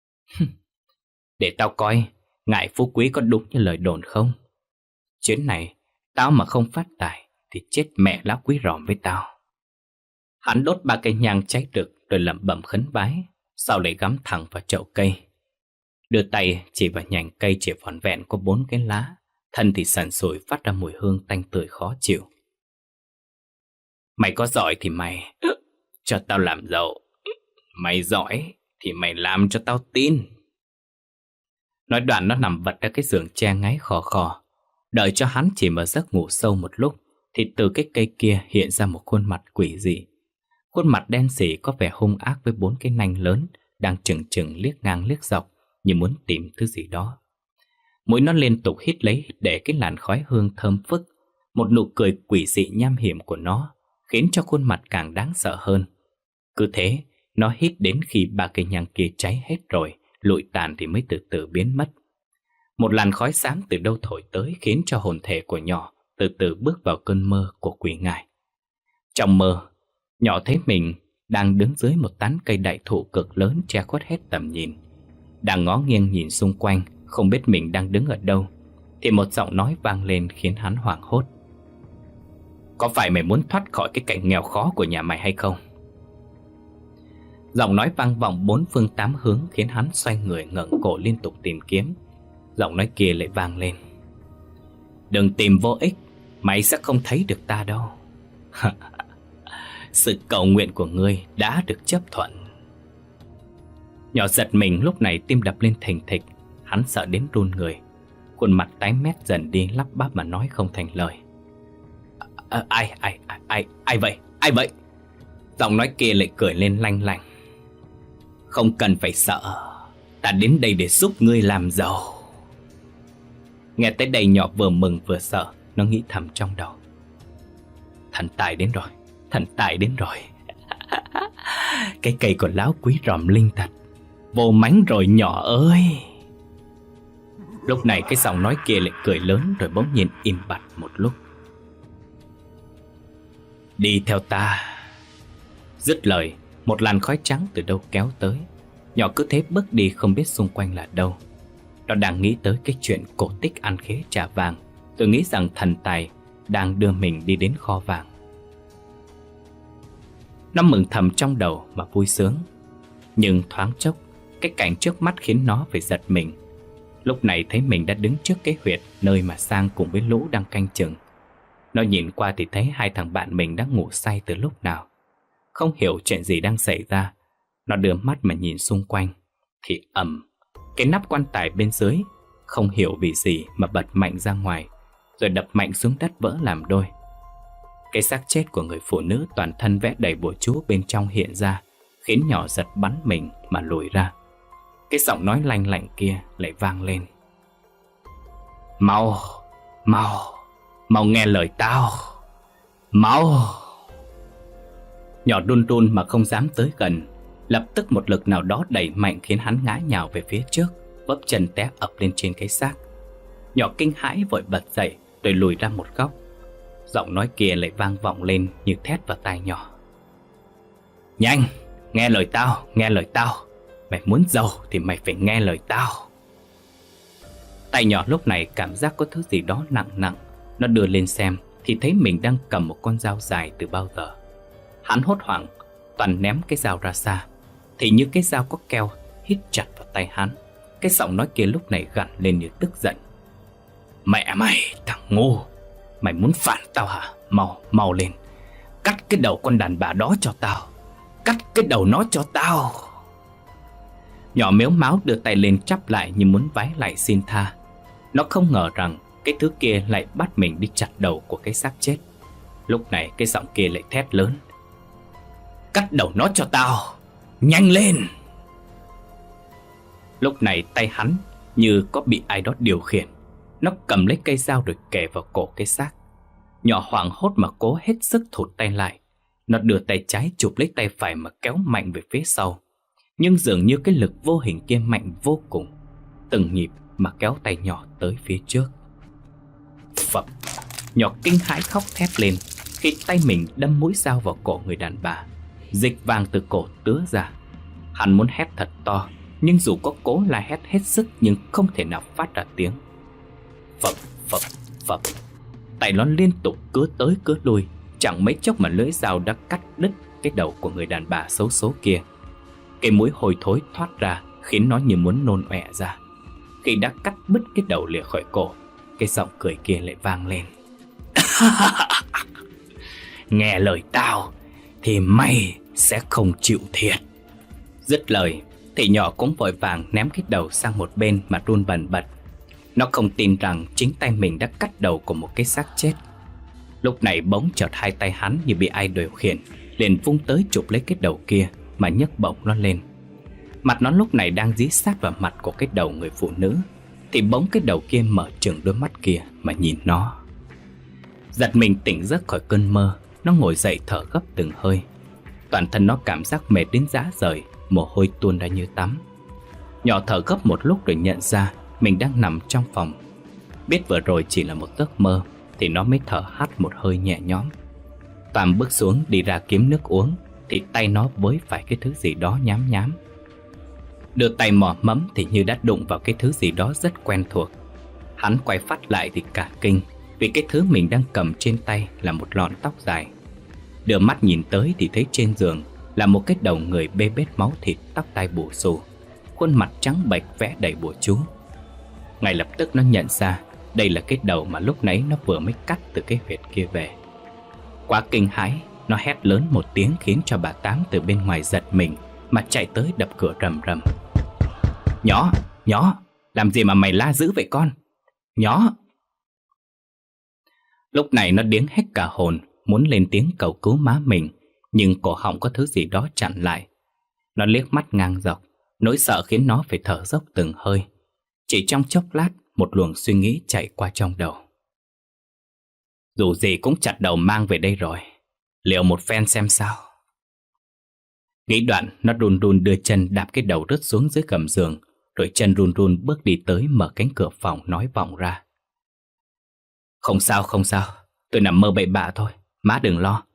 S1: Để tao coi, ngại phú quý có đúng như lời đồn không? Chuyến này, tao mà không phát tài thì chết mẹ lão quý ròm với tao. Hắn đốt ba cây nhang cháy rực rồi lẩm bẩm khấn vái, sau lại gắm thẳng vào chậu cây. Đưa tay chỉ vào nhành cây chỉ vỏn vẹn có bốn cái lá, thân thì sần sùi phát ra mùi hương tanh tưởi khó chịu. Mày có giỏi thì mày cho tao làm dâu. Mày giỏi thì mày làm cho tao tin. Nói đoạn nó nằm vật ra cái giường tre ngáy khò khò. Đợi cho hắn chỉ mở giấc ngủ sâu một lúc thì từ cái cây kia hiện ra một khuôn mặt quỷ dị. Khuôn mặt đen sì có vẻ hung ác với bốn cái nanh lớn đang chừng chừng liếc ngang liếc dọc như muốn tìm thứ gì đó. Mũi nó liên tục hít lấy để cái làn khói hương thơm phức. Một nụ cười quỷ dị nham hiểm của nó khiến cho khuôn mặt càng đáng sợ hơn. Cứ thế, nó hít đến khi ba cây nhang kia cháy hết rồi, lụi tàn thì mới từ từ biến mất. Một làn khói xám từ đâu thổi tới khiến cho hồn thể của nhỏ từ từ bước vào cơn mơ của quỷ ngài. Trong mơ, nhỏ thấy mình đang đứng dưới một tán cây đại thụ cực lớn che khuất hết tầm nhìn. Đang ngó nghiêng nhìn xung quanh, không biết mình đang đứng ở đâu, thì một giọng nói vang lên khiến hắn hoảng hốt. Có phải mày muốn thoát khỏi cái cảnh nghèo khó của nhà mày hay không? Giọng nói vang vọng bốn phương tám hướng khiến hắn xoay người ngẩng cổ liên tục tìm kiếm. Giọng nói kia lại vang lên. Đừng tìm vô ích, mày sẽ không thấy được ta đâu. Sự cầu nguyện của ngươi đã được chấp thuận. Nhỏ giật mình lúc này tim đập lên thình thịch. Hắn sợ đến run người. Khuôn mặt tái mét dần đi, lắp bắp mà nói không thành lời. À, ai, ai, ai, ai, ai vậy, ai vậy? Giọng nói kia lại cười lên lanh lành. Không cần phải sợ, ta đến đây để giúp ngươi làm giàu. Nghe tới đây nhỏ vừa mừng vừa sợ. Nó nghĩ thầm trong đầu. Thần tài đến rồi, thần tài đến rồi. Cái cây của lão quý ròm linh thật. Vô mánh rồi nhỏ ơi. Lúc này cái giọng nói kia lại cười lớn rồi bỗng nhiên im bặt một lúc. Đi theo ta. Dứt lời, một làn khói trắng từ đâu kéo tới. Nhỏ cứ thế bước đi không biết xung quanh là đâu. Nó đang nghĩ tới cái chuyện cổ tích ăn khế trả vàng, rồi nghĩ rằng thần tài đang đưa mình đi đến kho vàng. Nó mừng thầm trong đầu mà vui sướng. Nhưng thoáng chốc, cái cảnh trước mắt khiến nó phải giật mình. Lúc này thấy mình đã đứng trước cái huyệt nơi mà Sang cùng với Lũ đang canh chừng. Nó nhìn qua thì thấy hai thằng bạn mình đang ngủ say từ lúc nào. Không hiểu chuyện gì đang xảy ra. Nó đưa mắt mà nhìn xung quanh thì ầm, cái nắp quan tài bên dưới không hiểu vì gì mà bật mạnh ra ngoài, rồi đập mạnh xuống đất vỡ làm đôi. Cái xác chết của người phụ nữ toàn thân vẽ đầy bùa chú bên trong hiện ra, khiến nhỏ giật bắn mình mà lùi ra. Cái giọng nói lanh lảnh kia lại vang lên: Mau, mau, mau nghe lời tao, mau. Nhỏ run run mà không dám tới gần. Lập tức một lực nào đó đẩy mạnh khiến hắn ngã nhào về phía trước, vấp chân té ập lên trên cái xác. Nhỏ kinh hãi vội bật dậy rồi lùi ra một góc. Giọng nói kia lại vang vọng lên như thét vào tai nhỏ: Nhanh, nghe lời tao, nghe lời tao. Mày muốn giàu thì mày phải nghe lời tao. Tay nhỏ lúc này cảm giác có thứ gì đó nặng nặng. Nó đưa lên xem thì thấy mình đang cầm một con dao dài từ bao giờ. Hắn hốt hoảng toàn ném cái dao ra xa, thì như cái dao có keo hít chặt vào tay hắn. Cái giọng nói kia lúc này gằn lên như tức giận: Mẹ mày, thằng ngu, mày muốn phản tao hả? Mau, mau lên, cắt cái đầu con đàn bà đó cho tao, cắt cái đầu nó cho tao. Nhỏ mếu máo đưa tay lên chắp lại như muốn vái lại xin tha. Nó không ngờ rằng cái thứ kia lại bắt mình đi chặt đầu của cái xác chết. Lúc này cái giọng kia lại thét lớn: Cắt đầu nó cho tao, nhanh lên. Lúc này tay hắn như có bị ai đó điều khiển. Nó cầm lấy cây dao rồi kề vào cổ cái xác. Nhỏ hoảng hốt mà cố hết sức thụt tay lại. Nó đưa tay trái chụp lấy tay phải mà kéo mạnh về phía sau. Nhưng dường như cái lực vô hình kia mạnh vô cùng, từng nhịp mà kéo tay nhỏ tới phía trước. Phập, nhỏ kinh hãi khóc thét lên khi tay mình đâm mũi dao vào cổ người đàn bà. Dịch vàng từ cổ tứa ra. Hắn muốn hét thật to, nhưng dù có cố la hét hết sức nhưng không thể nào phát ra tiếng. Phập, phập, phập. Tay nó liên tục cứa tới cứa lui. Chẳng mấy chốc mà lưỡi dao đã cắt đứt cái đầu của người đàn bà xấu số kia. Cái mũi hôi thối thoát ra khiến nó như muốn nôn ọe ra. Khi đã cắt bứt cái đầu lìa khỏi cổ, cái giọng cười kia lại vang lên: Nghe lời tao thì mày sẽ không chịu thiệt. Dứt lời thì nhỏ cũng vội vàng ném cái đầu sang một bên mà run bần bật. Nó không tin rằng chính tay mình đã cắt đầu của một cái xác chết. Lúc này bỗng chợt hai tay hắn như bị ai điều khiển, liền vung tới chụp lấy cái đầu kia mà nhấc bổng nó lên. Mặt nó lúc này đang dí sát vào mặt của cái đầu người phụ nữ, thì bỗng cái đầu kia mở trừng đôi mắt kia mà nhìn nó. Giật mình tỉnh giấc khỏi cơn mơ, nó ngồi dậy thở gấp từng hơi. Toàn thân nó cảm giác mệt đến rã rời, mồ hôi tuôn ra như tắm. Nhỏ thở gấp một lúc rồi nhận ra mình đang nằm trong phòng. Biết vừa rồi chỉ là một giấc mơ thì nó mới thở hắt một hơi nhẹ nhõm. Toàn bước xuống đi ra kiếm nước uống thì tay nó với phải cái thứ gì đó nhám nhám. Đưa tay mò mẫm thì như đã đụng vào cái thứ gì đó rất quen thuộc. Hắn quay phát lại thì cả kinh, vì cái thứ mình đang cầm trên tay là một lọn tóc dài. Đưa mắt nhìn tới thì thấy trên giường là một cái đầu người bê bết máu thịt, tóc tai bù xù, khuôn mặt trắng bệch vẽ đầy bùa chú. Ngay lập tức nó nhận ra đây là cái đầu mà lúc nãy nó vừa mới cắt từ cái huyệt kia về. Quá kinh hãi, nó hét lớn một tiếng khiến cho bà Tám từ bên ngoài giật mình mà chạy tới đập cửa rầm rầm. Nhỏ, nhỏ, làm gì mà mày la dữ vậy con? Nhỏ. Lúc này nó điếng hết cả hồn, muốn lên tiếng cầu cứu má mình, nhưng cổ họng có thứ gì đó chặn lại. Nó liếc mắt ngang dọc, nỗi sợ khiến nó phải thở dốc từng hơi. Chỉ trong chốc lát, một luồng suy nghĩ chạy qua trong đầu. Dù gì cũng chặt đầu mang về đây rồi, liệu một phen xem sao. Nghĩ đoạn, nó run run đưa chân đạp cái đầu rớt xuống dưới gầm giường, rồi chân run run bước đi tới mở cánh cửa phòng nói vọng ra. Không sao, không sao, tôi nằm mơ bậy bạ thôi, má đừng lo.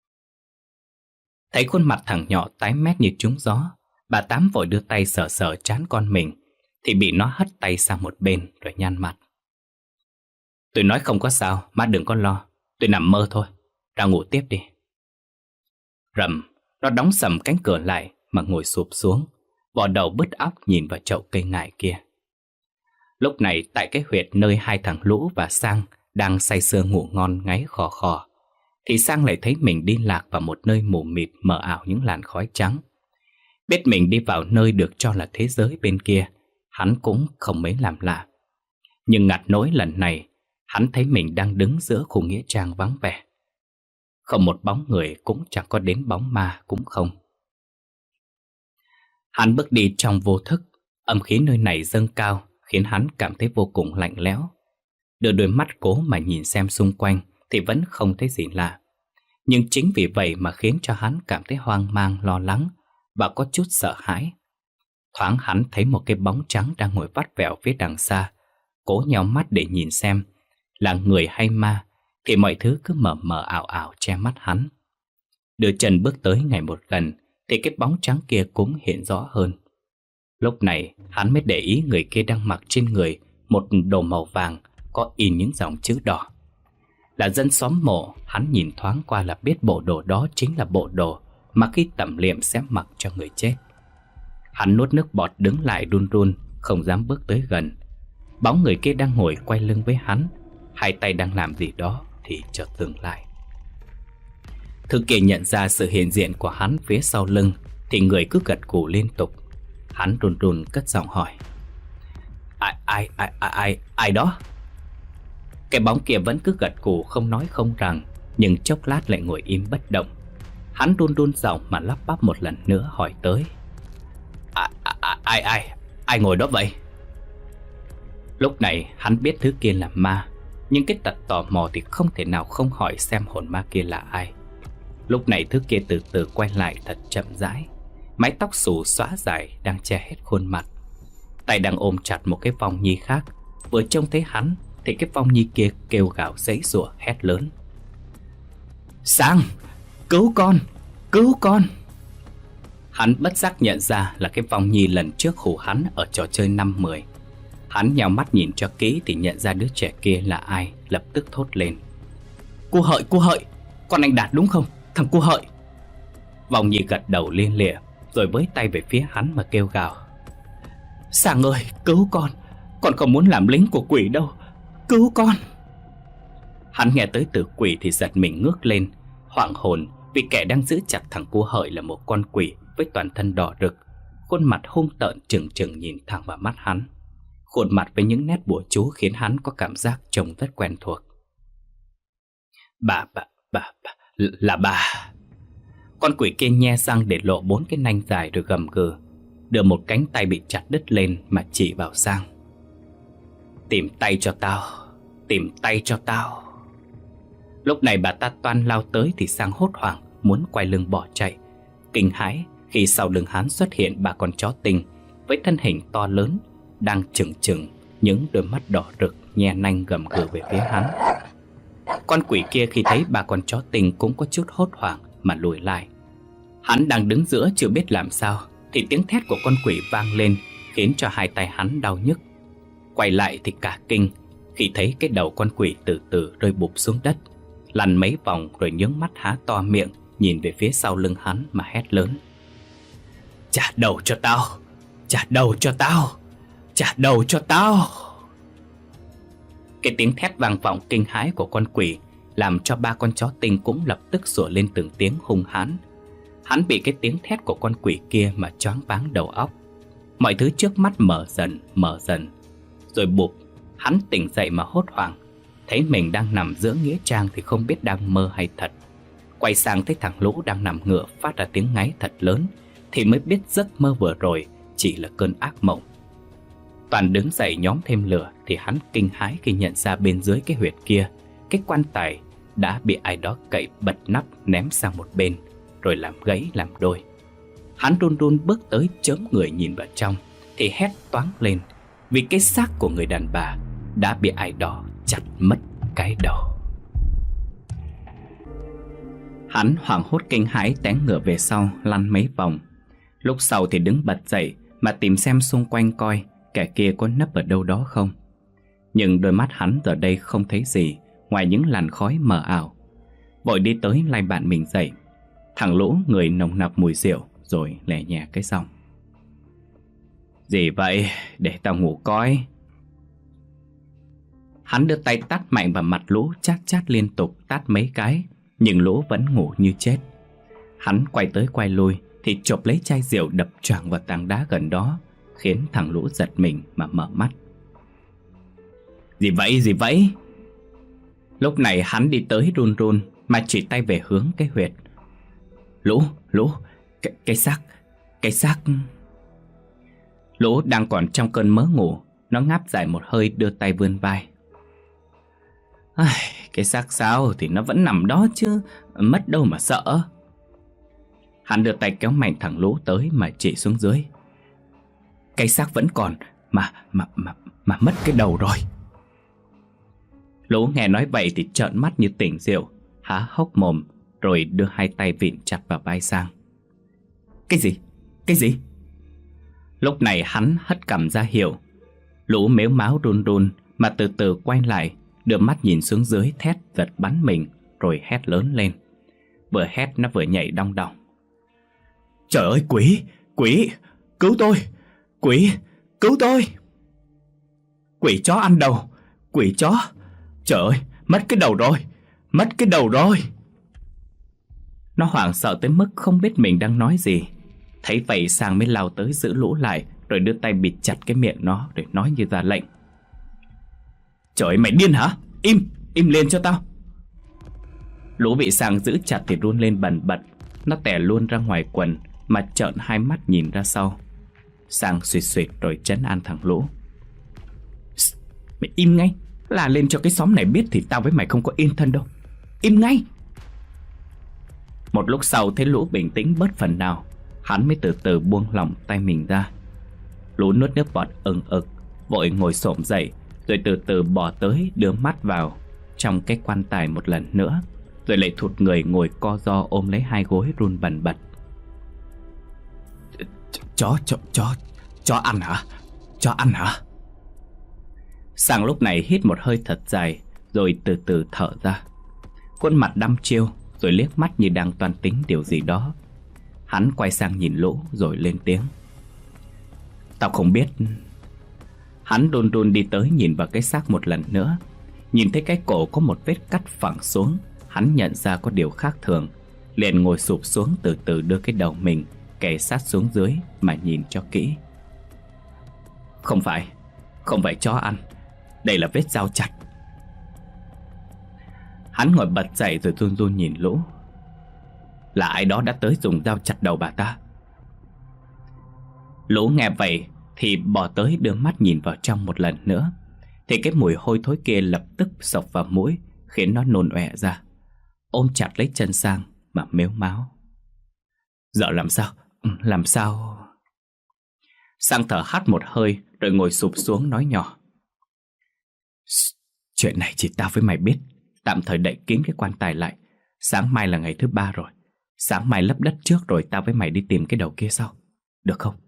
S1: Thấy khuôn mặt thằng nhỏ tái mét như trúng gió, bà Tám vội đưa tay sờ sờ trán con mình, thì bị nó hất tay sang một bên rồi nhăn mặt. Tôi nói không có sao, má đừng có lo. Tôi nằm mơ thôi, ra ngủ tiếp đi. Rầm, nó đóng sầm cánh cửa lại mà ngồi sụp xuống, vò đầu bứt óc nhìn vào chậu cây ngải kia. Lúc này tại cái huyệt nơi hai thằng Lũ và Sang đang say sưa ngủ ngon ngáy khò khò, thì Sang lại thấy mình đi lạc vào một nơi mù mịt mờ ảo những làn khói trắng. Biết mình đi vào nơi được cho là thế giới bên kia, hắn cũng không mấy làm lạ. Nhưng ngặt nỗi lần này, hắn thấy mình đang đứng giữa khu nghĩa trang vắng vẻ. Không một bóng người, cũng chẳng có đến bóng ma cũng không. Hắn bước đi trong vô thức, âm khí nơi này dâng cao khiến hắn cảm thấy vô cùng lạnh lẽo. Đưa đôi mắt cố mà nhìn xem xung quanh thì vẫn không thấy gì lạ. Nhưng chính vì vậy mà khiến cho hắn cảm thấy hoang mang, lo lắng và có chút sợ hãi. Thoáng hắn thấy một cái bóng trắng đang ngồi vắt vẻo phía đằng xa, cố nheo mắt để nhìn xem là người hay ma, thì mọi thứ cứ mờ mờ ảo ảo che mắt hắn. Đưa chân bước tới ngày một gần thì cái bóng trắng kia cũng hiện rõ hơn. Lúc này hắn mới để ý người kia đang mặc trên người một đồ màu vàng có in những dòng chữ đỏ. Là dân xóm mộ, hắn nhìn thoáng qua là biết bộ đồ đó chính là bộ đồ mà khi tẩm liệm sẽ mặc cho người chết. Hắn nuốt nước bọt đứng lại run run, không dám bước tới gần. Bóng người kia đang ngồi quay lưng với hắn, hai tay đang làm gì đó thì chợt dừng lại. Thư kia nhận ra sự hiện diện của hắn phía sau lưng thì người cứ gật gù liên tục. Hắn run run cất giọng hỏi: Ai, ai, ai, ai, ai, ai đó? Cái bóng kia vẫn cứ gật gù không nói không rằng, nhưng chốc lát lại ngồi im bất động. Hắn run run giọng mà lắp bắp một lần nữa hỏi tới: à, à, à, Ai, ai, ai ngồi đó vậy? Lúc này hắn biết thứ kia là ma, nhưng cái tật tò mò thì không thể nào không hỏi xem hồn ma kia là ai. Lúc này thứ kia từ từ quay lại thật chậm rãi, mái tóc xù xõa dài đang che hết khuôn mặt, tay đang ôm chặt một cái vong nhi khác. Vừa trông thấy hắn thì cái vong nhi kia kêu gào giãy giụa hét lớn: Sang, cứu con, cứu con! Hắn bất giác nhận ra là cái vong nhi lần trước hù hắn ở trò chơi năm mười. Hắn nhào mắt nhìn cho kỹ thì nhận ra đứa trẻ kia là ai, lập tức thốt lên: Cô Hợi, cô Hợi, con anh Đạt đúng không? Thằng cô Hợi! Vong nhi gật đầu lia lịa rồi với tay về phía hắn mà kêu gào: Sang ơi, cứu con! Con không muốn làm lính của quỷ đâu, cứu con! Hắn nghe tới từ quỷ thì giật mình ngước lên, hoảng hồn vì kẻ đang giữ chặt thằng cô Hợi là một con quỷ với toàn thân đỏ rực, khuôn mặt hung tợn trừng trừng nhìn thẳng vào mắt hắn. Khuôn mặt với những nét bùa chú khiến hắn có cảm giác trông rất quen thuộc. Bà, bà, bà, bà, là bà. Con quỷ kia nhe răng để lộ bốn cái nanh dài rồi gầm gừ, đưa một cánh tay bị chặt đứt lên mà chỉ vào Sang: Tìm tay cho tao, tìm tay cho tao. Lúc này bà ta toan lao tới thì Sang hốt hoảng muốn quay lưng bỏ chạy, kinh hãi khi sau lưng hắn xuất hiện ba con chó tinh với thân hình to lớn, đang trừng trừng những đôi mắt đỏ rực nhe nanh gầm gừ về phía hắn. Con quỷ kia khi thấy ba con chó tinh cũng có chút hốt hoảng mà lùi lại. Hắn đang đứng giữa chưa biết làm sao thì tiếng thét của con quỷ vang lên, khiến cho hai tay hắn đau nhức. Quay lại thì cả kinh khi thấy cái đầu con quỷ từ từ rơi bụp xuống đất, lăn mấy vòng rồi nhướng mắt há to miệng nhìn về phía sau lưng hắn mà hét lớn: Trả đầu cho tao, trả đầu cho tao, trả đầu cho tao! Cái tiếng thét vang vọng kinh hãi của con quỷ làm cho ba con chó tinh cũng lập tức sủa lên từng tiếng hung hãn. Hắn bị cái tiếng thét của con quỷ kia mà choáng váng đầu óc. Mọi thứ trước mắt mở dần mở dần, rồi bụp hắn tỉnh dậy mà hốt hoảng, thấy mình đang nằm giữa nghĩa trang thì không biết đang mơ hay thật. Quay sang thấy thằng Lũ đang nằm ngửa phát ra tiếng ngáy thật lớn thì mới biết giấc mơ vừa rồi chỉ là cơn ác mộng. Toàn đứng dậy nhóm thêm lửa thì hắn kinh hãi khi nhận ra bên dưới cái huyệt kia, cái quan tài đã bị ai đó cậy bật nắp ném sang một bên rồi làm gãy làm đôi. Hắn run run bước tới chớm người nhìn vào trong thì hét toáng lên vì cái xác của người đàn bà đã bị ai đó chặt mất cái đầu. Hắn hoảng hốt kinh hãi té ngửa về sau lăn mấy vòng. Lúc sau thì đứng bật dậy mà tìm xem xung quanh coi kẻ kia có nấp ở đâu đó không. Nhưng đôi mắt hắn giờ đây không thấy gì ngoài những làn khói mờ ảo. Vội đi tới lay bạn mình dậy. Thằng Lũ người nồng nặc mùi rượu, rồi lè nhẹ cái giọng: "Gì vậy? Để tao ngủ coi." Hắn đưa tay tát mạnh vào mặt Lũ, chát chát liên tục tát mấy cái, nhưng Lũ vẫn ngủ như chết. Hắn quay tới quay lui thì chộp lấy chai rượu đập choàng vào tảng đá gần đó, khiến thằng Lũ giật mình mà mở mắt. "Gì vậy? Gì vậy?" Lúc này hắn đi tới run run mà chỉ tay về hướng cái huyệt. "Lũ, Lũ, cái, cái xác, cái xác." Lũ đang còn trong cơn mớ ngủ, nó ngáp dài một hơi đưa tay vươn vai. "Ai, cái xác sao thì nó vẫn nằm đó chứ, mất đâu mà sợ." Hắn đưa tay kéo mạnh thằng Lũ tới mà chỉ xuống dưới. "Cái xác vẫn còn, mà, mà, mà, mà mất cái đầu rồi." Lũ nghe nói vậy thì trợn mắt như tỉnh rượu, há hốc mồm, rồi đưa hai tay vịn chặt vào vai Sang. "Cái gì? Cái gì?" Lúc này hắn hất cằm ra hiệu. Lũ mếu máo run run mà từ từ quay lại, đưa mắt nhìn xuống dưới, thét giật bắn mình, rồi hét lớn lên. Vừa hét nó vừa nhảy đong đong. "Trời ơi, quỷ! Quỷ! Cứu tôi! Quỷ! Cứu tôi! Quỷ chó ăn đầu! Quỷ chó! Trời ơi, mất cái đầu rồi! Mất cái đầu rồi!" Nó hoảng sợ tới mức không biết mình đang nói gì. Thấy vậy Sang mới lao tới giữ Lũ lại, rồi đưa tay bịt chặt cái miệng nó, để nói như ra lệnh. "Trời ơi, mày điên hả? Im! Im lên cho tao!" Lũ bị Sang giữ chặt thì run lên bần bật. Nó tè luôn ra ngoài quần mà trợn hai mắt nhìn ra sau. Sang suýt suýt rồi trấn an thằng Lũ. "Mày im ngay! La lên cho cái xóm này biết thì tao với mày không có yên thân đâu. Im ngay!" Một lúc sau thấy Lũ bình tĩnh bớt phần nào, hắn mới từ từ buông lỏng tay mình ra. Lũ nuốt nước bọt ừng ực, vội ngồi xổm dậy, rồi từ từ bò tới đưa mắt vào trong cái quan tài một lần nữa, rồi lại thụt người ngồi co ro ôm lấy hai gối run bần bật. Chó, chó, chó, chó ăn hả? Chó ăn hả? Sang lúc này hít một hơi thật dài, rồi từ từ thở ra. Khuôn mặt đăm chiêu, rồi liếc mắt như đang toan tính điều gì đó. Hắn quay sang nhìn Lũ rồi lên tiếng. "Tao không biết." Hắn run run đi tới nhìn vào cái xác một lần nữa. Nhìn thấy cái cổ có một vết cắt phẳng xuống, hắn nhận ra có điều khác thường, liền ngồi sụp xuống, từ từ đưa cái đầu mình kề sát xuống dưới mà nhìn cho kỹ. Không phải, không phải chó ăn, đây là vết dao chặt. Hắn ngồi bật dậy rồi run run nhìn Lũ. Là ai đó đã tới dùng dao chặt đầu bà ta. Lũ nghe vậy thì bò tới đưa mắt nhìn vào trong một lần nữa, thì cái mùi hôi thối kia lập tức xộc vào mũi, khiến nó nôn ọe ra, ôm chặt lấy chân Sang mà mếu máo. Giờ làm sao? Làm sao? Sang thở hắt một hơi rồi ngồi sụp xuống nói nhỏ. Chuyện này chỉ tao với mày biết. Tạm thời đậy kín cái quan tài lại. Sáng mai là ngày thứ ba rồi. Sáng mai lấp đất trước rồi tao với mày đi tìm cái đầu kia sau. Được không?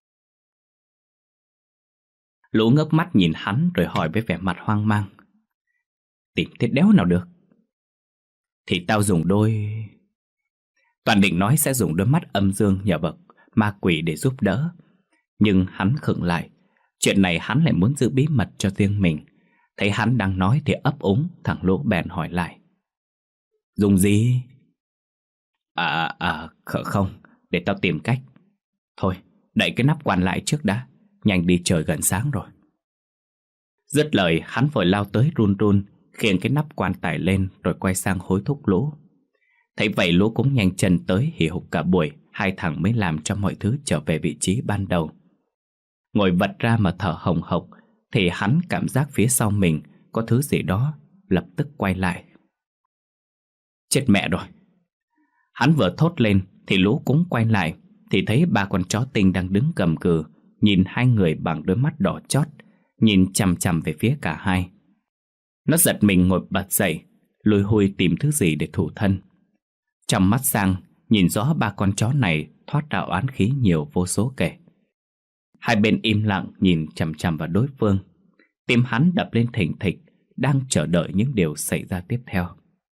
S1: Lũ ngước mắt nhìn hắn rồi hỏi với vẻ mặt hoang mang. Tìm thế đéo nào được. Thì tao dùng đôi... Toàn định nói sẽ dùng đôi mắt âm dương nhờ bậc ma quỷ để giúp đỡ, nhưng hắn khựng lại. Chuyện này hắn lại muốn giữ bí mật cho riêng mình. Thấy hắn đang nói thì ấp úng, thằng Lũ bèn hỏi lại. Dùng gì? À, à, không, để tao tìm cách. Thôi, đậy cái nắp quan lại trước đã. Nhanh đi, trời gần sáng rồi. Dứt lời, hắn vội lao tới run run, khiêng cái nắp quan tài lên rồi quay sang hối thúc Lũ. Thấy vậy Lũ cũng nhanh chân tới, hì hục cả buổi. Hai thằng mới làm cho mọi thứ trở về vị trí ban đầu. Ngồi vật ra mà thở hồng hộc, thì hắn cảm giác phía sau mình có thứ gì đó, lập tức quay lại. Chết mẹ rồi! Hắn vừa thốt lên thì Lũ cũng quay lại, thì thấy ba con chó tinh đang đứng gầm gừ, nhìn hai người bằng đôi mắt đỏ chót, nhìn chằm chằm về phía cả hai. Nó giật mình ngồi bật dậy, lùi hùi tìm thứ gì để thủ thân. Trong mắt Sang nhìn rõ ba con chó này thoát ra oán khí nhiều vô số kể. Hai bên im lặng nhìn chằm chằm vào đối phương. Tim hắn đập lên thình thịch, đang chờ đợi những điều xảy ra tiếp theo.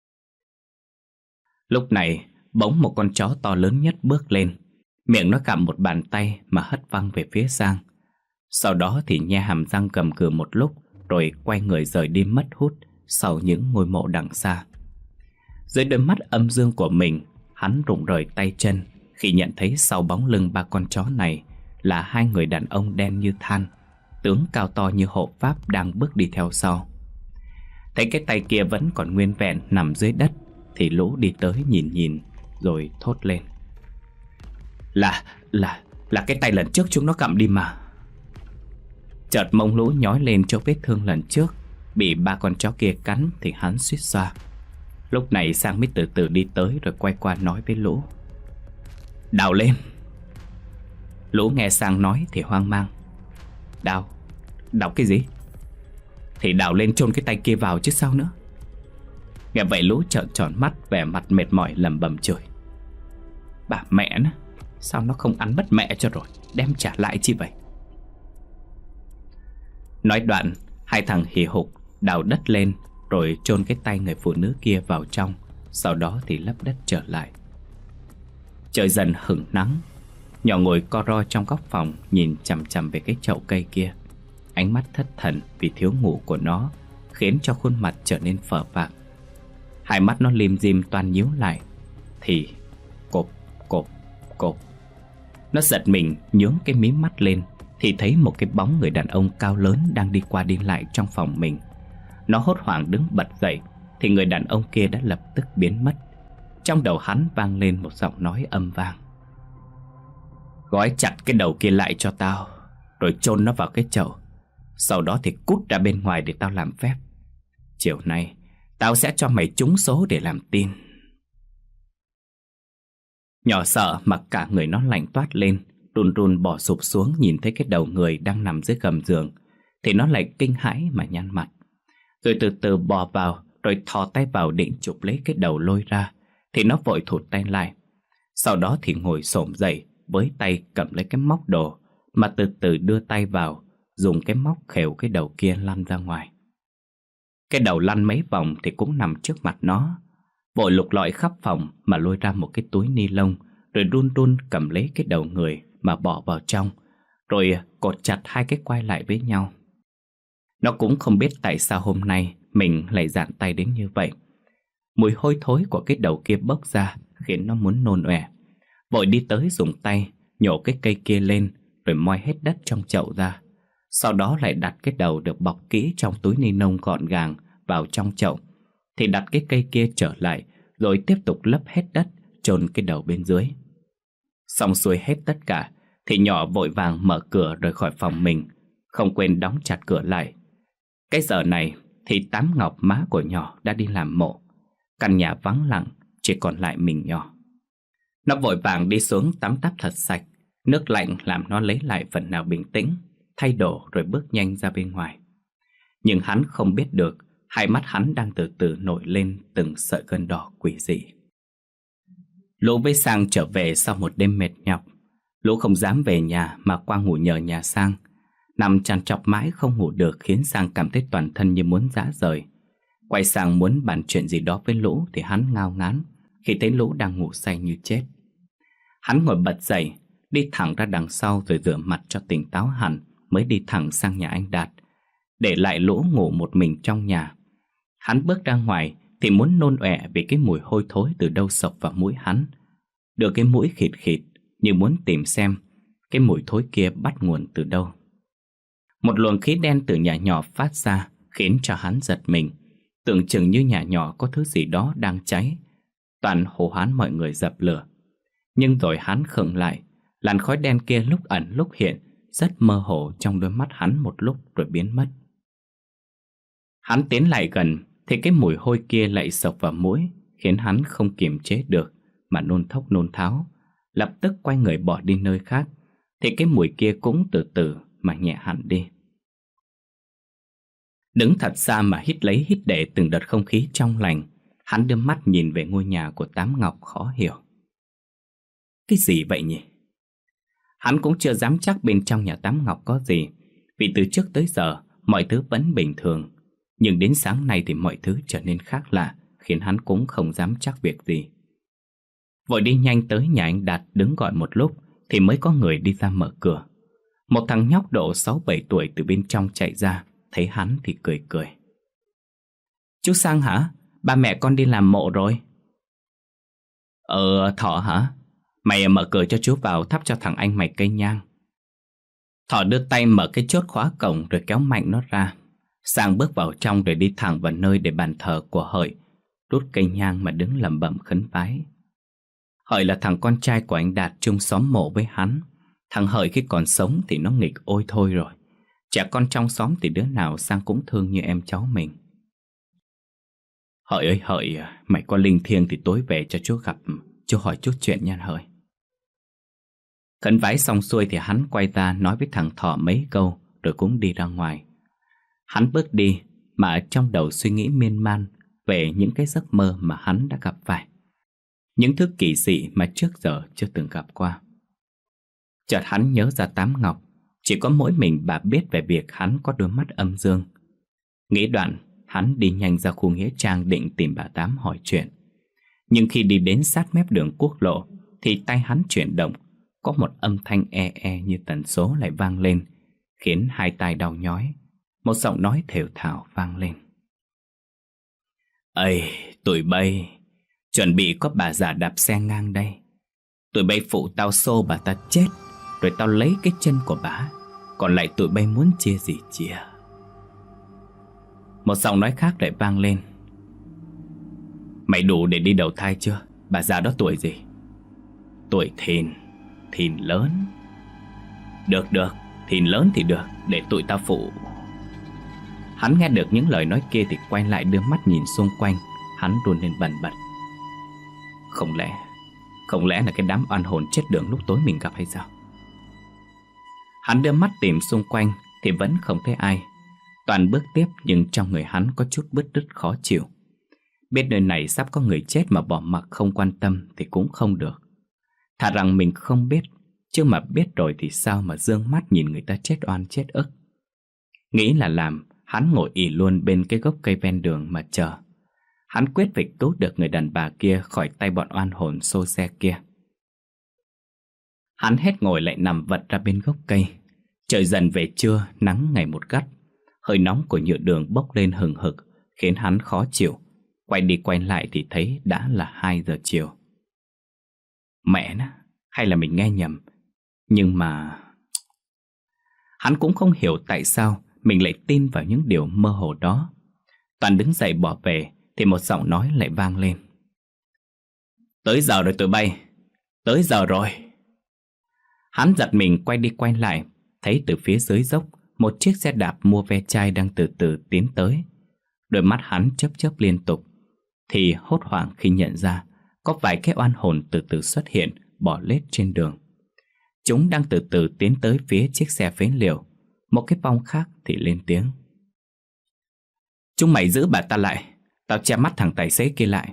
S1: Lúc này, bỗng một con chó to lớn nhất bước lên. Miệng nó gặm một bàn tay mà hất văng về phía Sang. Sau đó thì nhe hàm răng cầm cừ một lúc, rồi quay người rời đi mất hút sau những ngôi mộ đằng xa. Dưới đôi mắt âm dương của mình, hắn rụng rời tay chân khi nhận thấy sau bóng lưng ba con chó này là hai người đàn ông đen như than, tướng cao to như hộ pháp đang bước đi theo sau. Thấy cái tay kia vẫn còn nguyên vẹn nằm dưới đất, thì Lũ đi tới nhìn nhìn rồi thốt lên: Là, là, là cái tay lần trước chúng nó gặm đi mà. Chợt mông Lũ nhói lên chỗ vết thương lần trước bị ba con chó kia cắn thì hắn suýt xoa. Lúc này Sang mới từ từ đi tới rồi quay qua nói với Lũ: Đào lên. Lũ nghe Sang nói thì hoang mang: Đào? Đào cái gì? Thì đào lên chôn cái tay kia vào chứ sao nữa. Nghe vậy Lũ trợn tròn mắt, vẻ mặt mệt mỏi lẩm bẩm chửi: Bà mẹ nó, sao nó không ăn mất mẹ cho rồi, đem trả lại chi vậy? Nói đoạn, hai thằng hì hục đào đất lên rồi chôn cái tay người phụ nữ kia vào trong. Sau đó thì lấp đất trở lại. Trời dần hửng nắng. Nhỏ ngồi co ro trong góc phòng, nhìn chằm chằm về cái chậu cây kia. Ánh mắt thất thần vì thiếu ngủ của nó khiến cho khuôn mặt trở nên phờ phạc. Hai mắt nó lim dim toan nhíu lại thì cộp cộp cộp. Nó giật mình nhướng cái mí mắt lên thì thấy một cái bóng người đàn ông cao lớn đang đi qua đi lại trong phòng mình. Nó hốt hoảng đứng bật dậy thì người đàn ông kia đã lập tức biến mất. Trong đầu hắn vang lên một giọng nói âm vang: Gói chặt cái đầu kia lại cho tao, rồi chôn nó vào cái chậu. Sau đó thì cút ra bên ngoài để tao làm phép. Chiều nay tao sẽ cho mày trúng số để làm tin. Nhỏ sợ mà cả người nó lạnh toát lên, run run bỏ sụp xuống nhìn thấy cái đầu người đang nằm dưới gầm giường. Thì nó lại kinh hãi mà nhăn mặt, rồi từ từ bò vào, rồi thò tay vào định chụp lấy cái đầu lôi ra. Thì nó vội thụt tay lại. Sau đó thì ngồi xổm dậy, với tay cầm lấy cái móc đồ, mà từ từ đưa tay vào, dùng cái móc khều cái đầu kia lăn ra ngoài. Cái đầu lăn mấy vòng thì cũng nằm trước mặt nó. Vội lục lọi khắp phòng mà lôi ra một cái túi ni lông, rồi run run cầm lấy cái đầu người mà bỏ vào trong, rồi cột chặt hai cái quai lại với nhau. Nó cũng không biết tại sao hôm nay mình lại dạn tay đến như vậy. Mùi hôi thối của cái đầu kia bốc ra khiến nó muốn nôn ọe. Vội đi tới dùng tay nhổ cái cây kia lên, rồi moi hết đất trong chậu ra. Sau đó lại đặt cái đầu được bọc kỹ trong túi ni lông gọn gàng vào trong chậu. Thì đặt cái cây kia trở lại, rồi tiếp tục lấp hết đất, chôn cái đầu bên dưới. Xong xuôi hết tất cả thì nhỏ vội vàng mở cửa rời khỏi phòng mình, không quên đóng chặt cửa lại. Cái giờ này thì Tám Ngọc, má của nhỏ, đã đi làm mộ. Căn nhà vắng lặng, chỉ còn lại mình nhỏ. Nó vội vàng đi xuống tắm táp thật sạch. Nước lạnh làm nó lấy lại phần nào bình tĩnh, thay đồ rồi bước nhanh ra bên ngoài. Nhưng hắn không biết được hai mắt hắn đang từ từ nổi lên từng sợi gân đỏ quỷ dị. Lũ với Sang trở về sau một đêm mệt nhọc. Lũ không dám về nhà mà qua ngủ nhờ nhà Sang. Nằm trằn trọc mãi không ngủ được khiến Sang cảm thấy toàn thân như muốn rã rời. Quay sang muốn bàn chuyện gì đó với Lũ thì hắn ngao ngán khi thấy Lũ đang ngủ say như chết. Hắn ngồi bật dậy, đi thẳng ra đằng sau rồi rửa mặt cho tỉnh táo hẳn, mới đi thẳng sang nhà anh Đạt, để lại Lũ ngủ một mình trong nhà. Hắn bước ra ngoài thì muốn nôn ọe vì cái mùi hôi thối từ đâu sộc vào mũi hắn. Đưa cái mũi khịt khịt như muốn tìm xem cái mùi thối kia bắt nguồn từ đâu. Một luồng khí đen từ nhà nhỏ phát ra khiến cho hắn giật mình, tưởng chừng như nhà nhỏ có thứ gì đó đang cháy. Toàn hô hoán mọi người dập lửa. Nhưng rồi hắn khựng lại. Làn khói đen kia lúc ẩn lúc hiện, rất mơ hồ trong đôi mắt hắn một lúc rồi biến mất. Hắn tiến lại gần thì cái mùi hôi kia lại sộc vào mũi, khiến hắn không kiềm chế được mà nôn thốc nôn tháo. Lập tức quay người bỏ đi nơi khác, thì cái mùi kia cũng từ từ mà nhẹ hẳn đi. Đứng thật xa mà hít lấy hít để từng đợt không khí trong lành, hắn đưa mắt nhìn về ngôi nhà của Tám Ngọc khó hiểu. Cái gì vậy nhỉ? Hắn cũng chưa dám chắc bên trong nhà Tám Ngọc có gì, vì từ trước tới giờ mọi thứ vẫn bình thường. Nhưng đến sáng nay thì mọi thứ trở nên khác lạ, khiến hắn cũng không dám chắc việc gì. Vội đi nhanh tới nhà anh Đạt, đứng gọi một lúc thì mới có người đi ra mở cửa. Một thằng nhóc độ sáu bảy tuổi từ bên trong chạy ra, thấy hắn thì cười cười. Chú Sang hả? Ba mẹ con đi làm mộ rồi. Ờ, Thọ hả? Mày mở cửa cho chú vào thắp cho thằng anh mày cây nhang. Thọ đưa tay mở cái chốt khóa cổng rồi kéo mạnh nó ra. Sang bước vào trong rồi đi thẳng vào nơi để bàn thờ của Hợi, đốt cây nhang mà đứng lẩm bẩm khấn vái. Hợi là thằng con trai của anh Đạt chung xóm mộ với hắn. Thằng Hợi khi còn sống thì nó nghịch ôi thôi rồi. Trẻ con trong xóm thì đứa nào Sang cũng thương như em cháu mình. Hợi ơi Hợi, mày có linh thiêng thì tối về cho chú gặp, chú hỏi chút chuyện nha Hợi. Khấn vái xong xuôi thì hắn quay ra nói với thằng Thọ mấy câu rồi cũng đi ra ngoài. Hắn bước đi mà trong đầu suy nghĩ miên man về những cái giấc mơ mà hắn đã gặp phải, những thứ kỳ dị mà trước giờ chưa từng gặp qua. Chợt hắn nhớ ra Tám Ngọc, chỉ có mỗi mình bà biết về việc hắn có đôi mắt âm dương. Nghĩ đoạn, hắn đi nhanh ra khu nghĩa trang định tìm bà Tám hỏi chuyện. Nhưng khi đi đến sát mép đường quốc lộ thì tay hắn chuyển động, có một âm thanh e e như tần số lại vang lên, khiến hai tai đau nhói. Một giọng nói thều thào vang lên. Ây, tụi bay, chuẩn bị có bà già đạp xe ngang đây. Tụi bay phụ tao xô bà ta chết, rồi tao lấy cái chân của bà. Còn lại tụi bay muốn chia gì chia. Một giọng nói khác lại vang lên. Mày đủ để đi đầu thai chưa? Bà già đó tuổi gì? Tuổi thìn, thìn lớn. Được được, thìn lớn thì được, để tụi tao phụ. Hắn nghe được những lời nói kia thì quay lại đưa mắt nhìn xung quanh. Hắn run lên bần bật. Không lẽ Không lẽ là cái đám oan hồn chết đường lúc tối mình gặp hay sao? Hắn đưa mắt tìm xung quanh thì vẫn không thấy ai. Toàn bước tiếp nhưng trong người hắn có chút bứt rứt khó chịu. Biết nơi này sắp có người chết mà bỏ mặc không quan tâm thì cũng không được. Thà rằng mình không biết, chứ mà biết rồi thì sao mà dương mắt nhìn người ta chết oan chết ức. Nghĩ là làm, hắn ngồi ì luôn bên cái gốc cây ven đường mà chờ. Hắn quyết phải cứu được người đàn bà kia khỏi tay bọn oan hồn xô xe kia. Hắn hết ngồi lại nằm vật ra bên gốc cây. Trời dần về trưa, nắng ngày một gắt. Hơi nóng của nhựa đường bốc lên hừng hực, khiến hắn khó chịu. Quay đi quay lại thì thấy đã là hai giờ chiều. Mẹ nó, hay là mình nghe nhầm. Nhưng mà... Hắn cũng không hiểu tại sao mình lại tin vào những điều mơ hồ đó. Toàn đứng dậy bỏ về thì một giọng nói lại vang lên. Tới giờ rồi tụi bay, tới giờ rồi. Hắn giật mình quay đi quay lại, thấy từ phía dưới dốc một chiếc xe đạp mua ve chai đang từ từ tiến tới. Đôi mắt hắn chớp chớp liên tục, thì hốt hoảng khi nhận ra có vài cái oan hồn từ từ xuất hiện bỏ lết trên đường. Chúng đang từ từ tiến tới phía chiếc xe phế liệu. Một cái vong khác thì lên tiếng. Chúng mày giữ bà ta lại, tao che mắt thằng tài xế kia lại.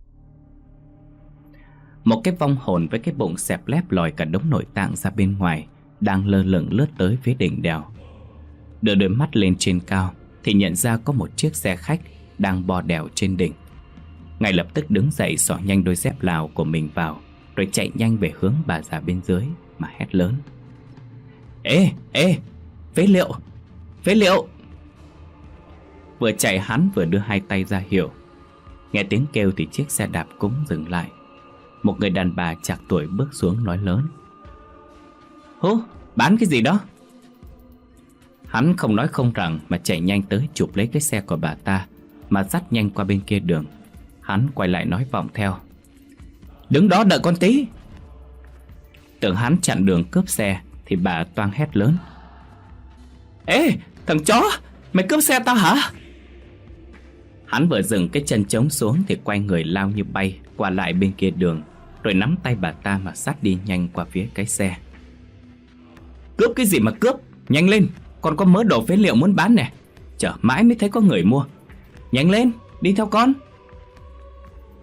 S1: Một cái vong hồn với cái bụng xẹp lép lòi cả đống nội tạng ra bên ngoài đang lơ lửng lướt tới phía đỉnh đèo. Đưa đôi mắt lên trên cao thì nhận ra có một chiếc xe khách đang bò đèo trên đỉnh. Ngay lập tức đứng dậy xỏ nhanh đôi dép Lào của mình vào, rồi chạy nhanh về hướng bà già bên dưới mà hét lớn. Ê, ê, phế liệu, phế liệu. Vừa chạy hắn vừa đưa hai tay ra hiệu. Nghe tiếng kêu thì chiếc xe đạp cũng dừng lại. Một người đàn bà chạc tuổi bước xuống nói lớn. Hú, bán cái gì đó? Hắn không nói không rằng mà chạy nhanh tới chụp lấy cái xe của bà ta mà dắt nhanh qua bên kia đường. Hắn quay lại nói vọng theo. Đứng đó đợi con tí. Tưởng hắn chặn đường cướp xe thì bà toang hét lớn. Ê, thằng chó, mày cướp xe tao hả? Hắn vừa dừng cái chân trống xuống thì quay người lao như bay qua lại bên kia đường, rồi nắm tay bà ta mà dắt đi nhanh qua phía cái xe. Cướp cái gì mà cướp, nhanh lên, con có mớ đồ phế liệu muốn bán nè. Chờ mãi mới thấy có người mua. Nhanh lên, đi theo con.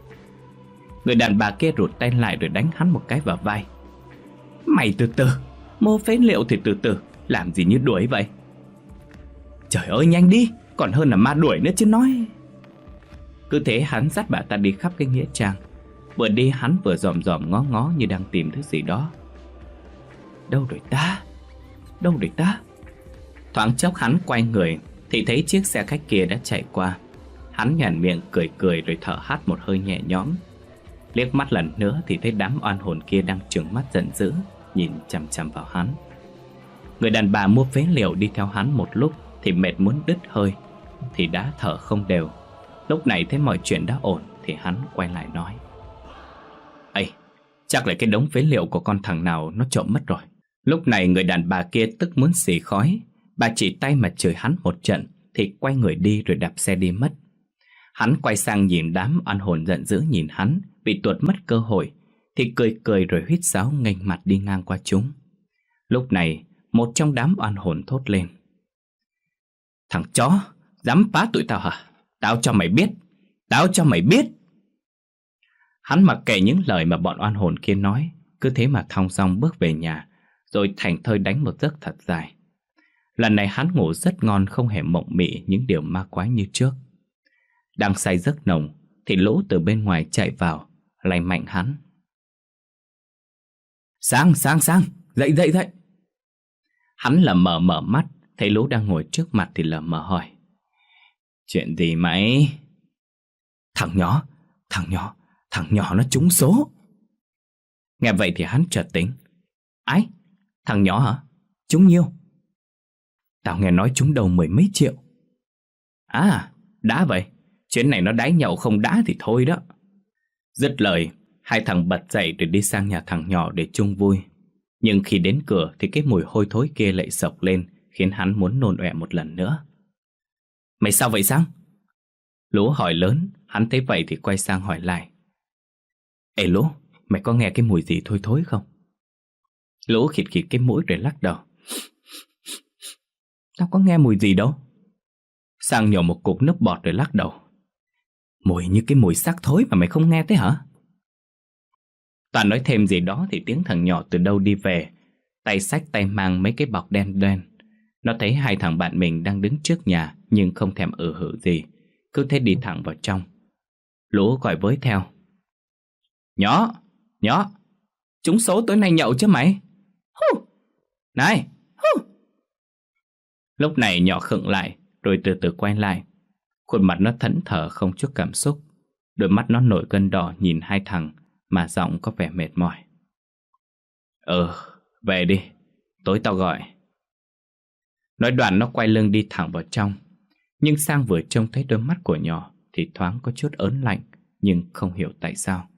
S1: Người đàn bà kia rụt tay lại rồi đánh hắn một cái vào vai. Mày từ từ, Mua phế liệu thì từ từ, làm gì như đuổi vậy? Trời ơi nhanh đi, còn hơn là ma đuổi nữa chứ nói. Cứ thế hắn dắt bà ta đi khắp cái nghĩa trang. Vừa đi hắn vừa dòm dòm ngó ngó như đang tìm thứ gì đó. Đâu rồi ta? Đâu rồi ta? Thoáng chốc hắn quay người thì thấy chiếc xe khách kia đã chạy qua. Hắn nhoẻn miệng cười cười rồi thở hắt một hơi nhẹ nhõm. Liếc mắt lần nữa thì thấy đám oan hồn kia đang trừng mắt giận dữ nhìn chằm chằm vào hắn. Người đàn bà mua phế liệu đi theo hắn một lúc thì mệt muốn đứt hơi, thì đã thở không đều. Lúc này thấy mọi chuyện đã ổn thì hắn quay lại nói: Ây, chắc là cái đống phế liệu của con thằng nào nó trộm mất rồi. Lúc này người đàn bà kia tức muốn xì khói. Bà chỉ tay mà chửi hắn một trận thì quay người đi rồi đạp xe đi mất. Hắn quay sang nhìn đám oan hồn giận dữ nhìn hắn bị tuột mất cơ hội thì cười cười rồi huýt sáo nghênh mặt đi ngang qua chúng. Lúc này một trong đám oan hồn thốt lên: Thằng chó, dám phá tụi tao hả? Tao cho mày biết, tao cho mày biết. Hắn mặc kệ những lời mà bọn oan hồn kia nói, cứ thế mà thong dong bước về nhà, rồi thảnh thơi đánh một giấc thật dài. Lần này hắn ngủ rất ngon, không hề mộng mị những điều ma quái như trước. Đang say giấc nồng thì Lũ từ bên ngoài chạy vào, lay mạnh hắn: Sang, sang, sang, dậy, dậy, dậy. Hắn lờ mờ mở mắt, thấy Lũ đang ngồi trước mặt thì lờ mờ hỏi: Chuyện gì mày? Thằng nhỏ, thằng nhỏ, thằng nhỏ nó trúng số. Nghe vậy thì hắn chợt tỉnh: Ái, thằng nhỏ hả? Trúng nhiêu? Tao nghe nói trúng đầu mười mấy triệu. À, đã vậy, chuyến này nó đái nhậu không đã thì thôi đó. Dứt lời, hai thằng bật dậy rồi đi sang nhà thằng nhỏ để chung vui. Nhưng khi đến cửa thì cái mùi hôi thối kia lại sộc lên, khiến hắn muốn nôn ọe một lần nữa. Mày sao vậy Sang? Lũ hỏi lớn. Hắn thấy vậy thì quay sang hỏi lại: Ê Lũ, mày có nghe cái mùi gì thôi thối không? Lũ khịt khịt cái mũi rồi lắc đầu: Tao có nghe mùi gì đâu. Sang nhổ một cục nước bọt rồi lắc đầu: Mùi như cái mùi xác thối mà mày không nghe thế hả? Toàn nói thêm gì đó thì tiếng thằng nhỏ từ đâu đi về, tay xách tay mang mấy cái bọc đen đen. Nó thấy hai thằng bạn mình đang đứng trước nhà nhưng không thèm ừ hử gì, cứ thế đi thẳng vào trong. Lũ gọi với theo: Nhỏ, nhỏ, trúng số tối nay nhậu chứ mày? Hú, này, hú. Lúc này nhỏ khựng lại rồi từ từ quay lại. Khuôn mặt nó thẫn thờ không chút cảm xúc, đôi mắt nó nổi cơn đỏ nhìn hai thằng mà giọng có vẻ mệt mỏi. Ừ, về đi, tối tao gọi. Nói đoạn nó quay lưng đi thẳng vào trong. Nhưng Sang vừa trông thấy đôi mắt của nhỏ thì thoáng có chút ớn lạnh, nhưng không hiểu tại sao.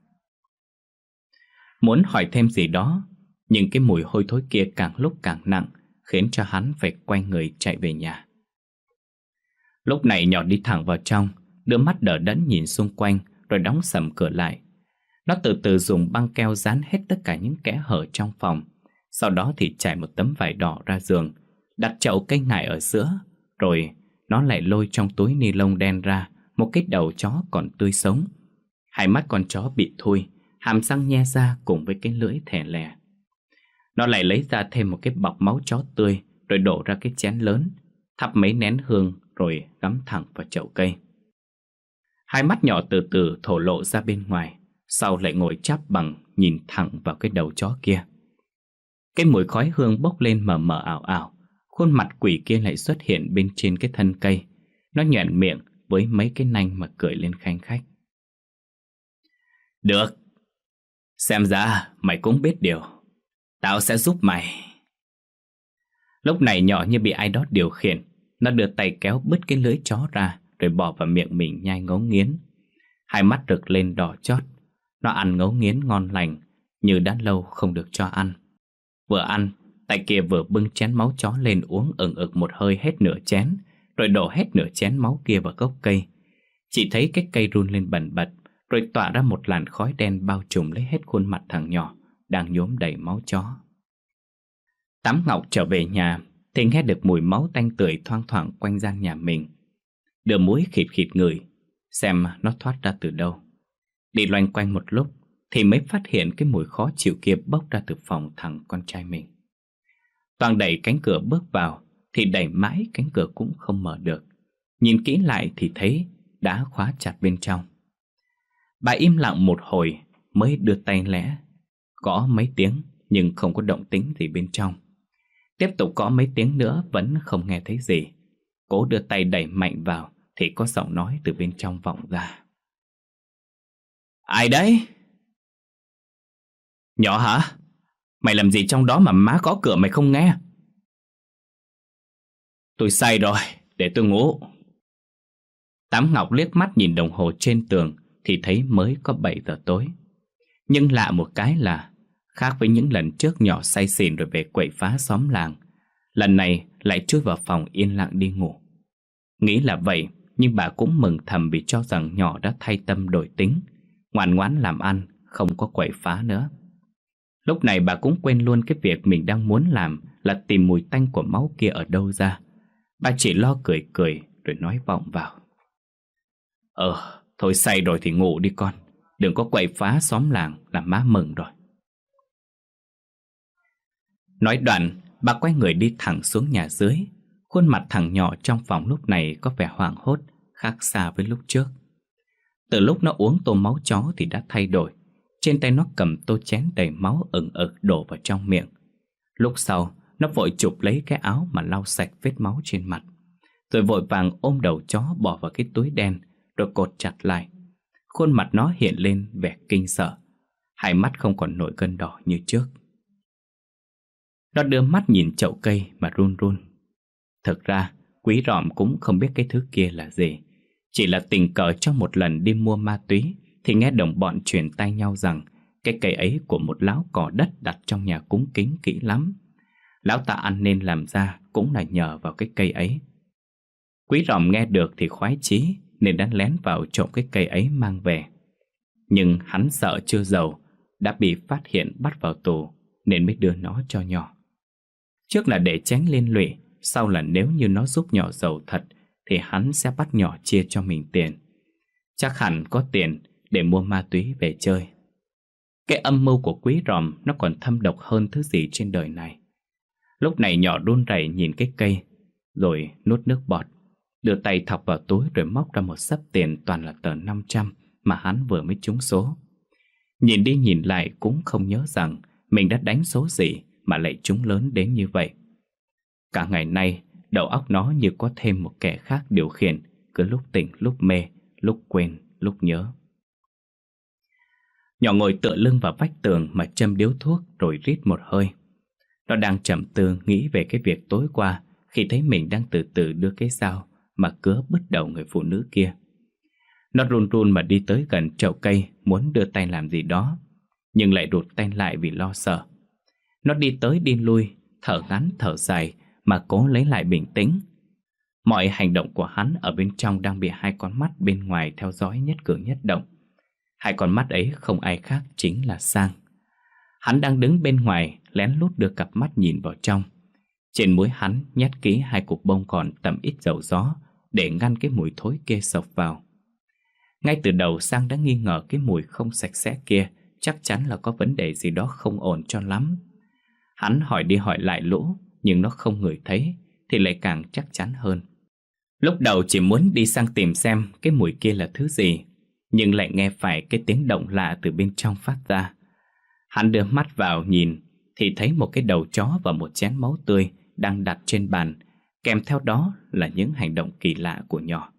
S1: Muốn hỏi thêm gì đó, nhưng cái mùi hôi thối kia càng lúc càng nặng, khiến cho hắn phải quay người chạy về nhà. Lúc này nhỏ đi thẳng vào trong, đôi mắt đờ đẫn nhìn xung quanh rồi đóng sầm cửa lại. Nó từ từ dùng băng keo dán hết tất cả những kẽ hở trong phòng. Sau đó thì trải một tấm vải đỏ ra giường, đặt chậu cây ngải ở giữa. Rồi nó lại lôi trong túi ni lông đen ra một cái đầu chó còn tươi sống. Hai mắt con chó bị thui, hàm răng nhe ra cùng với cái lưỡi thè lè. Nó lại lấy ra thêm một cái bọc máu chó tươi, rồi đổ ra cái chén lớn, thắp mấy nén hương rồi gắm thẳng vào chậu cây. Hai mắt nhỏ từ từ thổ lộ ra bên ngoài, sau lại ngồi chắp bằng nhìn thẳng vào cái đầu chó kia. Cái mùi khói hương bốc lên mờ mờ ảo ảo. Khuôn mặt quỷ kia lại xuất hiện bên trên cái thân cây. Nó nhoẻn miệng với mấy cái nanh mà cười lên khanh khách. Được, xem ra mày cũng biết điều. Tao sẽ giúp mày. Lúc này nhỏ như bị ai đó điều khiển. Nó đưa tay kéo bứt cái lưỡi chó ra, rồi bỏ vào miệng mình nhai ngấu nghiến. Hai mắt rực lên đỏ chót. Nó ăn ngấu nghiến ngon lành, như đã lâu không được cho ăn. Vừa ăn, tay kia vừa bưng chén máu chó lên uống ừng ực một hơi hết nửa chén, rồi đổ hết nửa chén máu kia vào gốc cây. Chỉ thấy cái cây run lên bần bật, rồi tỏa ra một làn khói đen bao trùm lấy hết khuôn mặt thằng nhỏ đang nhuốm đầy máu chó. Tám Ngọc trở về nhà thì nghe được mùi máu tanh tưởi thoang thoảng quanh gian nhà mình. Đưa mũi khịt khịt ngửi xem nó thoát ra từ đâu. Đi loanh quanh một lúc thì mới phát hiện cái mùi khó chịu kia bốc ra từ phòng thằng con trai mình. Toàn đẩy cánh cửa bước vào thì đẩy mãi cánh cửa cũng không mở được. Nhìn kỹ lại thì thấy đã khóa chặt bên trong. Bà im lặng một hồi mới đưa tay lẽ, gõ mấy tiếng nhưng không có động tĩnh gì bên trong. Tiếp tục gõ mấy tiếng nữa vẫn không nghe thấy gì. Cố đưa tay đẩy mạnh vào thì có giọng nói từ bên trong vọng ra. Ai đấy? Nhỏ hả? Mày làm gì trong đó mà má gõ cửa mày không nghe? Tôi say rồi, để tôi ngủ. Tám Ngọc liếc mắt nhìn đồng hồ trên tường thì thấy mới có bảy giờ tối. Nhưng lạ một cái là khác với những lần trước nhỏ say xỉn rồi về quậy phá xóm làng, lần này lại chui vào phòng yên lặng đi ngủ. Nghĩ là vậy, nhưng bà cũng mừng thầm vì cho rằng nhỏ đã thay tâm đổi tính, ngoan ngoãn làm ăn, không có quậy phá nữa. Lúc này bà cũng quên luôn cái việc mình đang muốn làm là tìm mùi tanh của máu kia ở đâu ra. Bà chỉ lo cười cười rồi nói vọng vào. Ờ, thôi say rồi thì ngủ đi con, đừng có quậy phá xóm làng làm má mừng rồi. Nói đoạn, bà quay người đi thẳng xuống nhà dưới. Khuôn mặt thằng nhỏ trong phòng lúc này có vẻ hoảng hốt, khác xa với lúc trước. Từ lúc nó uống tô máu chó thì đã thay đổi. Trên tay nó cầm tô chén đầy máu ửng ực đổ vào trong miệng. Lúc sau, nó vội chụp lấy cái áo mà lau sạch vết máu trên mặt, rồi vội vàng ôm đầu chó bỏ vào cái túi đen, rồi cột chặt lại. Khuôn mặt nó hiện lên vẻ kinh sợ, hai mắt không còn nổi gân đỏ như trước. Nó đưa mắt nhìn chậu cây mà run run. Thực ra, Quý Ròm cũng không biết cái thứ kia là gì. Chỉ là tình cờ trong một lần đi mua ma túy thì nghe đồng bọn truyền tai nhau rằng cái cây ấy của một lão cỏ đất đặt trong nhà cúng kính kỹ lắm. Lão ta ăn nên làm ra cũng là nhờ vào cái cây ấy. Quý Ròm nghe được thì khoái chí nên đã lén vào trộm cái cây ấy mang về. Nhưng hắn sợ chưa giàu đã bị phát hiện bắt vào tù nên mới đưa nó cho nhỏ. Trước là để tránh liên lụy, sau là nếu như nó giúp nhỏ giàu thật thì hắn sẽ bắt nhỏ chia cho mình tiền. Chắc hẳn có tiền để mua ma túy về chơi. Cái âm mưu của Quý Ròm nó còn thâm độc hơn thứ gì trên đời này. Lúc này nhỏ run rẩy nhìn cái cây, rồi nuốt nước bọt, đưa tay thọc vào túi rồi móc ra một xấp tiền toàn là tờ năm trăm mà hắn vừa mới trúng số. Nhìn đi nhìn lại cũng không nhớ rằng mình đã đánh số gì mà lại trúng lớn đến như vậy. Cả ngày nay, đầu óc nó như có thêm một kẻ khác điều khiển, cứ lúc tỉnh lúc mê, lúc quên lúc nhớ. Nhỏ ngồi tựa lưng vào vách tường mà châm điếu thuốc rồi rít một hơi. Nó đang trầm tư nghĩ về cái việc tối qua khi thấy mình đang từ từ đưa cái dao mà cứa bứt đầu người phụ nữ kia. Nó run run mà đi tới gần chậu cây muốn đưa tay làm gì đó, nhưng lại rụt tay lại vì lo sợ. Nó đi tới đi lui, thở ngắn thở dài mà cố lấy lại bình tĩnh. Mọi hành động của hắn ở bên trong đang bị hai con mắt bên ngoài theo dõi nhất cử nhất động. Hai con mắt ấy không ai khác chính là Sang. Hắn đang đứng bên ngoài lén lút đưa cặp mắt nhìn vào trong. Trên mũi hắn nhét kỹ hai cục bông còn tầm ít dầu gió để ngăn cái mùi thối kia xộc vào. Ngay từ đầu Sang đã nghi ngờ cái mùi không sạch sẽ kia chắc chắn là có vấn đề gì đó không ổn cho lắm. Hắn hỏi đi hỏi lại lũ, nhưng nó không ngửi thấy thì lại càng chắc chắn hơn. Lúc đầu chỉ muốn đi sang tìm xem cái mùi kia là thứ gì, nhưng lại nghe phải cái tiếng động lạ từ bên trong phát ra. Hắn đưa mắt vào nhìn thì thấy một cái đầu chó và một chén máu tươi đang đặt trên bàn, kèm theo đó là những hành động kỳ lạ của nhỏ.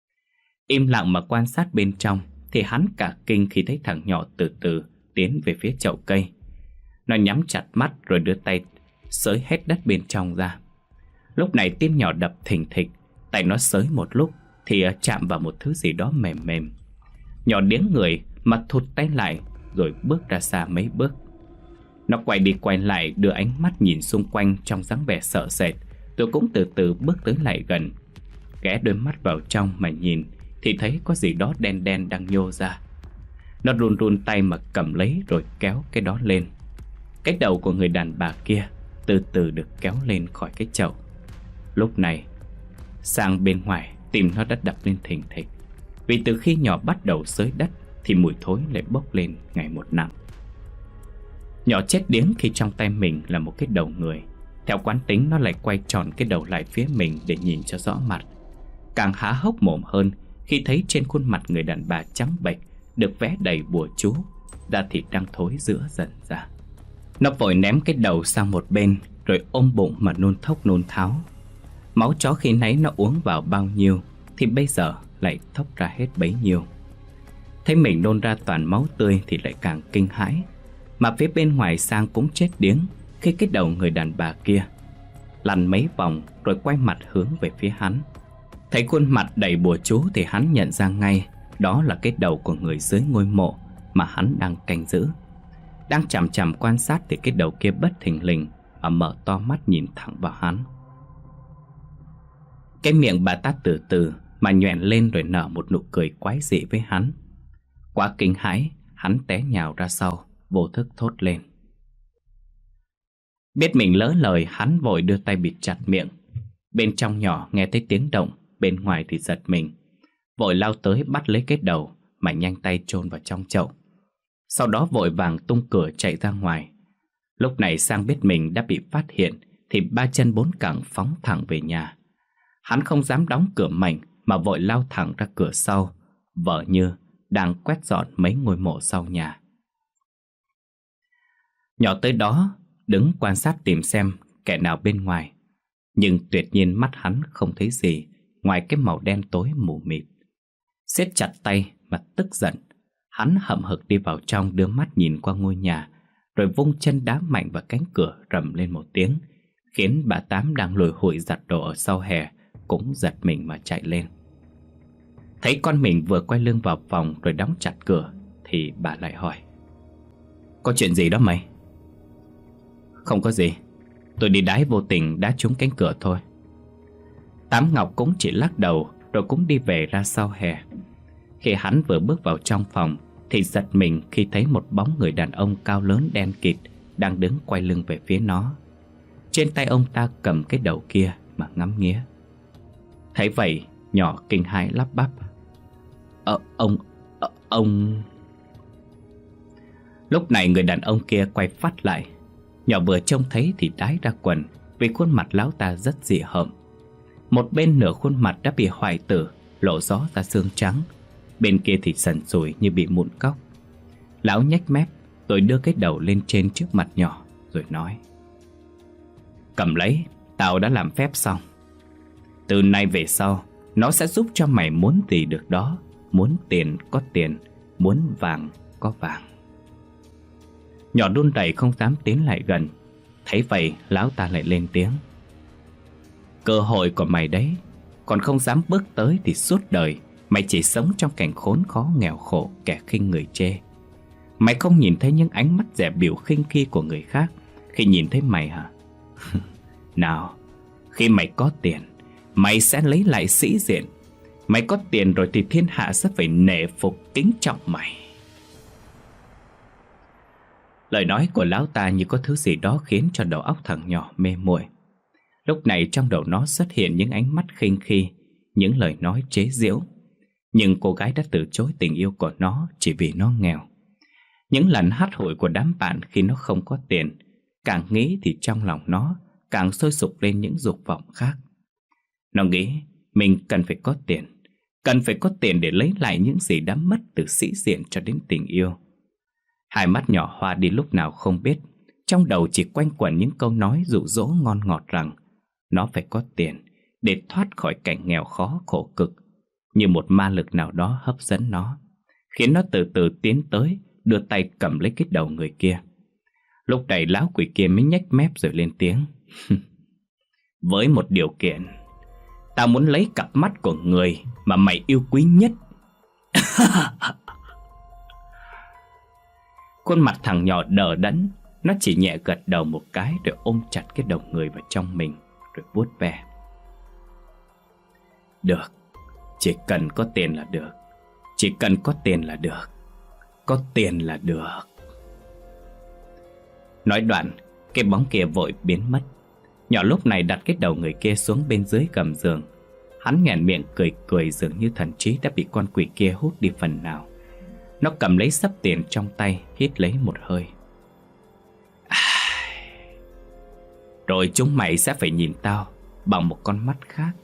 S1: Im lặng mà quan sát bên trong thì hắn cả kinh khi thấy thằng nhỏ từ từ tiến về phía chậu cây. Nó nhắm chặt mắt rồi đưa tay xới hết đất bên trong ra. Lúc này tim nhỏ đập thình thịch, tay nó xới một lúc thì chạm vào một thứ gì đó mềm mềm. Nhỏ điếng người mà thụt tay lại rồi bước ra xa mấy bước. Nó quay đi quay lại đưa ánh mắt nhìn xung quanh trong dáng vẻ sợ sệt, rồi cũng từ từ bước tới lại gần. Ghé đôi mắt vào trong mà nhìn thì thấy có gì đó đen đen đang nhô ra. Nó run run tay mà cầm lấy rồi kéo cái đó lên. Cái đầu của người đàn bà kia từ từ được kéo lên khỏi cái chậu. Lúc này Sang bên ngoài tim nó đã đập lên thình thịch, vì từ khi nhỏ bắt đầu xới đất thì mùi thối lại bốc lên ngày một nặng. Nhỏ chết điếng khi trong tay mình là một cái đầu người, Theo quán tính, nó lại quay tròn cái đầu lại phía mình để nhìn cho rõ mặt. Càng há hốc mồm hơn khi thấy trên khuôn mặt người đàn bà trắng bệch được vẽ đầy bùa chú, da thịt đang thối rữa dần ra. Nó vội ném cái đầu sang một bên, rồi ôm bụng mà nôn thốc nôn tháo. Máu chó khi nãy nó uống vào bao nhiêu thì bây giờ lại thốc ra hết bấy nhiêu. Thấy mình nôn ra toàn máu tươi thì lại càng kinh hãi. Mà phía bên ngoài Sang cũng chết điếng khi cái đầu người đàn bà kia lăn mấy vòng rồi quay mặt hướng về phía hắn. Thấy khuôn mặt đầy bùa chú thì hắn nhận ra ngay đó là cái đầu của người dưới ngôi mộ mà hắn đang canh giữ. Đang chằm chằm quan sát thì cái đầu kia bất thình lình mà mở to mắt nhìn thẳng vào hắn. Cái miệng bà ta từ từ mà nhoẻn lên rồi nở một nụ cười quái dị với hắn. Quá kinh hãi, hắn té nhào ra sau, vô thức thốt lên. Biết mình lỡ lời, hắn vội đưa tay bịt chặt miệng. Bên trong nhỏ nghe thấy tiếng động, bên ngoài thì giật mình, vội lao tới bắt lấy cái đầu mà nhanh tay chôn vào trong chậu. Sau đó vội vàng tung cửa chạy ra ngoài. Lúc này Sang biết mình đã bị phát hiện thì ba chân bốn cẳng phóng thẳng về nhà. Hắn không dám đóng cửa mạnh mà vội lao thẳng ra cửa sau, vợ Như đang quét dọn mấy ngôi mộ sau nhà. Nhỏ tới đó đứng quan sát tìm xem kẻ nào bên ngoài, nhưng tuyệt nhiên mắt hắn không thấy gì ngoài cái màu đen tối mù mịt. Siết chặt tay mà tức giận, hắn hậm hực đi vào trong, đưa mắt nhìn qua ngôi nhà, rồi vung chân đá mạnh vào cánh cửa, rầm lên một tiếng, khiến bà Tám đang lùi hụi giặt đồ ở sau hè cũng giật mình mà chạy lên. Thấy con mình vừa quay lưng vào phòng rồi đóng chặt cửa thì bà lại hỏi: Có chuyện gì đó mày? Không có gì, tôi đi đái vô tình đá trúng cánh cửa thôi. Tám Ngọc cũng chỉ lắc đầu rồi cũng đi về ra sau hè. Khi hắn vừa bước vào trong phòng thì giật mình khi thấy một bóng người đàn ông cao lớn đen kịt đang đứng quay lưng về phía nó. Trên tay ông ta cầm cái đầu kia mà ngắm nghía. Thấy vậy, nhỏ kinh hãi lắp bắp: Ờ, ông, ờ, ông... Lúc này người đàn ông kia quay phát lại. Nhỏ vừa trông thấy thì đái ra quần vì khuôn mặt lão ta rất dị hợm. Một bên nửa khuôn mặt đã bị hoại tử, lộ rõ ra xương trắng, bên kia thì sần sùi như bị mụn cóc. Lão nhếch mép rồi đưa cái đầu lên trên trước mặt nhỏ rồi nói: Cầm lấy, tao đã làm phép xong. Từ nay về sau, nó sẽ giúp cho mày muốn gì được đó. Muốn tiền có tiền, muốn vàng có vàng. Nhỏ run rẩy không dám tiến lại gần. Thấy vậy, lão ta lại lên tiếng: Cơ hội của mày đấy, còn không dám bước tới thì suốt đời mày chỉ sống trong cảnh khốn khó nghèo khổ, kẻ khinh người chê. Mày không nhìn thấy những ánh mắt dè bỉu khinh khi của người khác khi nhìn thấy mày hả? Nào, khi mày có tiền, mày sẽ lấy lại sĩ diện. Mày có tiền rồi thì thiên hạ sẽ phải nể phục kính trọng mày. Lời nói của lão ta như có thứ gì đó khiến cho đầu óc thằng nhỏ mê muội. Lúc này trong đầu nó xuất hiện những ánh mắt khinh khi, những lời nói chế giễu. Nhưng cô gái đã từ chối tình yêu của nó chỉ vì nó nghèo. Những lần hắt hủi của đám bạn khi nó không có tiền, càng nghĩ thì trong lòng nó càng sôi sục lên những dục vọng khác. Nó nghĩ mình cần phải có tiền, cần phải có tiền để lấy lại những gì đã mất, từ sĩ diện cho đến tình yêu. Hai mắt nhỏ hoa đi lúc nào không biết, trong đầu chỉ quanh quẩn những câu nói dụ dỗ ngon ngọt rằng nó phải có tiền để thoát khỏi cảnh nghèo khó khổ cực. Như một ma lực nào đó hấp dẫn nó, khiến nó từ từ tiến tới, đưa tay cầm lấy cái đầu người kia. Lúc này lão quỷ kia mới nhếch mép rồi lên tiếng: Với một điều kiện, tao muốn lấy cặp mắt của người mà mày yêu quý nhất. Khuôn mặt thằng nhỏ đờ đẫn, nó chỉ nhẹ gật đầu một cái rồi ôm chặt cái đầu người vào trong mình rồi vuốt ve. Được, chỉ cần có tiền là được. Chỉ cần có tiền là được. Có tiền là được. Nói đoạn, cái bóng kia vội biến mất. Nhỏ lúc này đặt cái đầu người kia xuống bên dưới gầm giường. Hắn nhoẻn miệng cười cười, dường như thần trí đã bị con quỷ kia hút đi phần nào. Nó cầm lấy xấp tiền trong tay, hít lấy một hơi. À... Rồi chúng mày sẽ phải nhìn tao bằng một con mắt khác.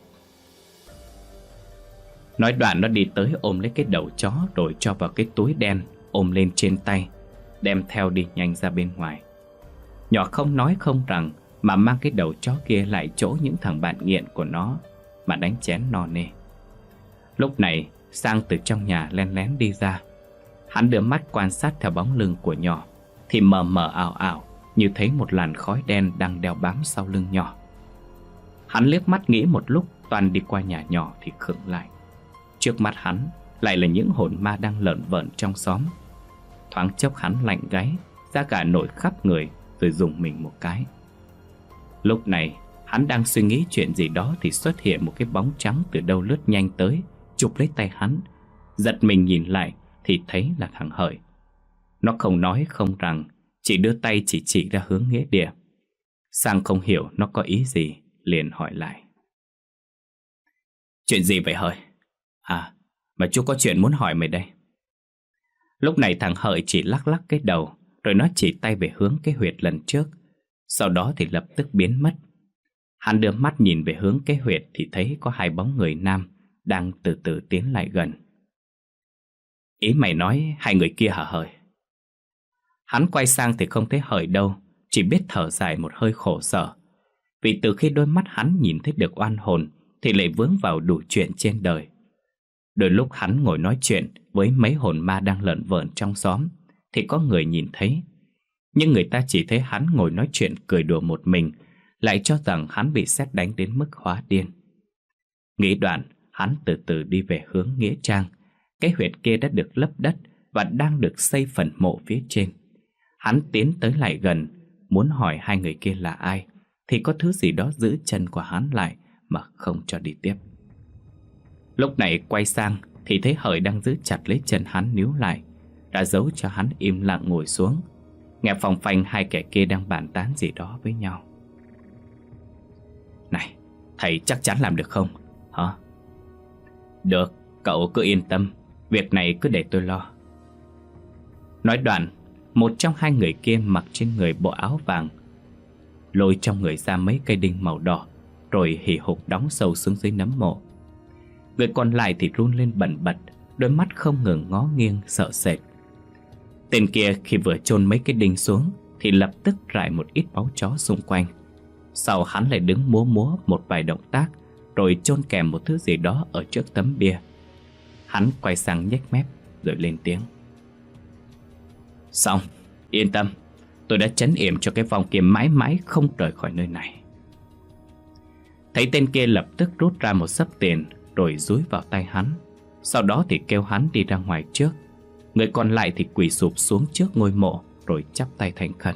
S1: Nói đoạn nó đi tới ôm lấy cái đầu chó, rồi cho vào cái túi đen ôm lên trên tay, đem theo đi nhanh ra bên ngoài. Nhỏ không nói không rằng mà mang cái đầu chó kia lại chỗ những thằng bạn nghiện của nó mà đánh chén no nê. Lúc này Sang từ trong nhà len lén đi ra. Hắn đưa mắt quan sát theo bóng lưng của nhỏ, thì mờ mờ ảo ảo như thấy một làn khói đen đang đeo bám sau lưng nhỏ. Hắn liếc mắt nghĩ một lúc, toàn đi qua nhà nhỏ thì khựng lại. Trước mắt hắn lại là những hồn ma đang lởn vởn trong xóm. Thoáng chốc hắn lạnh gáy, da gà nổi khắp người, rồi rùng mình một cái. Lúc này hắn đang suy nghĩ chuyện gì đó thì xuất hiện một cái bóng trắng từ đâu lướt nhanh tới, chụp lấy tay hắn. Giật mình nhìn lại thì thấy là thằng Hợi. Nó không nói không rằng, chỉ đưa tay chỉ chỉ ra hướng nghĩa địa. Sang không hiểu nó có ý gì, liền hỏi lại: Chuyện gì vậy Hợi? À, mà chú có chuyện muốn hỏi mày đây. Lúc này thằng Hợi chỉ lắc lắc cái đầu, rồi nó chỉ tay về hướng cái huyệt lần trước. Sau đó thì lập tức biến mất. Hắn đưa mắt nhìn về hướng cái huyệt thì thấy có hai bóng người nam đang từ từ tiến lại gần. Ý mày nói hai người kia hả Hợi? Hắn quay sang thì không thấy Hợi đâu, chỉ biết thở dài một hơi khổ sở. Vì từ khi đôi mắt hắn nhìn thấy được oan hồn thì lại vướng vào đủ chuyện trên đời. Đôi lúc hắn ngồi nói chuyện với mấy hồn ma đang lởn vởn trong xóm thì có người nhìn thấy. Nhưng người ta chỉ thấy hắn ngồi nói chuyện cười đùa một mình, lại cho rằng hắn bị sét đánh đến mức hóa điên. Nghĩ đoạn, hắn từ từ đi về hướng nghĩa trang. Cái huyệt kia đã được lấp đất và đang được xây phần mộ phía trên. Hắn tiến tới lại gần, muốn hỏi hai người kia là ai, thì có thứ gì đó giữ chân của hắn lại mà không cho đi tiếp. Lúc này quay sang thì thấy Hợi đang giữ chặt lấy chân hắn níu lại, đã giấu cho hắn im lặng ngồi xuống, nghe phòng phanh hai kẻ kia đang bàn tán gì đó với nhau. Này, thầy chắc chắn làm được không? Hả? Được, cậu cứ yên tâm, việc này cứ để tôi lo. Nói đoạn, một trong hai người kia mặc trên người bộ áo vàng, lôi trong người ra mấy cây đinh màu đỏ, rồi hì hục đóng sâu xuống dưới nấm mộ. Người còn lại thì run lên bần bật, đôi mắt không ngừng ngó nghiêng sợ sệt. Tên kia khi vừa chôn mấy cái đinh xuống thì lập tức rải một ít máu chó xung quanh. Sau hắn lại đứng múa múa một vài động tác, rồi chôn kèm một thứ gì đó ở trước tấm bia. Hắn quay sang nhếch mép rồi lên tiếng: Xong, yên tâm, tôi đã trấn yểm cho cái vong kia mãi mãi không rời khỏi nơi này. Thấy tên kia lập tức rút ra một xấp tiền rồi dúi vào tay hắn. Sau đó thì kêu hắn đi ra ngoài trước. Người còn lại thì quỳ sụp xuống trước ngôi mộ rồi chắp tay thành khẩn: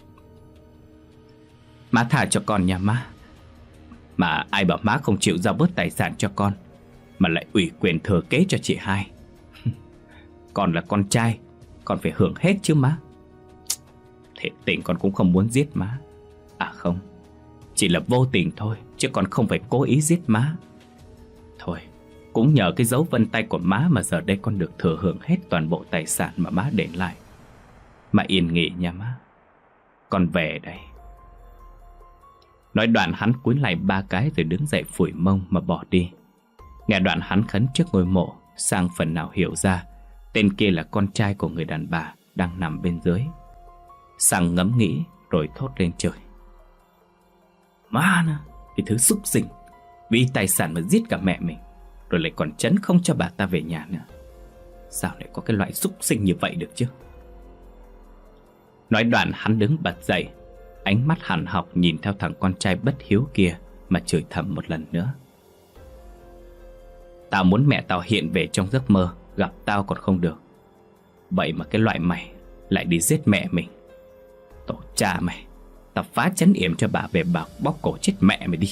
S1: Má tha cho con nha má. Mà ai bảo má không chịu giao bớt tài sản cho con, mà lại ủy quyền thừa kế cho chị hai. Con là con trai, con phải hưởng hết chứ má. Thiệt tình con cũng không muốn giết má. À không, chỉ là vô tình thôi, chứ con không phải cố ý giết má. Thôi, cũng nhờ cái dấu vân tay của má mà giờ đây con được thừa hưởng hết toàn bộ tài sản mà má để lại. Má yên nghỉ nha má. Con về đây. Nói đoạn hắn cúi lại ba cái rồi đứng dậy phủi mông mà bỏ đi. Nghe đoạn hắn khấn trước ngôi mộ, Sang phần nào hiểu ra tên kia là con trai của người đàn bà đang nằm bên dưới. Sang ngẫm nghĩ rồi thốt lên trời: Má nè, cái thứ xúc sinh, vì tài sản mà giết cả mẹ mình, rồi lại còn trấn không cho bà ta về nhà nữa. Sao lại có cái loại xúc sinh như vậy được chứ? Nói đoạn hắn đứng bật dậy, ánh mắt hằn học nhìn theo thằng con trai bất hiếu kia mà chửi thầm một lần nữa: Tao muốn mẹ tao hiện về trong giấc mơ, gặp tao còn không được, vậy mà cái loại mày lại đi giết mẹ mình. Tổ cha mày, tao phá trấn yểm cho bà về bảo bóp cổ chết mẹ mày đi.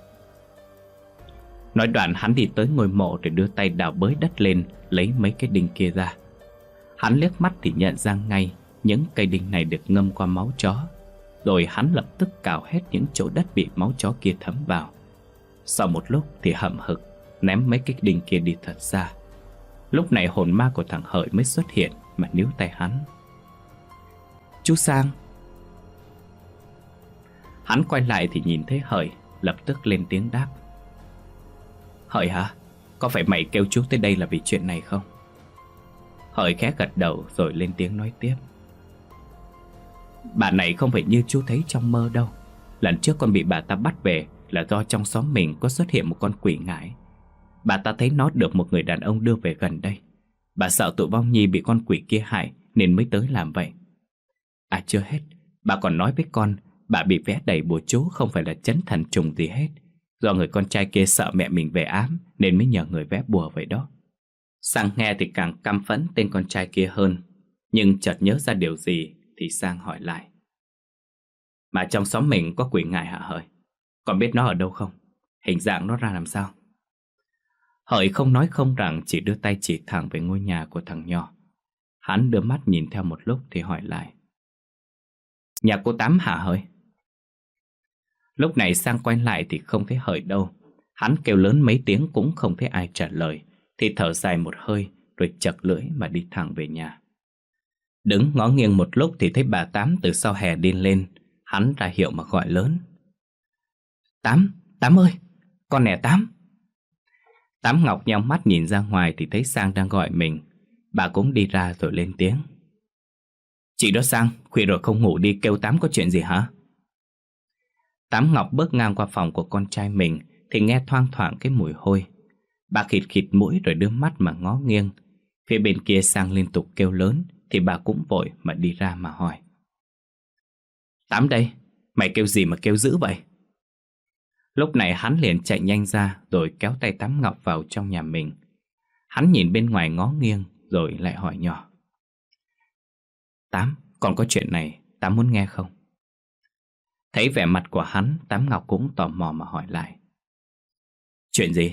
S1: Nói đoạn hắn đi tới ngôi mộ rồi đưa tay đào bới đất lên, lấy mấy cái đinh kia ra. Hắn liếc mắt thì nhận ra ngay những cây đinh này được ngâm qua máu chó. Rồi hắn lập tức cào hết những chỗ đất bị máu chó kia thấm vào. Sau một lúc thì hậm hực ném mấy cái đinh kia đi thật xa. Lúc này hồn ma của thằng Hợi mới xuất hiện mà níu tay hắn: Chú Sang. Hắn quay lại thì nhìn thấy Hợi, lập tức lên tiếng đáp. Hợi hả? Có phải mày kêu chú tới đây là vì chuyện này không? Hợi khẽ gật đầu rồi lên tiếng nói tiếp. Bà này không phải như chú thấy trong mơ đâu. Lần trước con bị bà ta bắt về là do trong xóm mình có xuất hiện một con quỷ ngải. Bà ta thấy nó được một người đàn ông đưa về gần đây. Bà sợ tụi Vong Nhi bị con quỷ kia hại nên mới tới làm vậy. À chưa hết, bà còn nói với con bà bị vẽ đầy bùa chú không phải là trấn thần trùng gì hết. Do người con trai kia sợ mẹ mình về ám nên mới nhờ người vẽ bùa vậy đó. Sang nghe thì càng căm phẫn tên con trai kia hơn. Nhưng chợt nhớ ra điều gì thì Sang hỏi lại. Mà trong xóm mình có quỷ ngải hả Hợi? Con biết nó ở đâu không? Hình dạng nó ra làm sao? Hợi không nói không rằng, chỉ đưa tay chỉ thẳng về ngôi nhà của thằng nhỏ. Hắn đưa mắt nhìn theo một lúc thì hỏi lại. Nhà cô Tám hả Hợi? Lúc này Sang quay lại thì không thấy Hợi đâu. Hắn kêu lớn mấy tiếng cũng không thấy ai trả lời, thì thở dài một hơi rồi chật lưỡi mà đi thẳng về nhà. Đứng ngó nghiêng một lúc thì thấy bà Tám từ sau hè đi lên. Hắn ra hiệu mà gọi lớn. Tám, Tám ơi, con nè Tám. Tám Ngọc nheo mắt nhìn ra ngoài thì thấy Sang đang gọi mình. Bà cũng đi ra rồi lên tiếng. Chị đó Sang, khuya rồi không ngủ đi, kêu Tám có chuyện gì hả? Tám Ngọc bước ngang qua phòng của con trai mình thì nghe thoang thoảng cái mùi hôi. Bà khịt khịt mũi rồi đưa mắt mà ngó nghiêng. Phía bên kia Sang liên tục kêu lớn thì bà cũng vội mà đi ra mà hỏi. Tám đây, mày kêu gì mà kêu dữ vậy? Lúc này hắn liền chạy nhanh ra rồi kéo tay Tám Ngọc vào trong nhà mình. Hắn nhìn bên ngoài ngó nghiêng rồi lại hỏi nhỏ. Tám, còn có chuyện này, Tám muốn nghe không? Thấy vẻ mặt của hắn, Tám Ngọc cũng tò mò mà hỏi lại. Chuyện gì?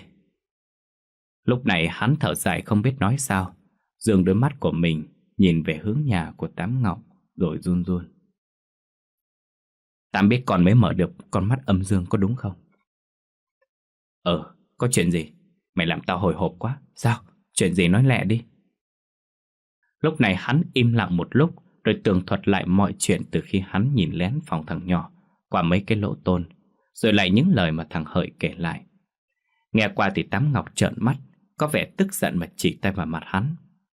S1: Lúc này hắn thở dài không biết nói sao, dường đôi mắt của mình nhìn về hướng nhà của Tám Ngọc rồi run run. Tám biết con mới mở được con mắt âm dương có đúng không? Ờ, có chuyện gì? Mày làm tao hồi hộp quá. Sao? Chuyện gì nói lẹ đi. Lúc này hắn im lặng một lúc rồi tường thuật lại mọi chuyện từ khi hắn nhìn lén phòng thằng nhỏ qua mấy cái lỗ tôn, rồi lại những lời mà thằng Hợi kể lại. Nghe qua thì Tám Ngọc trợn mắt, có vẻ tức giận mà chỉ tay vào mặt hắn.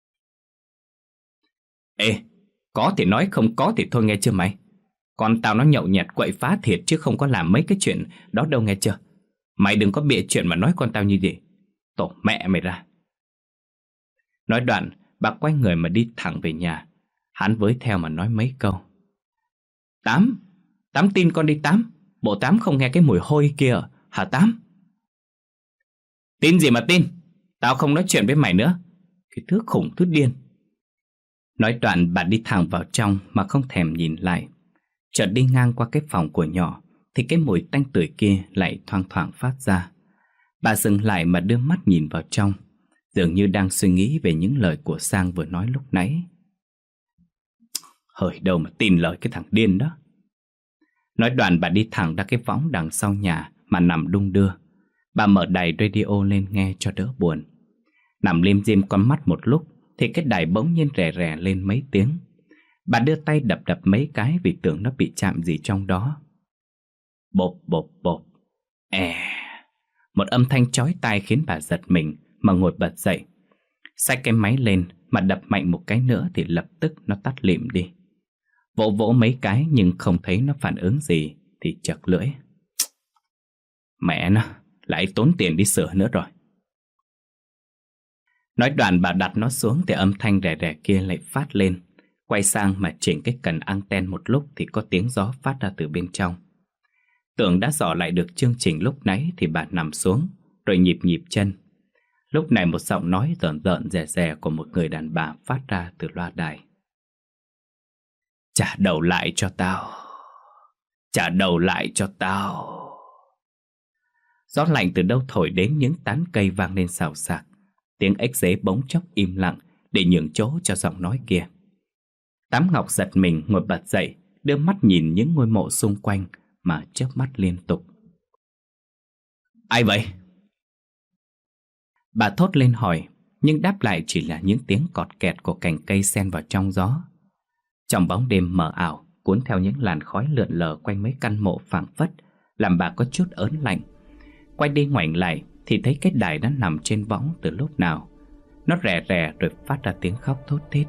S1: Ê, có thì nói, không có thì thôi nghe chưa mày? Con tao nó nhậu nhẹt quậy phá thiệt chứ không có làm mấy cái chuyện đó đâu nghe chưa? Mày đừng có bịa chuyện mà nói con tao như vậy. Tổ mẹ mày ra. Nói đoạn, bà quay người mà đi thẳng về nhà. Hắn với theo mà nói mấy câu. Tám, Tám tin con đi Tám. Bộ Tám không nghe cái mùi hôi kia hả Tám? Tin gì mà tin? Tao không nói chuyện với mày nữa. Cái thứ khủng thứ điên. Nói đoạn bà đi thẳng vào trong mà không thèm nhìn lại. Chợt đi ngang qua cái phòng của nhỏ thì cái mùi tanh tưởi kia lại thoang thoảng phát ra. Bà dừng lại mà đưa mắt nhìn vào trong, dường như đang suy nghĩ về những lời của Sang vừa nói lúc nãy. Hỡi đâu mà tin lời cái thằng điên đó. Nói đoạn bà đi thẳng ra cái võng đằng sau nhà mà nằm đung đưa. Bà mở đài radio lên nghe cho đỡ buồn. Nằm lim dim con mắt một lúc thì cái đài bỗng nhiên rè rè lên mấy tiếng. Bà đưa tay đập đập mấy cái vì tưởng nó bị chạm gì trong đó. Bộp bộp bộp. À, một âm thanh chói tai khiến bà giật mình mà ngồi bật dậy. Xách cái máy lên mà đập mạnh một cái nữa thì lập tức nó tắt lịm đi. Vỗ vỗ mấy cái nhưng không thấy nó phản ứng gì thì chật lưỡi. Mẹ nó, lại tốn tiền đi sửa nữa rồi. Nói đoạn bà đặt nó xuống thì âm thanh rè rè kia lại phát lên. Quay sang mà chỉnh cái cần anten một lúc thì có tiếng gió phát ra từ bên trong. Tưởng đã dò lại được chương trình lúc nãy thì bà nằm xuống rồi nhịp nhịp chân. Lúc này một giọng nói rợn rợn rè rè của một người đàn bà phát ra từ loa đài. Trả đầu lại cho tao. Trả đầu lại cho tao. Gió lạnh từ đâu thổi đến những tán cây vang lên xào xạc. Tiếng ếch dế bỗng chốc im lặng để nhường chỗ cho giọng nói kia. Tám Ngọc giật mình ngồi bật dậy, đưa mắt nhìn những ngôi mộ xung quanh mà chớp mắt liên tục. Ai vậy? Bà thốt lên hỏi, nhưng đáp lại chỉ là những tiếng cọt kẹt của cành cây xen vào trong gió. Trong bóng đêm mờ ảo, cuốn theo những làn khói lượn lờ quanh mấy căn mộ phảng phất, làm bà có chút ớn lạnh. Quay đi ngoảnh lại thì thấy cái đài đã nằm trên võng từ lúc nào. Nó rè rè rồi phát ra tiếng khóc thút thít.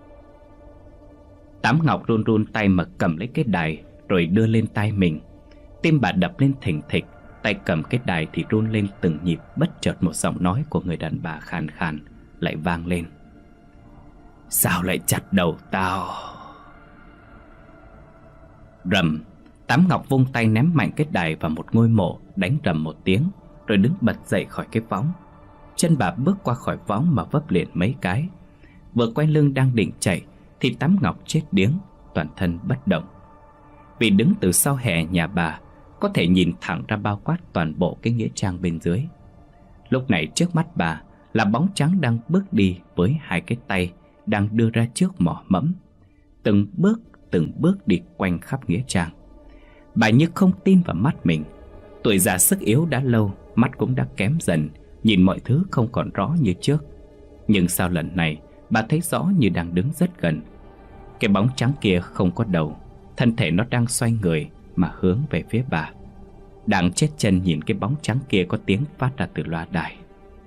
S1: Tám Ngọc run run tay mà cầm lấy cái đài rồi đưa lên tai mình. Tim bà đập lên thình thịch, tay cầm cái đài thì run lên từng nhịp. Bất chợt một giọng nói của người đàn bà khàn khàn lại vang lên: "Sao lại chặt đầu tao?" Rầm, Tám Ngọc vung tay ném mạnh cái đài vào một ngôi mộ, đánh rầm một tiếng rồi đứng bật dậy khỏi cái võng. Chân bà bước qua khỏi võng mà vấp liền mấy cái. Vừa quay lưng đang định chạy thì Tám Ngọc chết điếng, toàn thân bất động. Vì đứng từ sau hè nhà bà, có thể nhìn thẳng ra bao quát toàn bộ cái nghĩa trang bên dưới. Lúc này trước mắt bà là bóng trắng đang bước đi với hai cái tay đang đưa ra trước mỏ mẫm, từng bước từng bước đi quanh khắp nghĩa trang. Bà như không tin vào mắt mình. Tuổi già sức yếu đã lâu, mắt cũng đã kém dần, nhìn mọi thứ không còn rõ như trước. Nhưng sao lần này bà thấy rõ như đang đứng rất gần. Cái bóng trắng kia không có đầu, thân thể nó đang xoay người mà hướng về phía bà. Đang chết chân nhìn cái bóng trắng kia có tiếng phát ra từ loa đài: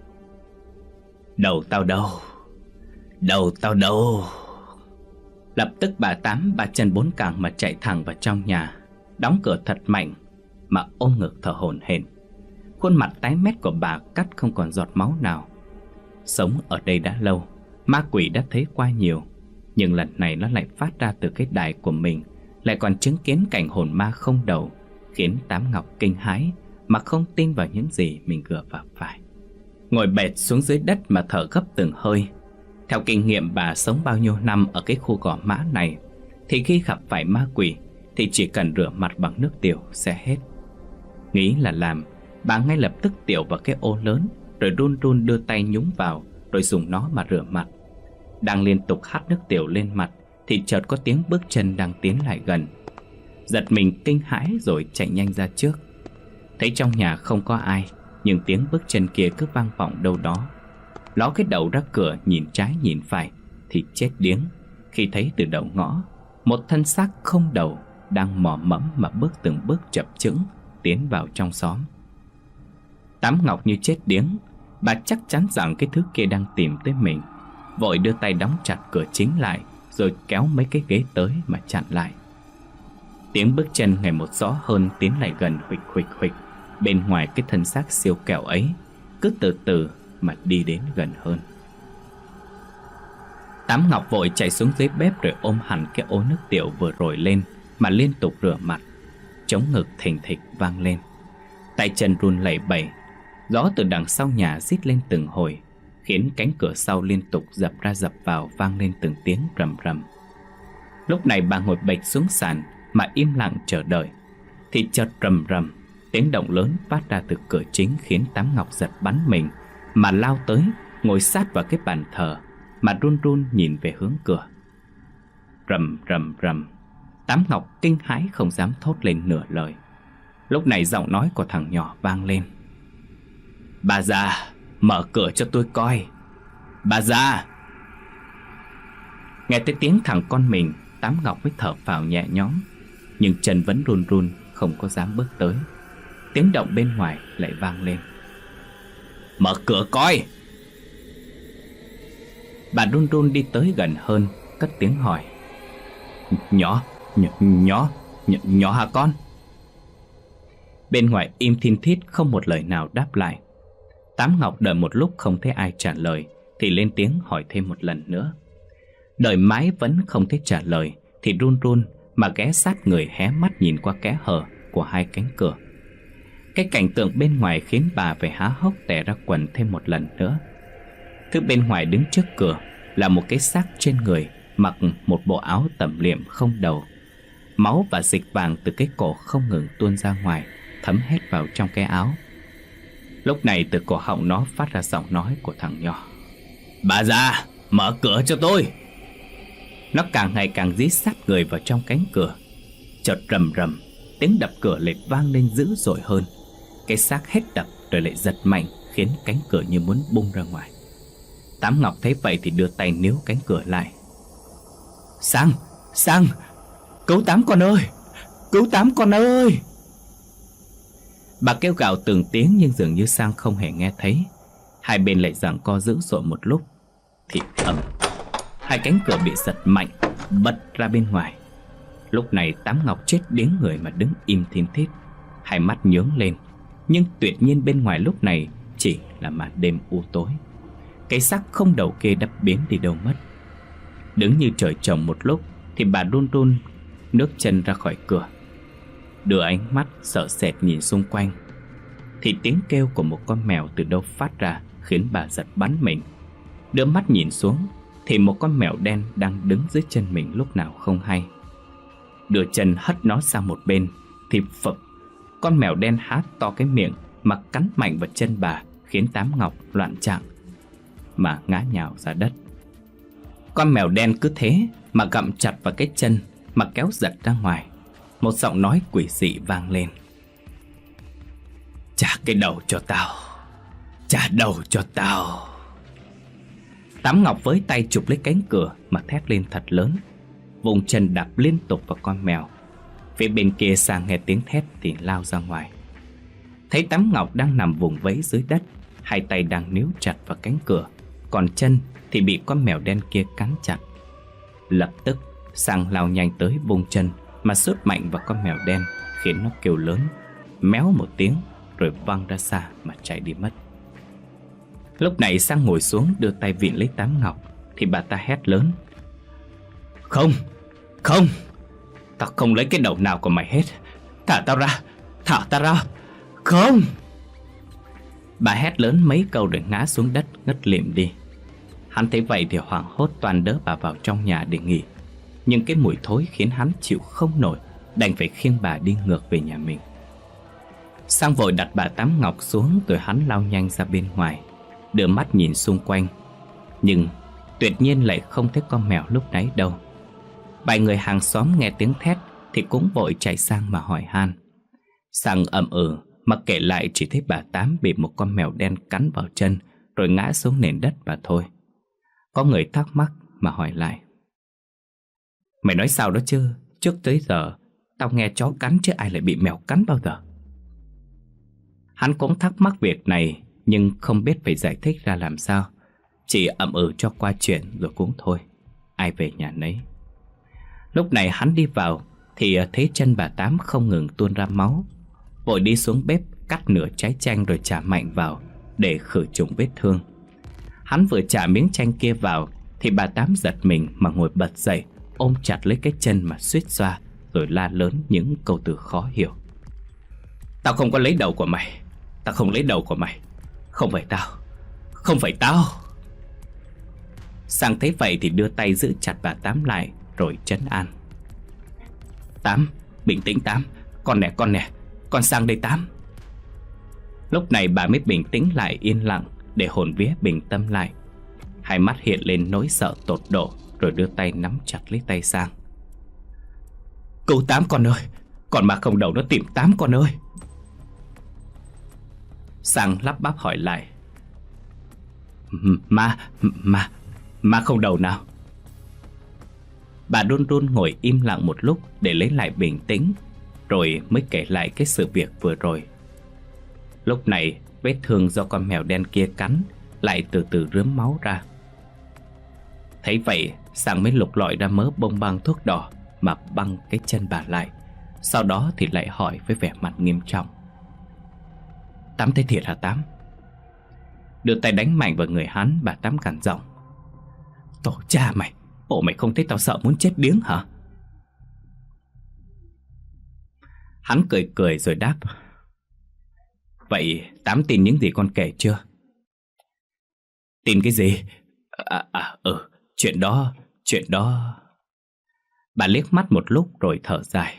S1: "Đầu tao đâu? Đầu tao đâu?" Lập tức bà Tám ba chân bốn cẳng mà chạy thẳng vào trong nhà, đóng cửa thật mạnh mà ôm ngực thở hổn hển. Khuôn mặt tái mét của bà cắt không còn giọt máu nào. Sống ở đây đã lâu, ma quỷ đã thấy qua nhiều, nhưng lần này nó lại phát ra từ cái đài của mình, lại còn chứng kiến cảnh hồn ma không đầu, khiến Tám Ngọc kinh hãi mà không tin vào những gì mình vừa gặp phải. Ngồi bệt xuống dưới đất mà thở gấp từng hơi. Theo kinh nghiệm bà sống bao nhiêu năm ở cái khu gò mã này, thì khi gặp phải ma quỷ thì chỉ cần rửa mặt bằng nước tiểu sẽ hết. Nghĩ là làm, bà ngay lập tức tiểu vào cái ô lớn, rồi run run đưa tay nhúng vào, rồi dùng nó mà rửa mặt. Đang liên tục hắt nước tiểu lên mặt thì chợt có tiếng bước chân đang tiến lại gần. Giật mình kinh hãi rồi chạy nhanh ra trước. Thấy trong nhà không có ai, nhưng tiếng bước chân kia cứ vang vọng đâu đó. Ló cái đầu ra cửa nhìn trái nhìn phải thì chết điếng khi thấy từ đầu ngõ một thân xác không đầu đang mò mẫm mà bước từng bước chập chững tiến vào trong xóm. Tám Ngọc như chết điếng, bà chắc chắn rằng cái thứ kia đang tìm tới mình, vội đưa tay đóng chặt cửa chính lại, rồi kéo mấy cái ghế tới mà chặn lại. Tiếng bước chân ngày một rõ hơn tiến lại gần huỵch huỵch huỵch. Bên ngoài cái thân xác siêu kẹo ấy cứ từ từ mà đi đến gần hơn. Tám Ngọc vội chạy xuống dưới bếp rồi ôm hẳn cái ô nước tiểu vừa rồi lên mà liên tục rửa mặt. Chống ngực thình thịch vang lên, tay chân run lẩy bẩy. Gió từ đằng sau nhà rít lên từng hồi, khiến cánh cửa sau liên tục dập ra dập vào vang lên từng tiếng rầm rầm. Lúc này bà ngồi bệt xuống sàn mà im lặng chờ đợi, thì chợt rầm rầm tiếng động lớn phát ra từ cửa chính, khiến Tám Ngọc giật bắn mình mà lao tới, ngồi sát vào cái bàn thờ mà run run nhìn về hướng cửa. Rầm rầm rầm, Tám Ngọc kinh hãi không dám thốt lên nửa lời. Lúc này giọng nói của thằng nhỏ vang lên: "Bà già, mở cửa cho tôi coi. Bà già!" Nghe tới tiếng thằng con mình, Tám Ngọc mới thở phào nhẹ nhõm, nhưng chân vẫn run run không có dám bước tới. Tiếng động bên ngoài lại vang lên: "Mở cửa coi!" Bà run run đi tới gần hơn, cất tiếng hỏi: Nhỏ, nhỏ, nhỏ, nhỏ, nhỏ hả con?" Bên ngoài im thin thít không một lời nào đáp lại. Tám Ngọc đợi một lúc không thấy ai trả lời thì lên tiếng hỏi thêm một lần nữa. Đợi mãi vẫn không thấy trả lời thì run run mà ghé sát người hé mắt nhìn qua kẽ hở của hai cánh cửa. Cái cảnh tượng bên ngoài khiến bà phải há hốc tè ra quần thêm một lần nữa. Thứ bên ngoài đứng trước cửa là một cái xác trên người, mặc một bộ áo tẩm liệm không đầu. Máu và dịch vàng từ cái cổ không ngừng tuôn ra ngoài, thấm hết vào trong cái áo. Lúc này từ cổ họng nó phát ra giọng nói của thằng nhỏ: "Bà già, mở cửa cho tôi!" Nó càng ngày càng dí sát người vào trong cánh cửa. Chợt rầm rầm, tiếng đập cửa lại vang lên dữ dội hơn. Cái xác hết đập rồi lại giật mạnh, khiến cánh cửa như muốn bung ra ngoài. Tám Ngọc thấy vậy thì đưa tay níu cánh cửa lại. "Sang, Sang, Cứu Tám con ơi! Cứu Tám con ơi! Bà kêu gào từng tiếng nhưng dường như Sang không hề nghe thấy. Hai bên lại giằng co dữ dội một lúc thì ầm, hai cánh cửa bị giật mạnh, bật ra bên ngoài. Lúc này Tám Ngọc chết điếng người mà đứng im thiên thít, hai mắt nhướng lên. Nhưng tuyệt nhiên bên ngoài lúc này chỉ là màn đêm u tối. Cái xác không đầu kia đã biến đi đâu mất. Đứng như trời trồng một lúc thì bà run run nước chân ra khỏi cửa, đưa ánh mắt sợ sệt nhìn xung quanh. Thì tiếng kêu của một con mèo từ đâu phát ra khiến bà giật bắn mình. Đưa mắt nhìn xuống thì một con mèo đen đang đứng dưới chân mình lúc nào không hay. Đưa chân hất nó sang một bên thì phập, con mèo đen há to cái miệng mà cắn mạnh vào chân bà, khiến Tám Ngọc loạn trạng mà ngã nhào ra đất. Con mèo đen cứ thế mà gặm chặt vào cái chân mà kéo giật ra ngoài. Một giọng nói quỷ dị vang lên: "Trả cái đầu cho tao, trả đầu cho tao." Tám Ngọc với tay chụp lấy cánh cửa mà thét lên thật lớn, vùng chân đạp liên tục vào con mèo. Phía bên kia Sang nghe tiếng thét thì lao ra ngoài. Thấy Tám Ngọc đang nằm vùng vẫy dưới đất, hai tay đang níu chặt vào cánh cửa, còn chân thì bị con mèo đen kia cắn chặt. Lập tức Sang lao nhanh tới vùng chân mà sút mạnh vào con mèo đen, khiến nó kêu lớn, méo một tiếng rồi văng ra xa mà chạy đi mất. Lúc này Sang ngồi xuống đưa tay vịn lấy Tám Ngọc thì bà ta hét lớn: "Không, không, tao không lấy cái đầu nào của mày hết. Thả tao ra, thả tao ra, không!" Bà hét lớn mấy câu rồi ngã xuống đất ngất lịm đi. Hắn thấy vậy thì hoảng hốt toàn đỡ bà vào trong nhà để nghỉ. Nhưng cái mùi thối khiến hắn chịu không nổi, đành phải khiêng bà đi ngược về nhà mình. Sang vội đặt bà Tám Ngọc xuống rồi hắn lao nhanh ra bên ngoài, đưa mắt nhìn xung quanh. Nhưng tuyệt nhiên lại không thấy con mèo lúc nãy đâu. Vài người hàng xóm nghe tiếng thét thì cũng vội chạy sang mà hỏi han. Sang ậm ừ mà kể lại chỉ thấy bà Tám bị một con mèo đen cắn vào chân rồi ngã xuống nền đất mà thôi. Có người thắc mắc mà hỏi lại: "Mày nói sao đó chứ? Trước tới giờ tao nghe chó cắn chứ ai lại bị mèo cắn bao giờ?" Hắn cũng thắc mắc việc này nhưng không biết phải giải thích ra làm sao, chỉ ậm ừ cho qua chuyện rồi cũng thôi, ai về nhà nấy. Lúc này hắn đi vào thì thấy chân bà Tám không ngừng tuôn ra máu, vội đi xuống bếp cắt nửa trái chanh rồi chả mạnh vào để khử trùng vết thương. Hắn vừa chả miếng chanh kia vào thì bà Tám giật mình mà ngồi bật dậy, ôm chặt lấy cái chân mà suýt xoa, rồi la lớn những câu từ khó hiểu: "Tao không có lấy đầu của mày, tao không lấy đầu của mày, không phải tao, không phải tao." Sang thấy vậy thì đưa tay giữ chặt bà Tám lại rồi trấn an: "Tám, bình tĩnh Tám, con nè con nè, con Sang đây Tám." Lúc này bà mới bình tĩnh lại, yên lặng để hồn vía bình tâm lại. Hai mắt hiện lên nỗi sợ tột độ rồi đưa tay nắm chặt lấy tay Sang: "Cứu Tám con ơi, con ma không đầu nó tìm Tám con ơi." Sang lắp bắp hỏi lại: Ma, ma, ma không đầu nào?" Bà run run ngồi im lặng một lúc để lấy lại bình tĩnh, rồi mới kể lại cái sự việc vừa rồi. Lúc này vết thương do con mèo đen kia cắn lại từ từ rướm máu ra. Thấy vậy Sang mới lục lọi ra mớ bông băng thuốc đỏ mà băng cái chân bà lại. Sau đó thì lại hỏi với vẻ mặt nghiêm trọng: "Tám thấy thiệt hả Tám?" Đưa tay đánh mạnh vào người hắn, bà Tám gằn giọng: "Tổ cha mày, bộ mày không thấy tao sợ muốn chết điếng hả?" Hắn cười cười rồi đáp: "Vậy Tám tin những gì con kể chưa?" "Tin cái gì? À, à ừ, chuyện đó, chuyện đó..." Bà liếc mắt một lúc rồi thở dài: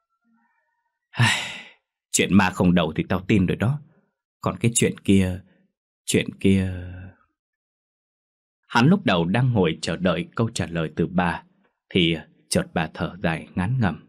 S1: "Chuyện ma không đầu thì tao tin rồi đó. Còn cái chuyện kia, chuyện kia..." Hắn lúc đầu đang ngồi chờ đợi câu trả lời từ bà thì chợt bà thở dài ngán ngẩm: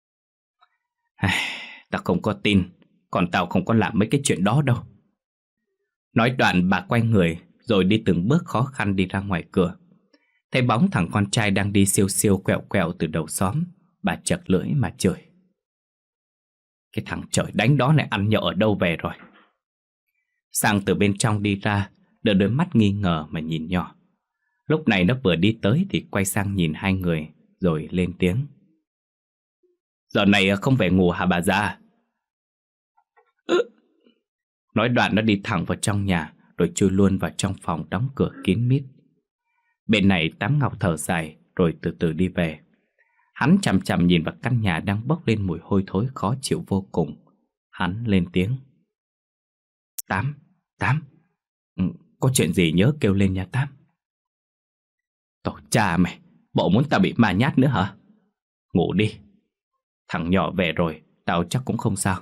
S1: "Tao không có tin, còn tao không có làm mấy cái chuyện đó đâu." Nói đoạn bà quay người rồi đi từng bước khó khăn đi ra ngoài cửa. Thấy bóng thằng con trai đang đi siêu siêu quẹo quẹo từ đầu xóm, Bà chật lưỡi mà chửi: Cái thằng trời đánh đó này ăn nhậu ở đâu về rồi? Sang từ bên trong đi ra, đỡ đôi mắt nghi ngờ mà nhìn nhỏ. Lúc này nó vừa đi tới thì quay sang nhìn hai người, rồi lên tiếng: Giờ này không về ngủ hả bà già? Ừ. Nói đoạn nó đi thẳng vào trong nhà, rồi chui luôn vào trong phòng đóng cửa kín mít. Bên này Tám Ngọc thở dài, rồi từ từ đi về. Hắn chằm chằm nhìn vào căn nhà đang bốc lên mùi hôi thối khó chịu vô cùng. Hắn lên tiếng: Tám, Tám, ừ, có chuyện gì nhớ kêu lên nha Tám. Tổ cha mày, bộ muốn tao bị ma nhát nữa hả? Ngủ đi, thằng nhỏ về rồi, tao chắc cũng không sao.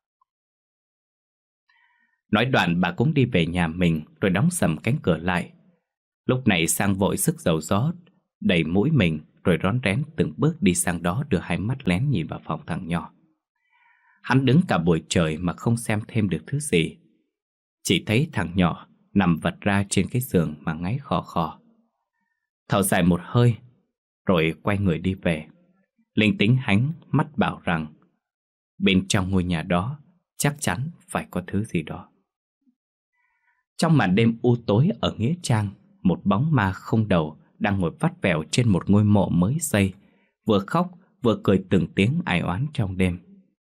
S1: Nói đoạn bà cũng đi về nhà mình, rồi đóng sầm cánh cửa lại. Lúc này Sang vội sức dầu gió đầy mũi mình, rồi rón rén từng bước đi sang đó, đưa hai mắt lén nhìn vào phòng thằng nhỏ. Hắn đứng cả buổi trời mà không xem thêm được thứ gì. Chỉ thấy thằng nhỏ nằm vật ra trên cái giường mà ngáy khò khò. Thở dài một hơi, rồi quay người đi về. Linh tính hánh mắt bảo rằng bên trong ngôi nhà đó chắc chắn phải có thứ gì đó. Trong màn đêm u tối ở nghĩa trang, một bóng ma không đầu đang ngồi vắt vẻo trên một ngôi mộ mới xây, vừa khóc vừa cười từng tiếng ai oán trong đêm.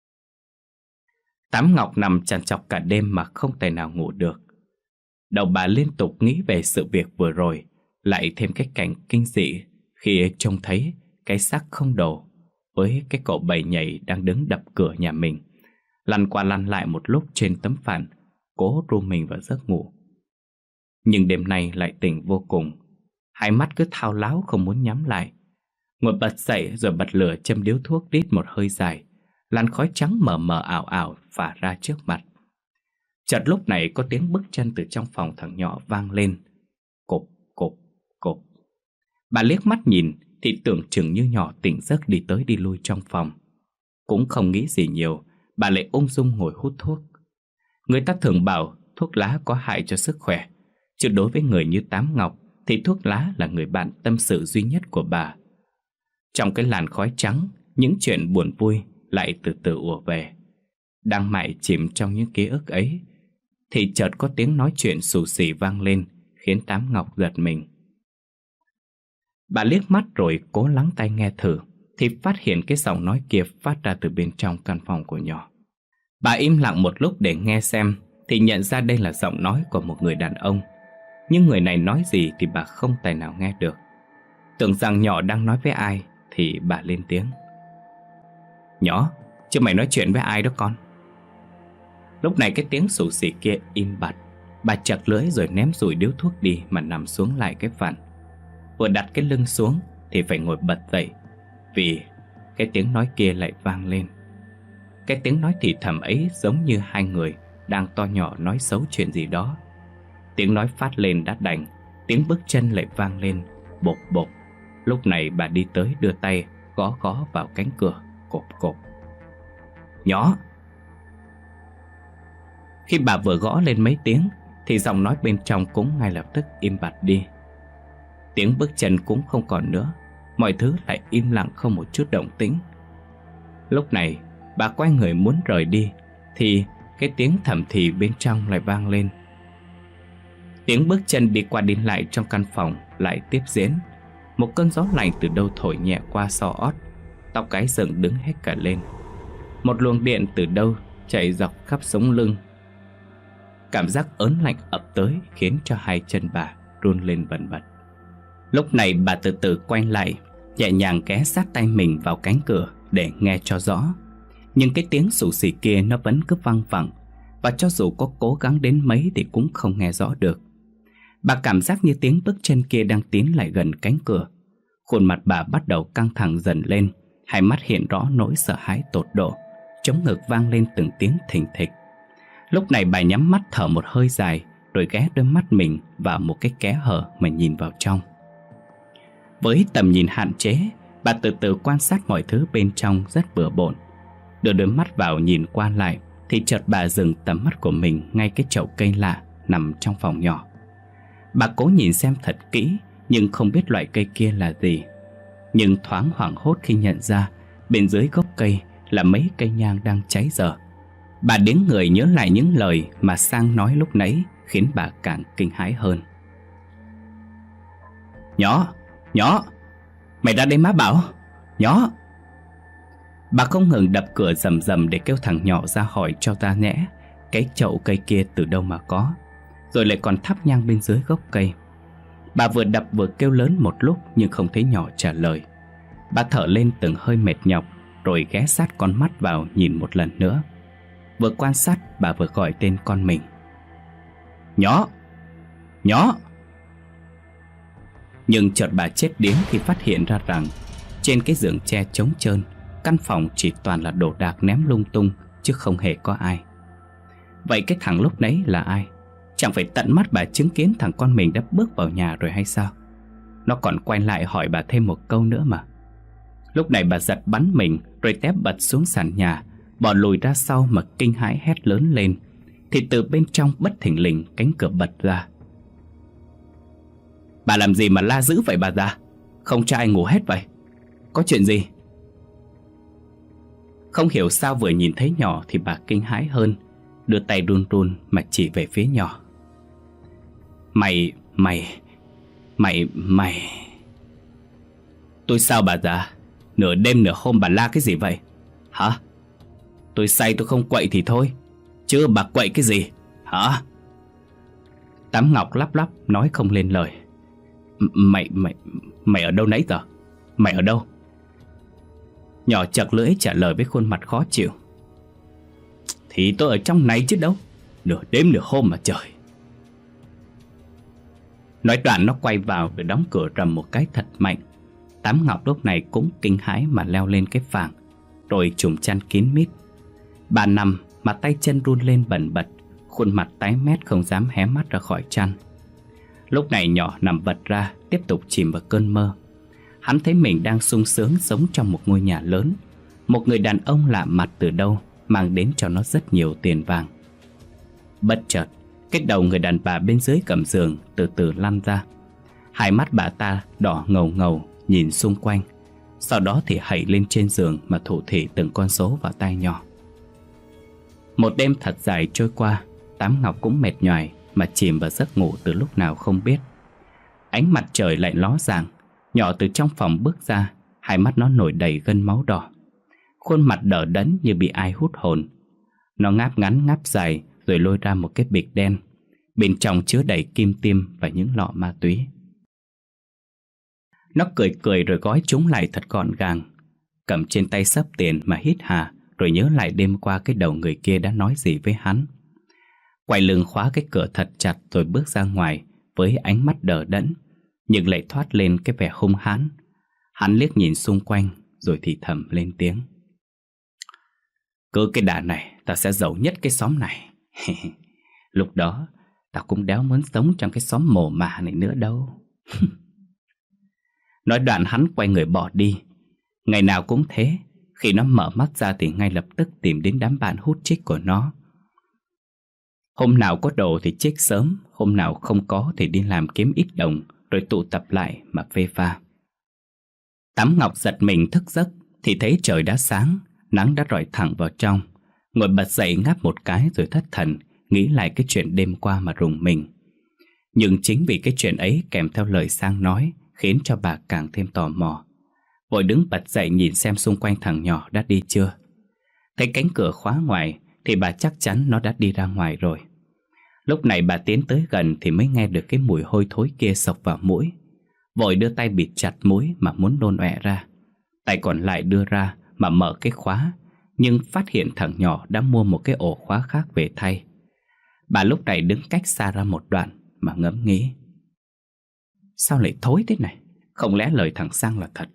S1: Tám Ngọc nằm trằn trọc cả đêm mà không thể nào ngủ được. Đầu bà liên tục nghĩ về sự việc vừa rồi, lại thêm cái cảnh kinh dị khi trông thấy cái xác không đầu với cái cậu bầy nhảy đang đứng đập cửa nhà mình, lăn qua lăn lại một lúc trên tấm phản, cố ru mình vào giấc ngủ. Nhưng đêm nay lại tỉnh vô cùng, hai mắt cứ thao láo không muốn nhắm lại. Ngồi bật dậy rồi bật lửa châm điếu thuốc đít một hơi dài, làn khói trắng mờ mờ ảo ảo phả ra trước mặt. Chợt lúc này có tiếng bước chân từ trong phòng thằng nhỏ vang lên, cộp cộp cộp. Bà liếc mắt nhìn thì tưởng chừng như nhỏ tỉnh giấc đi tới đi lui trong phòng. Cũng không nghĩ gì nhiều, bà lại ung dung ngồi hút thuốc. Người ta thường bảo thuốc lá có hại cho sức khỏe, chứ đối với người như Tám Ngọc thì thuốc lá là người bạn tâm sự duy nhất của bà. Trong cái làn khói trắng, những chuyện buồn vui lại từ từ ùa về. Đang mải chìm trong những ký ức ấy thì chợt có tiếng nói chuyện xù xì vang lên, khiến Tám Ngọc giật mình. Bà liếc mắt rồi cố lắng tai nghe thử, thì phát hiện cái giọng nói kia phát ra từ bên trong căn phòng của nhỏ. Bà im lặng một lúc để nghe xem, thì nhận ra đây là giọng nói của một người đàn ông. Nhưng người này nói gì thì bà không tài nào nghe được. Tưởng rằng nhỏ đang nói với ai thì bà lên tiếng: Nhỏ, chứ mày nói chuyện với ai đó con? Lúc này cái tiếng xù xì kia im bặt. Bà chặt lưỡi rồi ném rủi điếu thuốc đi mà nằm xuống lại cái phản. Vừa đặt cái lưng xuống thì phải ngồi bật dậy, vì cái tiếng nói kia lại vang lên. Cái tiếng nói thì thầm ấy giống như hai người đang to nhỏ nói xấu chuyện gì đó. Tiếng nói phát lên đã đành, tiếng bước chân lại vang lên bộp bộp. Lúc này bà đi tới đưa tay gõ gõ vào cánh cửa, cộp cộp. Nhỏ! Khi bà vừa gõ lên mấy tiếng thì giọng nói bên trong cũng ngay lập tức im bặt đi. Tiếng bước chân cũng không còn nữa, mọi thứ lại im lặng không một chút động tĩnh. Lúc này bà quay người muốn rời đi thì cái tiếng thầm thì bên trong lại vang lên. Tiếng bước chân đi qua đi lại trong căn phòng lại tiếp diễn. Một cơn gió lạnh từ đâu thổi nhẹ qua xó ót, tóc gáy dựng đứng hết cả lên. Một luồng điện từ đâu chạy dọc khắp sống lưng. Cảm giác ớn lạnh ập tới khiến cho hai chân bà run lên bần bật. Lúc này bà từ từ quay lại, nhẹ nhàng ghé sát tay mình vào cánh cửa để nghe cho rõ. Nhưng cái tiếng xù xì kia nó vẫn cứ văng vẳng, và cho dù có cố gắng đến mấy thì cũng không nghe rõ được. Bà cảm giác như tiếng bước chân kia đang tiến lại gần cánh cửa. Khuôn mặt bà bắt đầu căng thẳng dần lên, hai mắt hiện rõ nỗi sợ hãi tột độ, trống ngực vang lên từng tiếng thình thịch. Lúc này bà nhắm mắt thở một hơi dài, rồi ghé đôi mắt mình vào một cái kẽ hở mà nhìn vào trong. Với tầm nhìn hạn chế, bà từ từ quan sát mọi thứ bên trong rất bừa bộn. Đưa đôi mắt vào nhìn qua lại thì chợt bà dừng tầm mắt của mình ngay cái chậu cây lạ nằm trong phòng nhỏ. Bà cố nhìn xem thật kỹ nhưng không biết loại cây kia là gì. Nhưng thoáng hoảng hốt khi nhận ra Bên dưới gốc cây là mấy cây nhang đang cháy dở. Bà đến người nhớ lại những lời mà Sang nói lúc nãy, khiến bà càng kinh hãi hơn. Nhỏ, nhỏ, mày ra đây má bảo, nhỏ. Bà không ngừng đập cửa rầm rầm để kêu thằng nhỏ ra hỏi cho ta nhẽ cái chậu cây kia từ đâu mà có, rồi lại còn thắp nhang bên dưới gốc cây. Bà vừa đập vừa kêu lớn một lúc nhưng không thấy nhỏ trả lời. Bà thở lên từng hơi mệt nhọc, rồi ghé sát con mắt vào nhìn một lần nữa. Vừa quan sát bà vừa gọi tên con mình. Nhỏ, nhỏ. Nhưng chợt bà chết điếng khi phát hiện ra rằng trên cái giường tre trống trơn, căn phòng chỉ toàn là đồ đạc ném lung tung, chứ không hề có ai. Vậy cái thằng lúc nãy là ai? Chẳng phải tận mắt bà chứng kiến thằng con mình đã bước vào nhà rồi hay sao? Nó còn quay lại hỏi bà thêm một câu nữa mà. Lúc này bà giật bắn mình, rồi té bật xuống sàn nhà, bỏ lùi ra sau mà kinh hãi hét lớn lên. Thì từ bên trong bất thình lình cánh cửa bật ra. Bà làm gì mà la dữ vậy bà già? Không cho ai ngủ hết vậy? Có chuyện gì? Không hiểu sao vừa nhìn thấy nhỏ thì bà kinh hãi hơn, đưa tay run run mà chỉ về phía nhỏ. Mày, mày, mày, mày. Tôi sao bà già? Nửa đêm nửa hôm bà la cái gì vậy? Hả? Tôi say tôi không quậy thì thôi, chứ bà quậy cái gì? Hả? Tám Ngọc lắp lắp nói không lên lời. Mày, mày, mày ở đâu nãy giờ? Mày ở đâu? Nhỏ chật lưỡi trả lời với khuôn mặt khó chịu. Thì tôi ở trong này chứ đâu. Nửa đêm nửa hôm mà trời. Nói đoạn nó quay vào rồi đóng cửa rầm một cái thật mạnh. Tám Ngọc lúc này cũng kinh hãi mà leo lên cái phản, rồi trùm chăn kín mít. Bà nằm mà tay chân run lên bần bật, khuôn mặt tái mét không dám hé mắt ra khỏi chăn. Lúc này nhỏ nằm bật ra, tiếp tục chìm vào cơn mơ. Hắn thấy mình đang sung sướng sống trong một ngôi nhà lớn. Một người đàn ông lạ mặt từ đâu mang đến cho nó rất nhiều tiền vàng. Bất chợt, cái đầu người đàn bà bên dưới gầm giường từ từ lăn ra. Hai mắt bà ta đỏ ngầu ngầu nhìn xung quanh, sau đó thì hậy lên trên giường mà thủ thỉ từng con số vào tai nhỏ. Một đêm thật dài trôi qua, Tám Ngọc cũng mệt nhoài mà chìm vào giấc ngủ từ lúc nào không biết. Ánh mặt trời lại ló dạng. Nhỏ từ trong phòng bước ra, hai mắt nó nổi đầy gân máu đỏ, khuôn mặt đờ đẫn như bị ai hút hồn. Nó ngáp ngắn ngáp dài rồi lôi ra một cái bịch đen, bên trong chứa đầy kim tiêm và những lọ ma túy. Nó cười cười rồi gói chúng lại thật gọn gàng, cầm trên tay xấp tiền mà hít hà, rồi nhớ lại đêm qua cái đầu người kia đã nói gì với hắn. Quay lưng khóa cái cửa thật chặt rồi bước ra ngoài với ánh mắt đờ đẫn, nhưng lại thoát lên cái vẻ hung hãn. Hắn liếc nhìn xung quanh rồi thì thầm lên tiếng. Cứ cái đà này ta sẽ giàu nhất cái xóm này. Lúc đó ta cũng đéo muốn sống trong cái xóm mồ mả này nữa đâu. Nói đoạn hắn quay người bỏ đi. Ngày nào cũng thế, khi nó mở mắt ra thì ngay lập tức tìm đến đám bạn hút chích của nó. Hôm nào có đồ thì chích sớm, hôm nào không có thì đi làm kiếm ít đồng, rồi tụ tập lại mà phê pha. Tám Ngọc giật mình thức giấc thì thấy trời đã sáng, nắng đã rọi thẳng vào trong. Ngồi bật dậy ngáp một cái rồi thất thần, nghĩ lại cái chuyện đêm qua mà rùng mình. Nhưng chính vì cái chuyện ấy kèm theo lời Sang nói khiến cho bà càng thêm tò mò. Vội đứng bật dậy nhìn xem xung quanh thằng nhỏ đã đi chưa. Thấy cánh cửa khóa ngoài thì bà chắc chắn nó đã đi ra ngoài rồi. Lúc này bà tiến tới gần thì mới nghe được cái mùi hôi thối kia xộc vào mũi. Vội đưa tay bịt chặt mũi mà muốn nôn ọe ra. Tay còn lại đưa ra mà mở cái khóa, nhưng phát hiện thằng nhỏ đã mua một cái ổ khóa khác về thay. Bà lúc này đứng cách xa ra một đoạn mà ngẫm nghĩ. Sao lại thối thế này? Không lẽ lời thằng Sang là thật?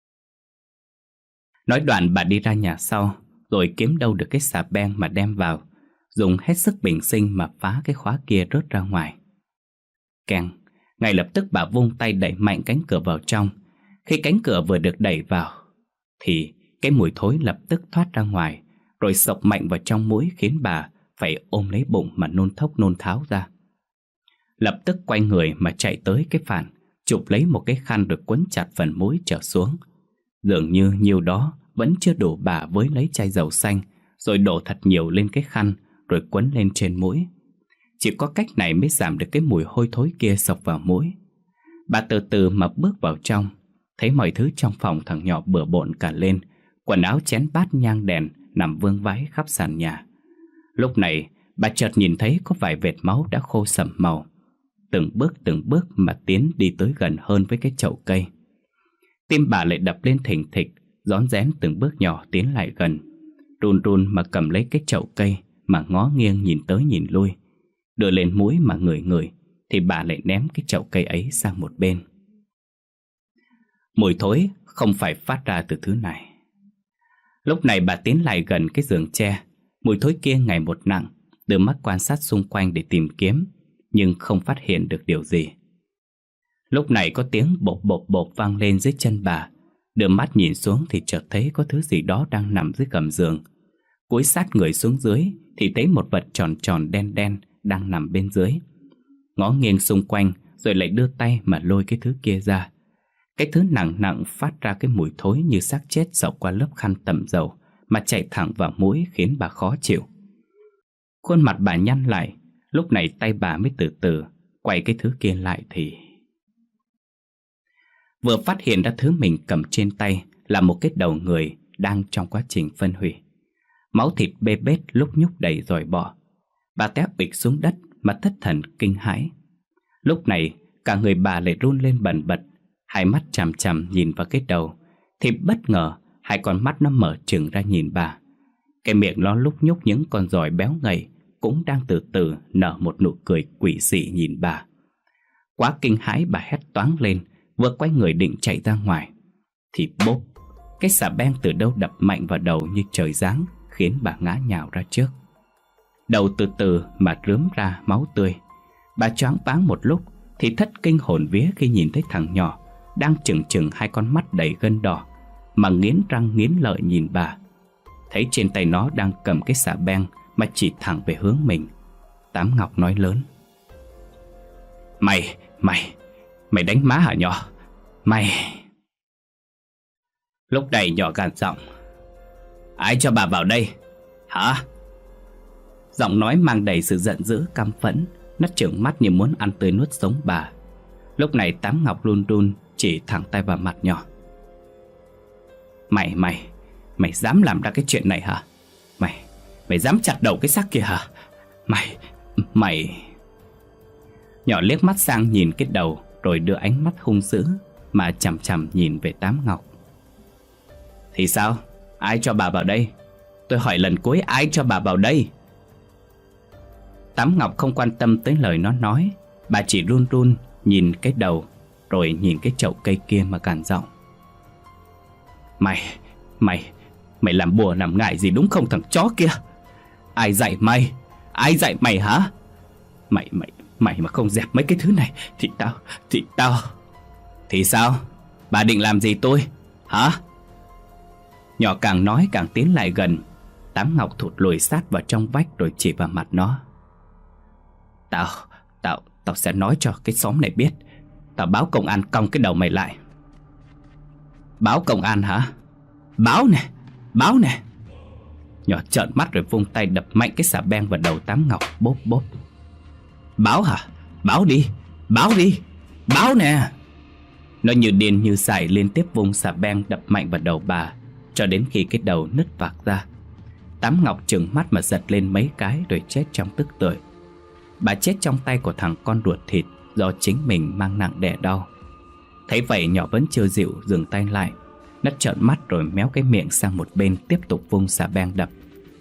S1: Nói đoạn bà đi ra nhà sau, rồi kiếm đâu được cái xà beng mà đem vào, dùng hết sức bình sinh mà phá cái khóa kia rớt ra ngoài. Keng, ngay lập tức bà vung tay đẩy mạnh cánh cửa vào trong. Khi cánh cửa vừa được đẩy vào thì cái mùi thối lập tức thoát ra ngoài, rồi xộc mạnh vào trong mũi khiến bà phải ôm lấy bụng mà nôn thốc nôn tháo ra. Lập tức quay người mà chạy tới cái phản, chụp lấy một cái khăn rồi quấn chặt phần mũi trở xuống. Dường như nhiêu đó vẫn chưa đủ, bà với lấy chai dầu xanh rồi đổ thật nhiều lên cái khăn rồi quấn lên trên mũi. Chỉ có cách này mới giảm được cái mùi hôi thối kia xộc vào mũi. Bà từ từ mà bước vào trong, thấy mọi thứ trong phòng thằng nhỏ bừa bộn cả lên, quần áo chén bát nhang đèn nằm vương vãi khắp sàn nhà. Lúc này bà chợt nhìn thấy có vài vệt máu đã khô sẫm màu. Từng bước từng bước mà tiến đi tới gần hơn với cái chậu cây. Tim bà lại đập lên thình thịch, rón rén từng bước nhỏ tiến lại gần. Run run mà cầm lấy cái chậu cây, mà ngó nghiêng nhìn tới nhìn lui. Đưa lên mũi mà ngửi ngửi, thì bà lại ném cái chậu cây ấy sang một bên. Mùi thối không phải phát ra từ thứ này. Lúc này bà tiến lại gần cái giường tre. Mùi thối kia ngày một nặng, đưa mắt quan sát xung quanh để tìm kiếm, nhưng không phát hiện được điều gì. Lúc này có tiếng bộp bộp bộp vang lên dưới chân bà. Đưa mắt nhìn xuống thì chợt thấy có thứ gì đó đang nằm dưới gầm giường. Cúi sát người xuống dưới thì thấy một vật tròn tròn đen đen đang nằm bên dưới. Ngó nghiêng xung quanh rồi lại đưa tay mà lôi cái thứ kia ra. Cái thứ nặng nặng phát ra cái mùi thối như xác chết dọc qua lớp khăn tẩm dầu mà chạy thẳng vào mũi, khiến bà khó chịu. Khuôn mặt bà nhăn lại. Lúc này tay bà mới từ từ quay cái thứ kia lại thì vừa phát hiện ra thứ mình cầm trên tay là một cái đầu người đang trong quá trình phân hủy. Máu thịt bê bết lúc nhúc đầy rồi bỏ. Bà té bịch xuống đất mà thất thần kinh hãi. Lúc này cả người bà lại run lên bần bật, hai mắt chằm chằm nhìn vào cái đầu. Thì bất ngờ hai con mắt nó mở trừng ra nhìn bà. Cái miệng nó lúc nhúc những con giòi béo ngậy cũng đang từ từ nở một nụ cười quỷ dị nhìn bà. Quá kinh hãi, bà hét toáng lên, vừa quay người định chạy ra ngoài thì bốp, cái xà beng từ đâu đập mạnh vào đầu như trời giáng, khiến bà ngã nhào ra trước. Đầu từ từ mà rướm ra máu tươi. Bà choáng váng một lúc thì thất kinh hồn vía khi nhìn thấy thằng nhỏ đang trừng trừng hai con mắt đầy gân đỏ mà nghiến răng nghiến lợi nhìn bà. Thấy trên tay nó đang cầm cái xà beng mà chỉ thẳng về hướng mình. Tám Ngọc nói lớn: Mày, mày, mày đánh má hả nhỏ? Mày... Lúc này nhỏ gằn giọng: Ai cho bà vào đây? Hả? Giọng nói mang đầy sự giận dữ căm phẫn. Nó trợn mắt như muốn ăn tươi nuốt sống bà. Lúc này Tám Ngọc run run chỉ thẳng tay vào mặt nhỏ: Mày, mày, mày dám làm ra cái chuyện này hả? Mày, mày dám chặt đầu cái xác kia hả? Mày, mày... Nhỏ liếc mắt sang nhìn cái đầu rồi đưa ánh mắt hung dữ mà chằm chằm nhìn về Tám Ngọc. Thì sao? Ai cho bà vào đây? Tôi hỏi lần cuối, ai cho bà vào đây? Tám Ngọc không quan tâm tới lời nó nói. Bà chỉ run run nhìn cái đầu rồi nhìn cái chậu cây kia mà gằn giọng: Mày, mày, mày làm bùa làm ngải gì đúng không thằng chó kia? Ai dạy mày? Ai dạy mày hả? Mày, mày, mày mà không dẹp mấy cái thứ này thì tao, thì tao... Thì sao? Bà định làm gì tôi? Hả? Nhỏ càng nói càng tiến lại gần. Tám Ngọc thụt lùi sát vào trong vách rồi chỉ vào mặt nó: Tao, tao, tao sẽ nói cho cái xóm này biết. Tao báo công an cong cái đầu mày lại. Báo công an hả? Báo nè, báo nè. Nhỏ trợn mắt rồi vung tay đập mạnh cái xà beng vào đầu Tám Ngọc, bốp bốp. Báo hả? Báo đi, báo đi, báo nè. Nó như điên như dại liên tiếp vung xà beng đập mạnh vào đầu bà, cho đến khi cái đầu nứt vạc ra. Tám Ngọc trừng mắt mà giật lên mấy cái rồi chết trong tức tưởi. Bà chết trong tay của thằng con ruột thịt do chính mình mang nặng đẻ đau. Thấy vậy nhỏ vẫn chưa dịu, dừng tay lại. Nó trợn mắt rồi méo cái miệng sang một bên, tiếp tục vung xà beng đập.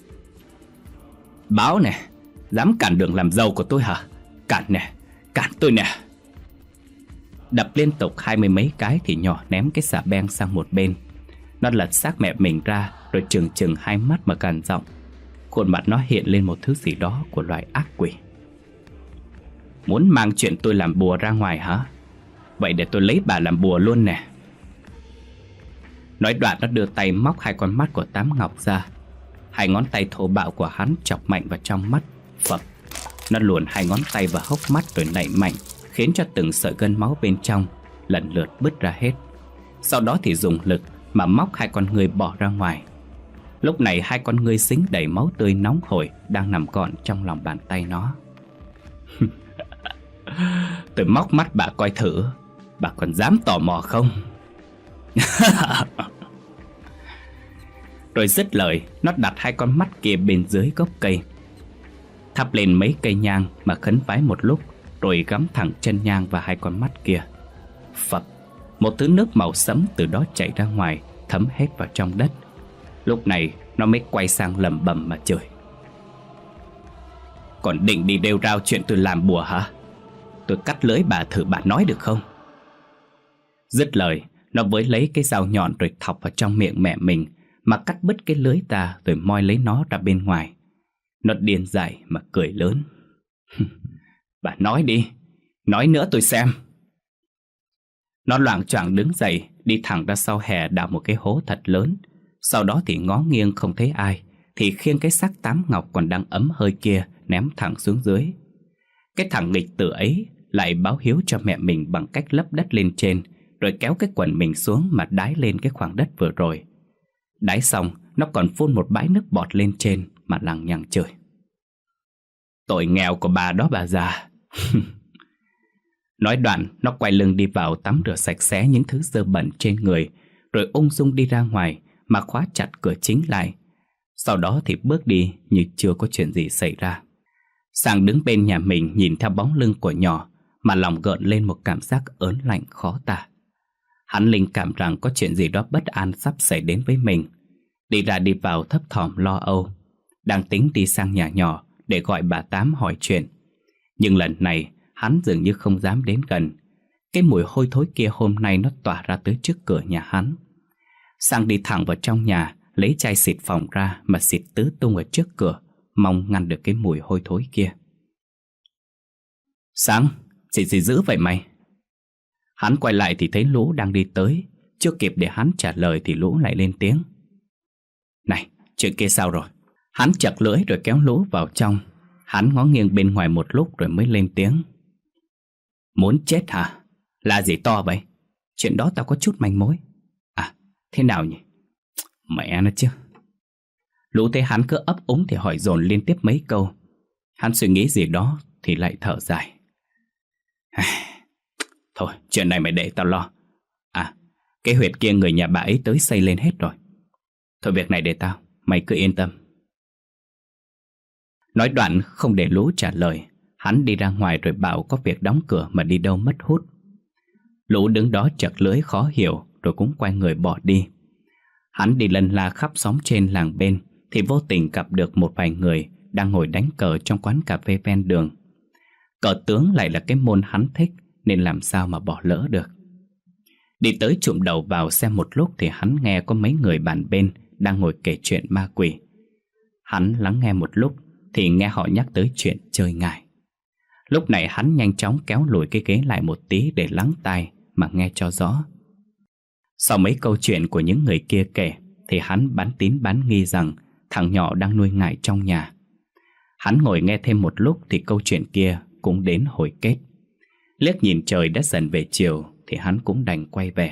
S1: Báo nè, dám cản đường làm dâu của tôi hả? Cản nè, cản tôi nè. Đập liên tục hai mươi mấy cái thì nhỏ ném cái xà beng sang một bên. Nó lật xác mẹ mình ra rồi trừng trừng hai mắt mà gằn giọng. Khuôn mặt nó hiện lên một thứ gì đó của loài ác quỷ. Muốn mang chuyện tôi làm bùa ra ngoài hả? Vậy để tôi lấy bà làm bùa luôn nè. Nói đoạn nó đưa tay móc hai con mắt của Tám Ngọc ra. Hai ngón tay thô bạo của hắn chọc mạnh vào trong mắt. Phập. Nó luồn hai ngón tay vào hốc mắt rồi nạy mạnh, khiến cho từng sợi gân máu bên trong lần lượt bứt ra hết. Sau đó thì dùng lực mà móc hai con ngươi bỏ ra ngoài. Lúc này hai con ngươi dính đầy máu tươi nóng hổi đang nằm gọn trong lòng bàn tay nó. Tôi móc mắt bà coi thử, bà còn dám tò mò không? Rồi dứt lời, nó đặt hai con mắt kia bên dưới gốc cây, thắp lên mấy cây nhang mà khấn vái một lúc, rồi gắm thẳng chân nhang vào hai con mắt kia. Phập, một thứ nước màu sẫm từ đó chảy ra ngoài, thấm hết vào trong đất. Lúc này nó mới quay sang lẩm bẩm mà chửi: Còn định đi đêu rao chuyện tôi làm bùa hả? Tôi cắt lưỡi bà thử bà nói được không? Dứt lời, nó với lấy cái dao nhọn rồi thọc vào trong miệng mẹ mình mà cắt bứt cái lưới ra, rồi moi lấy nó ra bên ngoài. Nó điên dại mà cười lớn. Bà nói đi, nói nữa tôi xem. Nó loạng choạng đứng dậy, đi thẳng ra sau hè đào một cái hố thật lớn. Sau đó thì ngó nghiêng không thấy ai, thì khiêng cái xác tám ngọc còn đang ấm hơi kia ném thẳng xuống dưới. Cái thằng nghịch tử ấy lại báo hiếu cho mẹ mình bằng cách lấp đất lên trên, rồi kéo cái quần mình xuống mà đái lên cái khoảng đất vừa rồi. Đái xong, nó còn phun một bãi nước bọt lên trên mà lằng nhằng chửi: Tội nghèo của bà đó bà già. Nói đoạn, nó quay lưng đi vào tắm rửa sạch sẽ những thứ dơ bẩn trên người, rồi ung dung đi ra ngoài mà khóa chặt cửa chính lại. Sau đó thì bước đi như chưa có chuyện gì xảy ra. Sang đứng bên nhà mình nhìn theo bóng lưng của nhỏ mà lòng gợn lên một cảm giác ớn lạnh khó tả. Hắn linh cảm rằng có chuyện gì đó bất an sắp xảy đến với mình. Đi ra đi vào thấp thỏm lo âu, đang tính đi sang nhà nhỏ để gọi bà Tám hỏi chuyện. Nhưng lần này hắn dường như không dám đến gần. Cái mùi hôi thối kia hôm nay nó tỏa ra tới trước cửa nhà hắn. Sang đi thẳng vào trong nhà, lấy chai xịt phòng ra mà xịt tứ tung ở trước cửa, mong ngăn được cái mùi hôi thối kia. Sang, xịt gì dữ vậy mày? Hắn quay lại thì thấy Lũ đang đi tới. Chưa kịp để hắn trả lời thì Lũ lại lên tiếng: Này, chuyện kia sao rồi? Hắn chặt lưỡi rồi kéo Lũ vào trong. Hắn ngó nghiêng bên ngoài một lúc rồi mới lên tiếng: Muốn chết hả? Là gì to vậy? Chuyện đó tao có chút manh mối. À, thế nào nhỉ? Mẹ nó chứ. Lũ thấy hắn cứ ấp úng thì hỏi dồn liên tiếp mấy câu. Hắn suy nghĩ gì đó thì lại thở dài. Thôi, chuyện này mày để tao lo. À, cái huyệt kia người nhà bà ấy tới xây lên hết rồi. Thôi việc này để tao, mày cứ yên tâm. Nói đoạn không để Lũ trả lời, hắn đi ra ngoài rồi bảo có việc đóng cửa mà đi đâu mất hút. Lũ đứng đó chật lưỡi khó hiểu rồi cũng quay người bỏ đi. Hắn đi lần la khắp xóm trên làng bên thì vô tình gặp được một vài người đang ngồi đánh cờ trong quán cà phê ven đường. Cờ tướng lại là cái môn hắn thích nên làm sao mà bỏ lỡ được. Đi tới chụm đầu vào xem một lúc thì hắn nghe có mấy người bàn bên đang ngồi kể chuyện ma quỷ. Hắn lắng nghe một lúc thì nghe họ nhắc tới chuyện chơi ngải. Lúc này hắn nhanh chóng kéo lùi cái ghế lại một tí để lắng tai mà nghe cho rõ. Sau mấy câu chuyện của những người kia kể thì hắn bán tín bán nghi rằng thằng nhỏ đang nuôi ngải trong nhà. Hắn ngồi nghe thêm một lúc thì câu chuyện kia cũng đến hồi kết. Liếc nhìn trời đã dần về chiều thì hắn cũng đành quay về.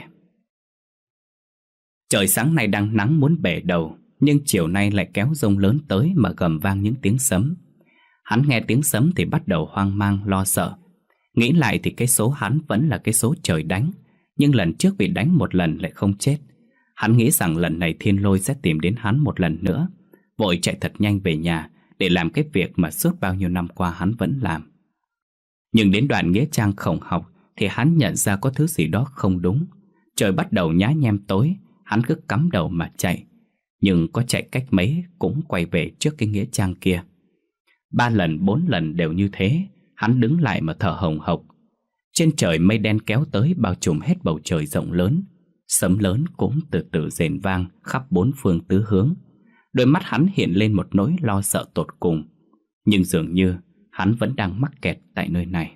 S1: Trời sáng nay đang nắng muốn bể đầu, nhưng chiều nay lại kéo giông lớn tới mà gầm vang những tiếng sấm. Hắn nghe tiếng sấm thì bắt đầu hoang mang lo sợ. Nghĩ lại thì cái số hắn vẫn là cái số trời đánh, nhưng lần trước bị đánh một lần lại không chết. Hắn nghĩ rằng lần này thiên lôi sẽ tìm đến hắn một lần nữa, vội chạy thật nhanh về nhà để làm cái việc mà suốt bao nhiêu năm qua hắn vẫn làm. Nhưng đến đoạn nghĩa trang khổng học thì hắn nhận ra có thứ gì đó không đúng. Trời bắt đầu nhá nhem tối, hắn cứ cắm đầu mà chạy. Nhưng có chạy cách mấy cũng quay về trước cái nghĩa trang kia. Ba lần bốn lần đều như thế. Hắn đứng lại mà thở hồng hộc. Trên trời mây đen kéo tới bao trùm hết bầu trời rộng lớn. Sấm lớn cũng từ từ rền vang khắp bốn phương tứ hướng. Đôi mắt hắn hiện lên một nỗi lo sợ tột cùng. Nhưng dường như hắn vẫn đang mắc kẹt tại nơi này.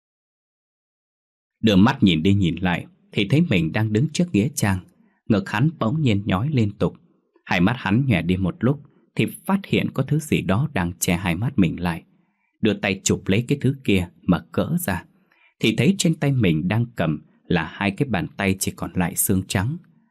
S1: Đưa mắt nhìn đi nhìn lại thì thấy mình đang đứng trước nghĩa trang. Ngực hắn bỗng nhiên nhói liên tục. Hai mắt hắn nhòe đi một lúc thì phát hiện có thứ gì đó đang che hai mắt mình lại. Đưa tay chụp lấy cái thứ kia mà cỡ ra thì thấy trên tay mình đang cầm là hai cái bàn tay chỉ còn lại xương trắng.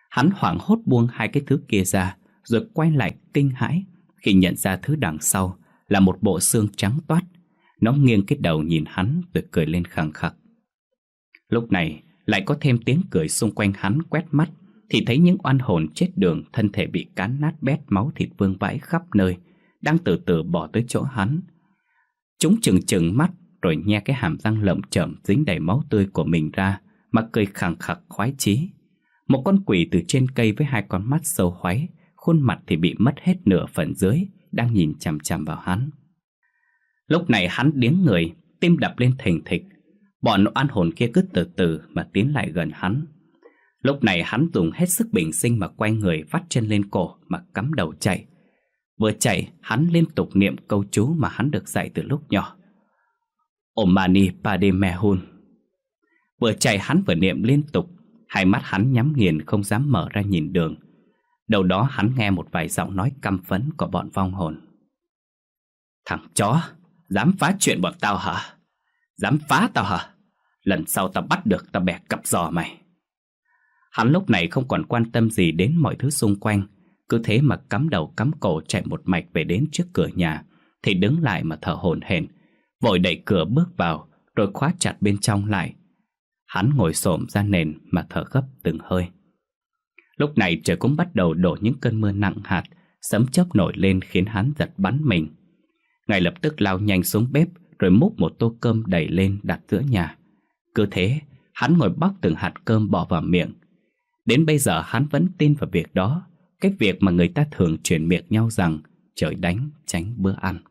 S1: Hắn hoảng hốt buông hai cái thứ kia ra, rồi quay lại kinh hãi khi nhận ra thứ đằng sau là một bộ xương trắng toát. Nó nghiêng cái đầu nhìn hắn rồi cười lên khằng khặc. Lúc này lại có thêm tiếng cười xung quanh hắn quét mắt, thì thấy những oan hồn chết đường, thân thể bị cán nát bét, máu thịt vương vãi khắp nơi, đang từ từ bỏ tới chỗ hắn. Chúng chừng chừng mắt rồi nhe cái hàm răng lởm chởm dính đầy máu tươi của mình ra mà cười khằng khặc khoái chí. Một con quỷ từ trên cây với hai con mắt sâu hoáy, khuôn mặt thì bị mất hết nửa phần dưới, đang nhìn chằm chằm vào hắn. Lúc này hắn điếng người, tim đập lên thình thịch. Bọn oan hồn kia cứ từ từ mà tiến lại gần hắn. Lúc này hắn dùng hết sức bình sinh mà quay người, vắt chân lên cổ mà cắm đầu chạy. Vừa chạy, hắn liên tục niệm câu chú mà hắn được dạy từ lúc nhỏ: Om Mani Padme Hum. Vừa chạy hắn vừa niệm liên tục, hai mắt hắn nhắm nghiền không dám mở ra nhìn đường. Đầu đó hắn nghe một vài giọng nói căm phẫn của bọn vong hồn. Thằng chó, dám phá chuyện bọn tao hả? Dám phá tao hả? Lần sau tao bắt được tao bẻ cặp giò mày. Hắn lúc này không còn quan tâm gì đến mọi thứ xung quanh, cứ thế mà cắm đầu cắm cổ chạy một mạch về đến trước cửa nhà, thì đứng lại mà thở hổn hển, vội đẩy cửa bước vào rồi khóa chặt bên trong lại. Hắn ngồi xổm ra nền mà thở gấp từng hơi. Lúc này trời cũng bắt đầu đổ những cơn mưa nặng hạt, sấm chớp nổi lên khiến hắn giật bắn mình. Ngay lập tức lao nhanh xuống bếp rồi múc một tô cơm đầy lên đặt giữa nhà. Cứ thế hắn ngồi bóc từng hạt cơm bỏ vào miệng. Đến bây giờ hắn vẫn tin vào việc đó, cái việc mà người ta thường truyền miệng nhau rằng trời đánh tránh bữa ăn.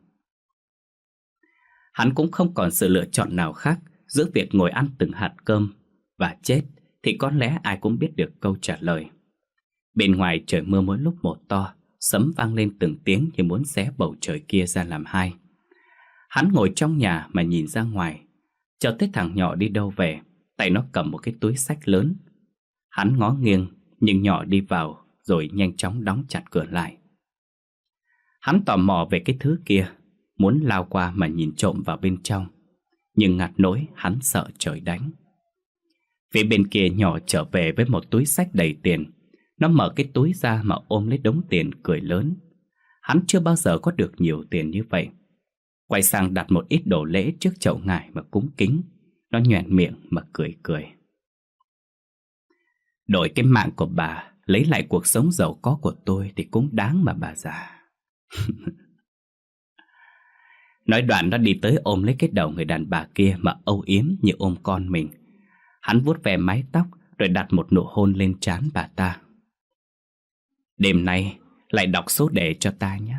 S1: Hắn cũng không còn sự lựa chọn nào khác giữa việc ngồi ăn từng hạt cơm và chết, thì có lẽ ai cũng biết được câu trả lời. Bên ngoài trời mưa mỗi lúc một to, sấm vang lên từng tiếng như muốn xé bầu trời kia ra làm hai. Hắn ngồi trong nhà mà nhìn ra ngoài, chợt thấy thằng nhỏ đi đâu về, tay nó cầm một cái túi xách lớn. Hắn ngó nghiêng, nhưng nhỏ đi vào rồi nhanh chóng đóng chặt cửa lại. Hắn tò mò về cái thứ kia, muốn lao qua mà nhìn trộm vào bên trong, nhưng ngặt nỗi hắn sợ trời đánh. Phía bên kia nhỏ trở về với một túi xách đầy tiền. Nó mở cái túi ra mà ôm lấy đống tiền cười lớn. Hắn chưa bao giờ có được nhiều tiền như vậy. Quay sang đặt một ít đồ lễ trước chậu ngải mà cúng kính. Nó nhoẻn miệng mà cười cười. Đổi cái mạng của bà, lấy lại cuộc sống giàu có của tôi thì cũng đáng mà bà già. Nói đoạn nó đi tới ôm lấy cái đầu người đàn bà kia mà âu yếm như ôm con mình. Hắn vuốt ve mái tóc rồi đặt một nụ hôn lên trán bà ta. Đêm nay lại đọc số đề cho ta nhé.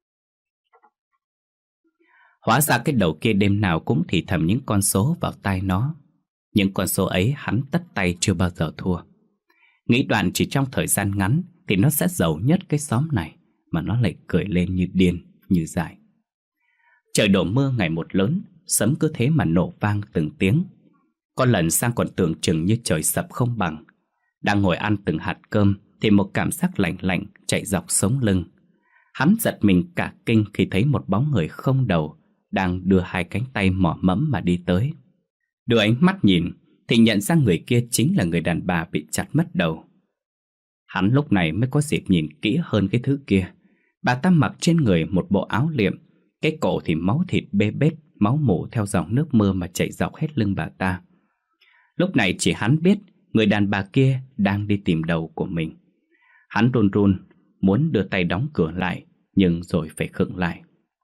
S1: Hóa ra cái đầu kia đêm nào cũng thì thầm những con số vào tai nó. Những con số ấy hắn tất tay chưa bao giờ thua. Nghĩ đoạn chỉ trong thời gian ngắn thì nó sẽ giàu nhất cái xóm này, mà nó lại cười lên như điên, như dại. Trời đổ mưa ngày một lớn, sấm cứ thế mà nổ vang từng tiếng. Có lần sang còn tưởng chừng như trời sập không bằng. Đang ngồi ăn từng hạt cơm thì một cảm giác lạnh lạnh chạy dọc sống lưng. Hắn giật mình cả kinh khi thấy một bóng người không đầu đang đưa hai cánh tay mỏ mẫm mà đi tới. Đưa ánh mắt nhìn thì nhận ra người kia chính là người đàn bà bị chặt mất đầu. Hắn lúc này mới có dịp nhìn kỹ hơn cái thứ kia. Bà ta mặc trên người một bộ áo liệm, cái cổ thì máu thịt bê bết, máu mủ theo dòng nước mưa mà chảy dọc hết lưng bà ta. Lúc này chỉ hắn biết người đàn bà kia đang đi tìm đầu của mình. Hắn run run muốn đưa tay đóng cửa lại, nhưng rồi phải khựng lại.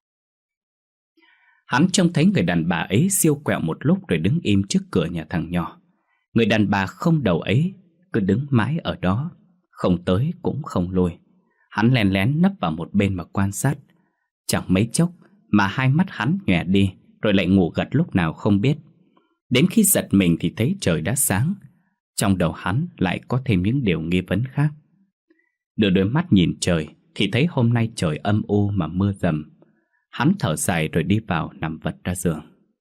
S1: Hắn trông thấy người đàn bà ấy siêu quẹo một lúc rồi đứng im trước cửa nhà thằng nhỏ. Người đàn bà không đầu ấy cứ đứng mãi ở đó, không tới cũng không lui. Hắn lén lén nấp vào một bên mà quan sát. Chẳng mấy chốc mà hai mắt hắn nhòe đi, rồi lại ngủ gật lúc nào không biết. Đến khi giật mình thì thấy trời đã sáng. Trong đầu hắn lại có thêm những điều nghi vấn khác. Đưa đôi mắt nhìn trời thì thấy hôm nay trời âm u mà mưa dầm. Hắn thở dài rồi đi vào nằm vật ra giường.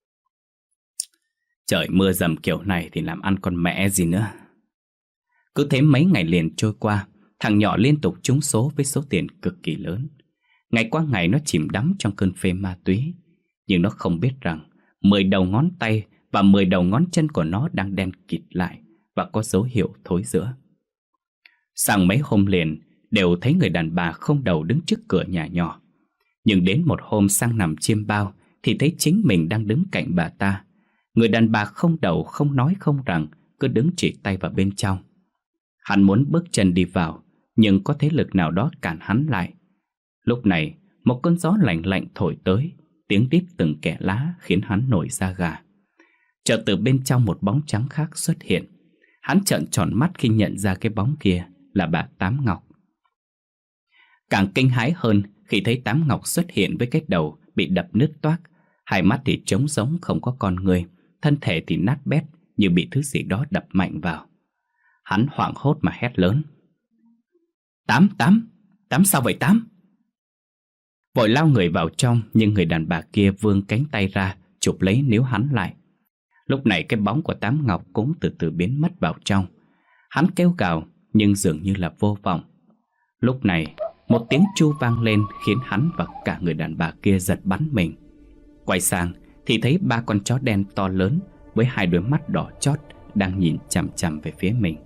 S1: Trời mưa dầm kiểu này thì làm ăn con mẹ gì nữa. Cứ thế mấy ngày liền trôi qua, thằng nhỏ liên tục trúng số với số tiền cực kỳ lớn. Ngày qua ngày nó chìm đắm trong cơn phê ma túy. Nhưng nó không biết rằng mười đầu ngón tay và mười đầu ngón chân của nó đang đen kịt lại và có dấu hiệu thối rữa. Sang mấy hôm liền đều thấy người đàn bà không đầu đứng trước cửa nhà nhỏ. Nhưng đến một hôm sang nằm chiêm bao thì thấy chính mình đang đứng cạnh bà ta. Người đàn bà không đầu không nói không rằng, cứ đứng chỉ tay vào bên trong. Hắn muốn bước chân đi vào, nhưng có thế lực nào đó cản hắn lại. Lúc này một cơn gió lạnh lạnh thổi tới, tiếng rít từng kẽ lá khiến hắn nổi da gà. Chợt từ bên trong một bóng trắng khác xuất hiện. Hắn trợn tròn mắt khi nhận ra cái bóng kia là bà Tám Ngọc. Càng kinh hãi hơn khi thấy Tám Ngọc xuất hiện với cái đầu bị đập nứt toác, hai mắt thì trống rỗng không có con người, thân thể thì nát bét như bị thứ gì đó đập mạnh vào. Hắn hoảng hốt mà hét lớn: Tám, Tám, Tám sao vậy Tám? Vội lao người vào trong, nhưng người đàn bà kia vươn cánh tay ra chụp lấy níu hắn lại. Lúc này cái bóng của Tám Ngọc cũng từ từ biến mất vào trong. Hắn kêu gào nhưng dường như là vô vọng. Lúc này một tiếng chu vang lên khiến hắn và cả người đàn bà kia giật bắn mình. Quay sang thì thấy ba con chó đen to lớn với hai đôi mắt đỏ chót đang nhìn chằm chằm về phía mình.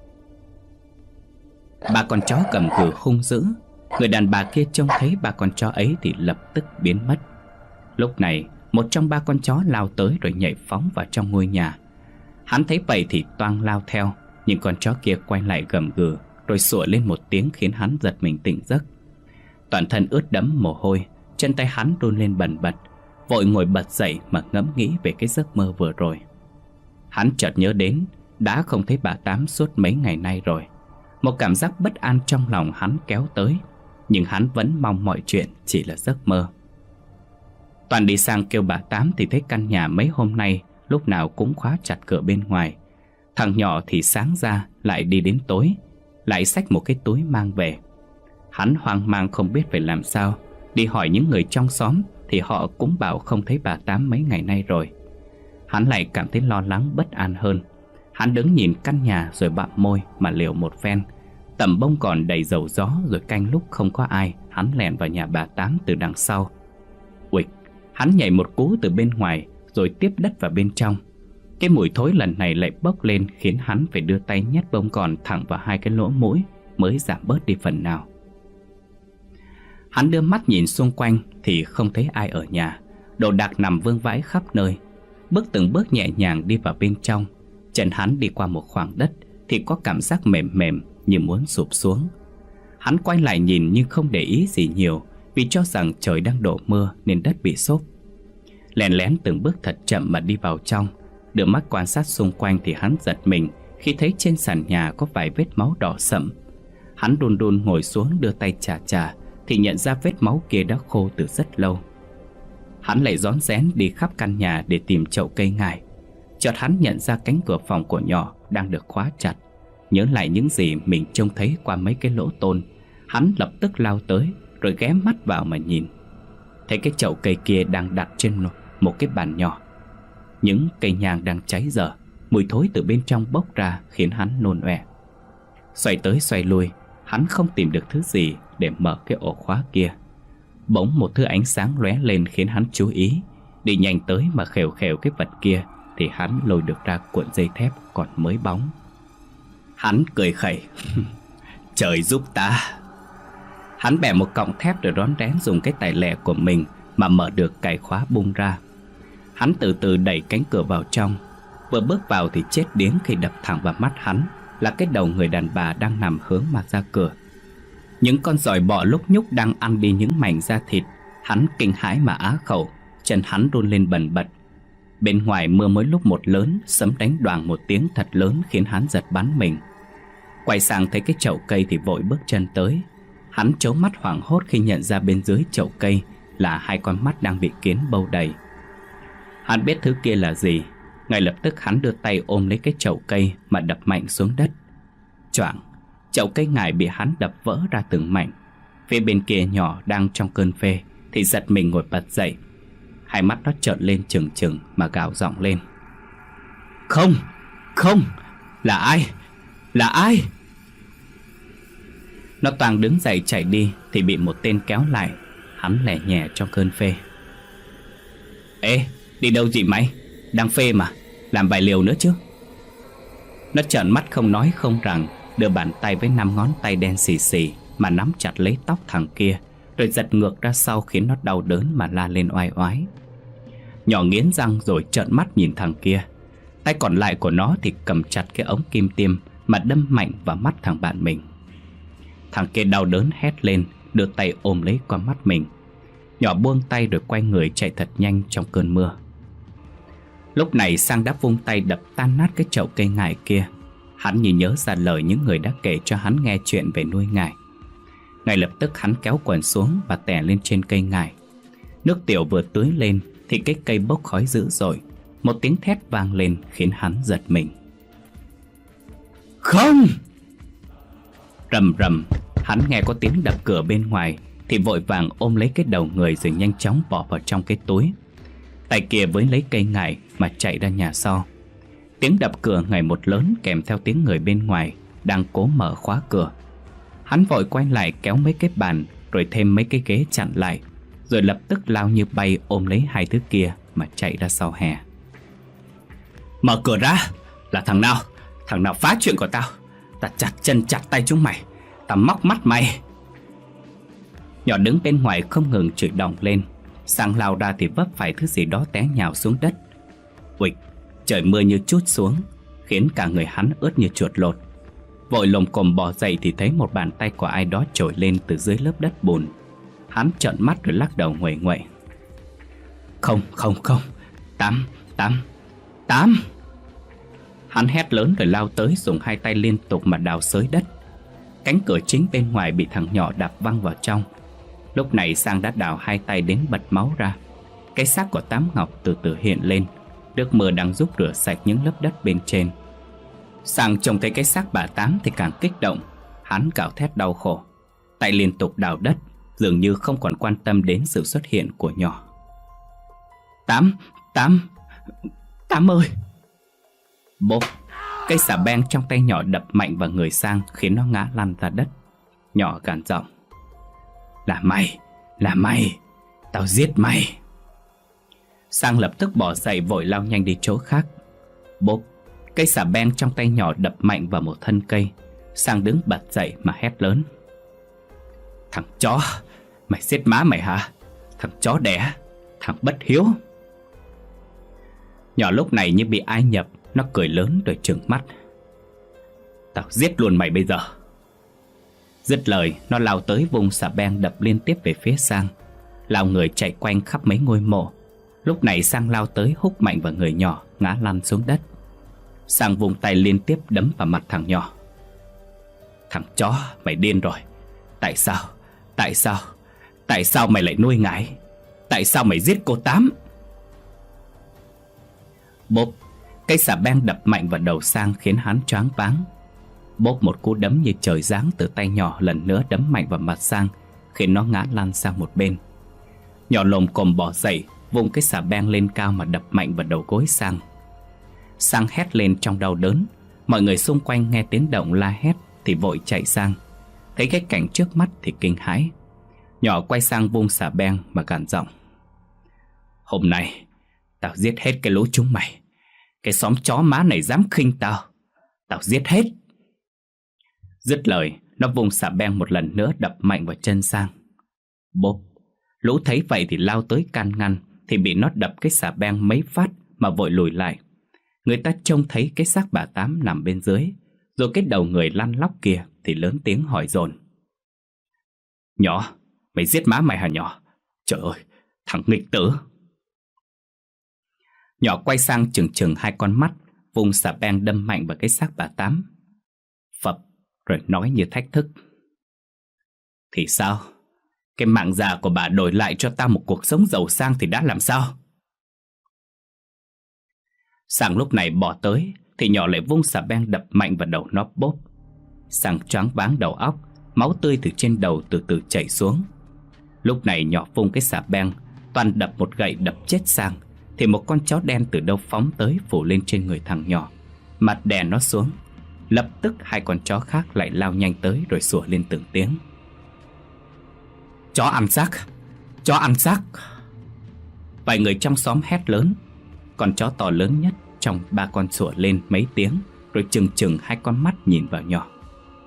S1: Ba con chó gầm gừ hung dữ. Người đàn bà kia trông thấy ba con chó ấy thì lập tức biến mất. Lúc này một trong ba con chó lao tới rồi nhảy phóng vào trong ngôi nhà. Hắn thấy vậy thì toang lao theo, nhưng con chó kia quay lại gầm gừ rồi sủa lên một tiếng khiến hắn giật mình tỉnh giấc. Toàn thân ướt đẫm mồ hôi, chân tay hắn run lên bần bật, vội ngồi bật dậy mà ngẫm nghĩ về cái giấc mơ vừa rồi. Hắn chợt nhớ đến đã không thấy bà Tám suốt mấy ngày nay rồi. Một cảm giác bất an trong lòng hắn kéo tới, nhưng hắn vẫn mong mọi chuyện chỉ là giấc mơ. Toàn đi sang kêu bà Tám thì thấy căn nhà mấy hôm nay lúc nào cũng khóa chặt cửa bên ngoài. Thằng nhỏ thì sáng ra lại đi đến tối, lại xách một cái túi mang về. Hắn hoang mang không biết phải làm sao. Đi hỏi những người trong xóm thì họ cũng bảo không thấy bà Tám mấy ngày nay rồi. Hắn lại cảm thấy lo lắng bất an hơn. Hắn đứng nhìn căn nhà rồi bặm môi mà liều một phen. Tầm bông còn đầy dầu gió, rồi canh lúc không có ai, hắn lẻn vào nhà bà Tám từ đằng sau. Uịch, hắn nhảy một cú từ bên ngoài rồi tiếp đất vào bên trong. Cái mùi thối lần này lại bốc lên khiến hắn phải đưa tay nhét bông còn thẳng vào hai cái lỗ mũi mới giảm bớt đi phần nào. Hắn đưa mắt nhìn xung quanh thì không thấy ai ở nhà. Đồ đạc nằm vương vãi khắp nơi. Bước từng bước nhẹ nhàng đi vào bên trong. Chân hắn đi qua một khoảng đất thì có cảm giác mềm mềm như muốn sụp xuống. Hắn quay lại nhìn nhưng không để ý gì nhiều, vì cho rằng trời đang đổ mưa nên đất bị xốp. Lén lén từng bước thật chậm mà đi vào trong. Đưa mắt quan sát xung quanh thì hắn giật mình khi thấy trên sàn nhà có vài vết máu đỏ sẫm. Hắn đun đun ngồi xuống đưa tay chà chà thì nhận ra vết máu kia đã khô từ rất lâu. Hắn lại rón rén đi khắp căn nhà để tìm chậu cây ngải. Chợt hắn nhận ra cánh cửa phòng của nhỏ đang được khóa chặt. Nhớ lại những gì mình trông thấy qua mấy cái lỗ tôn, hắn lập tức lao tới rồi ghé mắt vào mà nhìn. Thấy cái chậu cây kia đang đặt trên một cái bàn nhỏ. Những cây nhang đang cháy dở, mùi thối từ bên trong bốc ra khiến hắn nôn ọe. Xoay tới xoay lui, hắn không tìm được thứ gì để mở cái ổ khóa kia. Bỗng một thứ ánh sáng lóe lên khiến hắn chú ý. Đi nhanh tới mà khều khều cái vật kia thì hắn lôi được ra cuộn dây thép còn mới bóng. Hắn cười khẩy: Trời giúp ta. Hắn bẻ một cọng thép rồi rón rén dùng cái tài lẹ của mình mà mở được cài khóa bung ra. Hắn từ từ đẩy cánh cửa vào trong. Vừa bước vào thì chết điếng khi đập thẳng vào mắt hắn là cái đầu người đàn bà đang nằm hướng mặt ra cửa. Những con giòi bọ lúc nhúc đang ăn đi những mảnh da thịt. Hắn kinh hãi mà á khẩu, chân hắn run lên bần bật. Bên ngoài mưa mới lúc một lớn, sấm đánh đoàng một tiếng thật lớn khiến hắn giật bắn mình. Quay sang thấy cái chậu cây thì vội bước chân tới. Hắn trố mắt hoảng hốt khi nhận ra bên dưới chậu cây là hai con mắt đang bị kiến bâu đầy. Hắn biết thứ kia là gì. Ngay lập tức hắn đưa tay ôm lấy cái chậu cây mà đập mạnh xuống đất. Choảng, chậu cây ngải bị hắn đập vỡ ra từng mảnh. Phía bên kia nhỏ đang trong cơn phê thì giật mình ngồi bật dậy. Hai mắt nó trợn lên trừng trừng mà gào giọng lên: Không, không, là ai, là ai? Nó toàn đứng dậy chạy đi thì bị một tên kéo lại. Hắn lẻ nhẹ trong cơn phê: Ê, đi đâu gì mày? Đang phê mà, làm vài liều nữa chứ. Nó trợn mắt không nói không rằng đưa bàn tay với năm ngón tay đen xì xì mà nắm chặt lấy tóc thằng kia, rồi giật ngược ra sau khiến nó đau đớn mà la lên oai oái. Nhỏ nghiến răng rồi trợn mắt nhìn thằng kia. Tay còn lại của nó thì cầm chặt cái ống kim tiêm mà đâm mạnh vào mắt thằng bạn mình. Thằng kia đau đớn hét lên, đưa tay ôm lấy con mắt mình. Nhỏ buông tay rồi quay người chạy thật nhanh trong cơn mưa. Lúc này Sang đã vung tay đập tan nát cái chậu cây ngải kia. Hắn như nhớ ra lời những người đã kể cho hắn nghe chuyện về nuôi ngải. Ngay lập tức hắn kéo quần xuống và tè lên trên cây ngải. Nước tiểu vừa tưới lên thì cái cây bốc khói dữ dội. Một tiếng thét vang lên khiến hắn giật mình. Không! Rầm rầm, hắn nghe có tiếng đập cửa bên ngoài thì vội vàng ôm lấy cái đầu người rồi nhanh chóng bỏ vào trong cái túi. Tay kia với lấy cây ngải mà chạy ra nhà sau. Tiếng đập cửa ngày một lớn kèm theo tiếng người bên ngoài đang cố mở khóa cửa. Hắn vội quay lại kéo mấy cái bàn rồi thêm mấy cái ghế chặn lại, rồi lập tức lao như bay ôm lấy hai thứ kia mà chạy ra sau hè. Mở cửa ra! Là thằng nào? Thằng nào phá chuyện của tao? Ta chặt chân chặt tay chúng mày, ta móc mắt mày. Nhỏ đứng bên ngoài không ngừng chửi đòng lên. Sang lao ra thì vấp phải thứ gì đó té nhào xuống đất. Uịch, trời mưa như trút xuống, khiến cả người hắn ướt như chuột lột. Vội lồm cồm bò dậy thì thấy một bàn tay của ai đó trồi lên từ dưới lớp đất bùn. Hắn trợn mắt rồi lắc đầu nguậy nguậy. Không, không, không, Tám, Tám, Tám. Hắn hét lớn rồi lao tới dùng hai tay liên tục mà đào xới đất. Cánh cửa chính bên ngoài bị thằng nhỏ đạp văng vào trong. Lúc này Sang đã đào hai tay đến bật máu ra. Cái xác của Tám Ngọc từ từ hiện lên. Nước mưa đang giúp rửa sạch những lớp đất bên trên. Sang trông thấy cái xác bà Tám thì càng kích động. Hắn gào thét đau khổ, tay liên tục đào đất, dường như không còn quan tâm đến sự xuất hiện của nhỏ. Tám, Tám, Tám ơi! Bốp, cây xà beng trong tay nhỏ đập mạnh vào người Sang khiến nó ngã lăn ra đất. Nhỏ gằn giọng. Là mày, là mày, tao giết mày. Sang lập tức bỏ dậy vội lao nhanh đi chỗ khác. Bốp, cây xà beng trong tay nhỏ đập mạnh vào một thân cây. Sang đứng bật dậy mà hét lớn. Thằng chó, mày giết má mày hả? Thằng chó đẻ, thằng bất hiếu. Nhỏ lúc này như bị ai nhập, nó cười lớn rồi trừng mắt. Tao giết luôn mày bây giờ. Dứt lời, nó lao tới vùng xà beng đập liên tiếp về phía Sang. Lao người chạy quanh khắp mấy ngôi mộ. Lúc này Sang lao tới húc mạnh vào người nhỏ, ngã lăn xuống đất. Sang vùng tay liên tiếp đấm vào mặt thằng nhỏ. Thằng chó, mày điên rồi. Tại sao, tại sao, tại sao mày lại nuôi ngải? Tại sao mày giết cô Tám? Bốp, cây xà beng đập mạnh vào đầu Sang khiến hắn choáng váng. Bốp, một cú đấm như trời giáng từ tay nhỏ lần nữa đấm mạnh vào mặt Sang, khiến nó ngã lăn sang một bên. Nhỏ lồm cồm bỏ dậy, vùng cái xà beng lên cao mà đập mạnh vào đầu gối Sang. Sang hét lên trong đau đớn. Mọi người xung quanh nghe tiếng động la hét thì vội chạy sang. Thấy cái cảnh trước mắt thì kinh hãi. Nhỏ quay sang vung xà beng mà gằn giọng. Hôm nay tao giết hết cái lũ chúng mày. Cái xóm chó má này dám khinh tao, tao giết hết. Dứt lời, nó vung xà beng một lần nữa đập mạnh vào chân Sang. Bốp, lũ thấy vậy thì lao tới can ngăn, thì bị nó đập cái xà beng mấy phát mà vội lùi lại. Người ta trông thấy cái xác bà Tám nằm bên dưới, rồi cái đầu người lăn lóc kia thì lớn tiếng hỏi dồn. Nhỏ, mày giết má mày hả nhỏ? Trời ơi, thằng nghịch tử. Nhỏ quay sang chừng chừng hai con mắt, vùng xà beng đâm mạnh vào cái xác bà Tám. Phập, rồi nói như thách thức. Thì sao? Cái mạng già của bà đổi lại cho ta một cuộc sống giàu sang thì đã làm sao? Sang lúc này bỏ tới thì nhỏ lại vung xà beng đập mạnh vào đầu nó. Bốp, Sang choáng váng đầu óc, máu tươi từ trên đầu từ từ chảy xuống. Lúc này nhỏ vung cái xà beng toàn đập một gậy đập chết Sang, thì một con chó đen từ đâu phóng tới phủ lên trên người thằng nhỏ, mặt đè nó xuống. Lập tức hai con chó khác lại lao nhanh tới rồi sủa lên từng tiếng. Chó ăn xác, chó ăn xác. Vài người trong xóm hét lớn. Con chó to lớn nhất trong ba con sủa lên mấy tiếng, rồi chừng chừng hai con mắt nhìn vào nhỏ.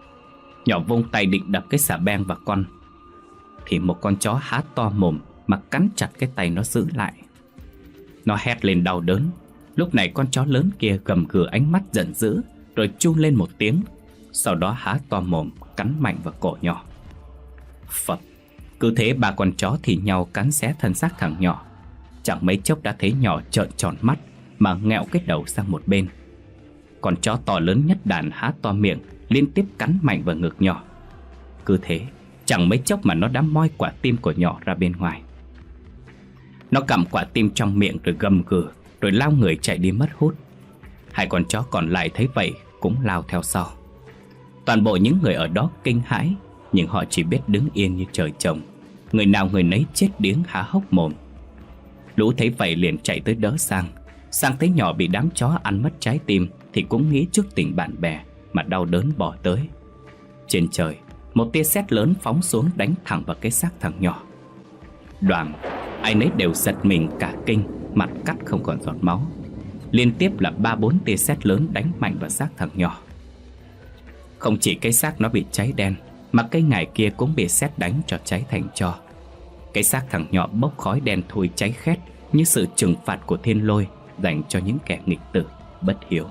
S1: Nhỏ vung tay định đập cái xà beng vào con, thì một con chó há to mồm mà cắn chặt cái tay nó giữ lại. Nó hét lên đau đớn. Lúc này con chó lớn kia gầm gừ ánh mắt giận dữ, rồi chu lên một tiếng, sau đó há to mồm cắn mạnh vào cổ nhỏ. Phập. Cứ thế ba con chó thì nhau cắn xé thân xác thằng nhỏ. Chẳng mấy chốc đã thấy nhỏ trợn tròn mắt mà nghẹo cái đầu sang một bên. Con chó to lớn nhất đàn há to miệng, liên tiếp cắn mạnh vào ngực nhỏ. Cứ thế, chẳng mấy chốc mà nó đã moi quả tim của nhỏ ra bên ngoài. Nó cầm quả tim trong miệng rồi gầm gừ, rồi lao người chạy đi mất hút. Hai con chó còn lại thấy vậy cũng lao theo sau. Toàn bộ những người ở đó kinh hãi, nhưng họ chỉ biết đứng yên như trời trồng. Người nào người nấy chết điếng há hốc mồm. Lũ thấy vậy liền chạy tới đỡ Sang. Sang thấy nhỏ bị đám chó ăn mất trái tim thì cũng nghĩ trước tình bạn bè mà đau đớn bỏ tới. Trên trời, một tia sét lớn phóng xuống đánh thẳng vào cái xác thằng nhỏ. Đoàng, ai nấy đều giật mình cả kinh, mặt cắt không còn giọt máu. Liên tiếp là ba bốn tia sét lớn đánh mạnh vào xác thằng nhỏ. Không chỉ cái xác nó bị cháy đen, mà cây ngải kia cũng bị sét đánh cho cháy thành tro. Cái xác thằng nhỏ bốc khói đen thui cháy khét, như sự trừng phạt của thiên lôi dành cho những kẻ nghịch tử bất hiếu.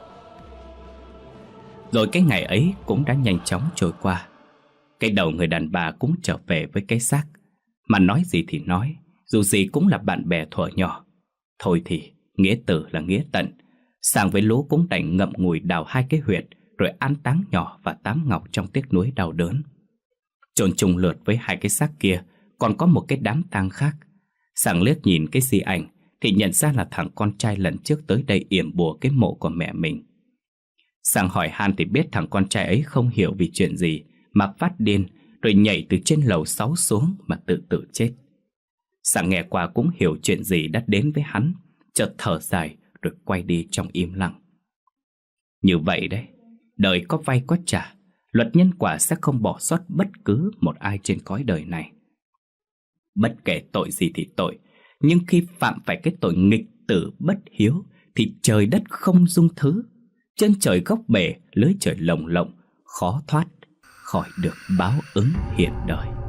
S1: Rồi cái ngày ấy cũng đã nhanh chóng trôi qua. Cái đầu người đàn bà cũng trở về với cái xác. Mà nói gì thì nói, dù gì cũng là bạn bè thuở nhỏ. Thôi thì nghĩa tử là nghĩa tận. Sang với lũ cũng đành ngậm ngùi đào hai cái huyệt, rồi an táng nhỏ và Tám Ngọc trong tiếc nuối đau đớn. Chôn chung lượt với hai cái xác kia còn có một cái đám tang khác. Sang liếc nhìn cái di ảnh thì nhận ra là thằng con trai lần trước tới đây yểm bùa cái mộ của mẹ mình. Sang hỏi han thì biết thằng con trai ấy không hiểu vì chuyện gì mà phát điên, rồi nhảy từ trên lầu sáu xuống mà tự tử chết. Sang nghe qua cũng hiểu chuyện gì đã đến với hắn, chợt thở dài rồi quay đi trong im lặng. Như vậy đấy, đời có vay có trả, luật nhân quả sẽ không bỏ sót bất cứ một ai trên cõi đời này. Bất kể tội gì thì tội, nhưng khi phạm phải cái tội nghịch tử bất hiếu thì trời đất không dung thứ. Chân trời góc bể, lưới trời lồng lộng, khó thoát khỏi được báo ứng hiện đời.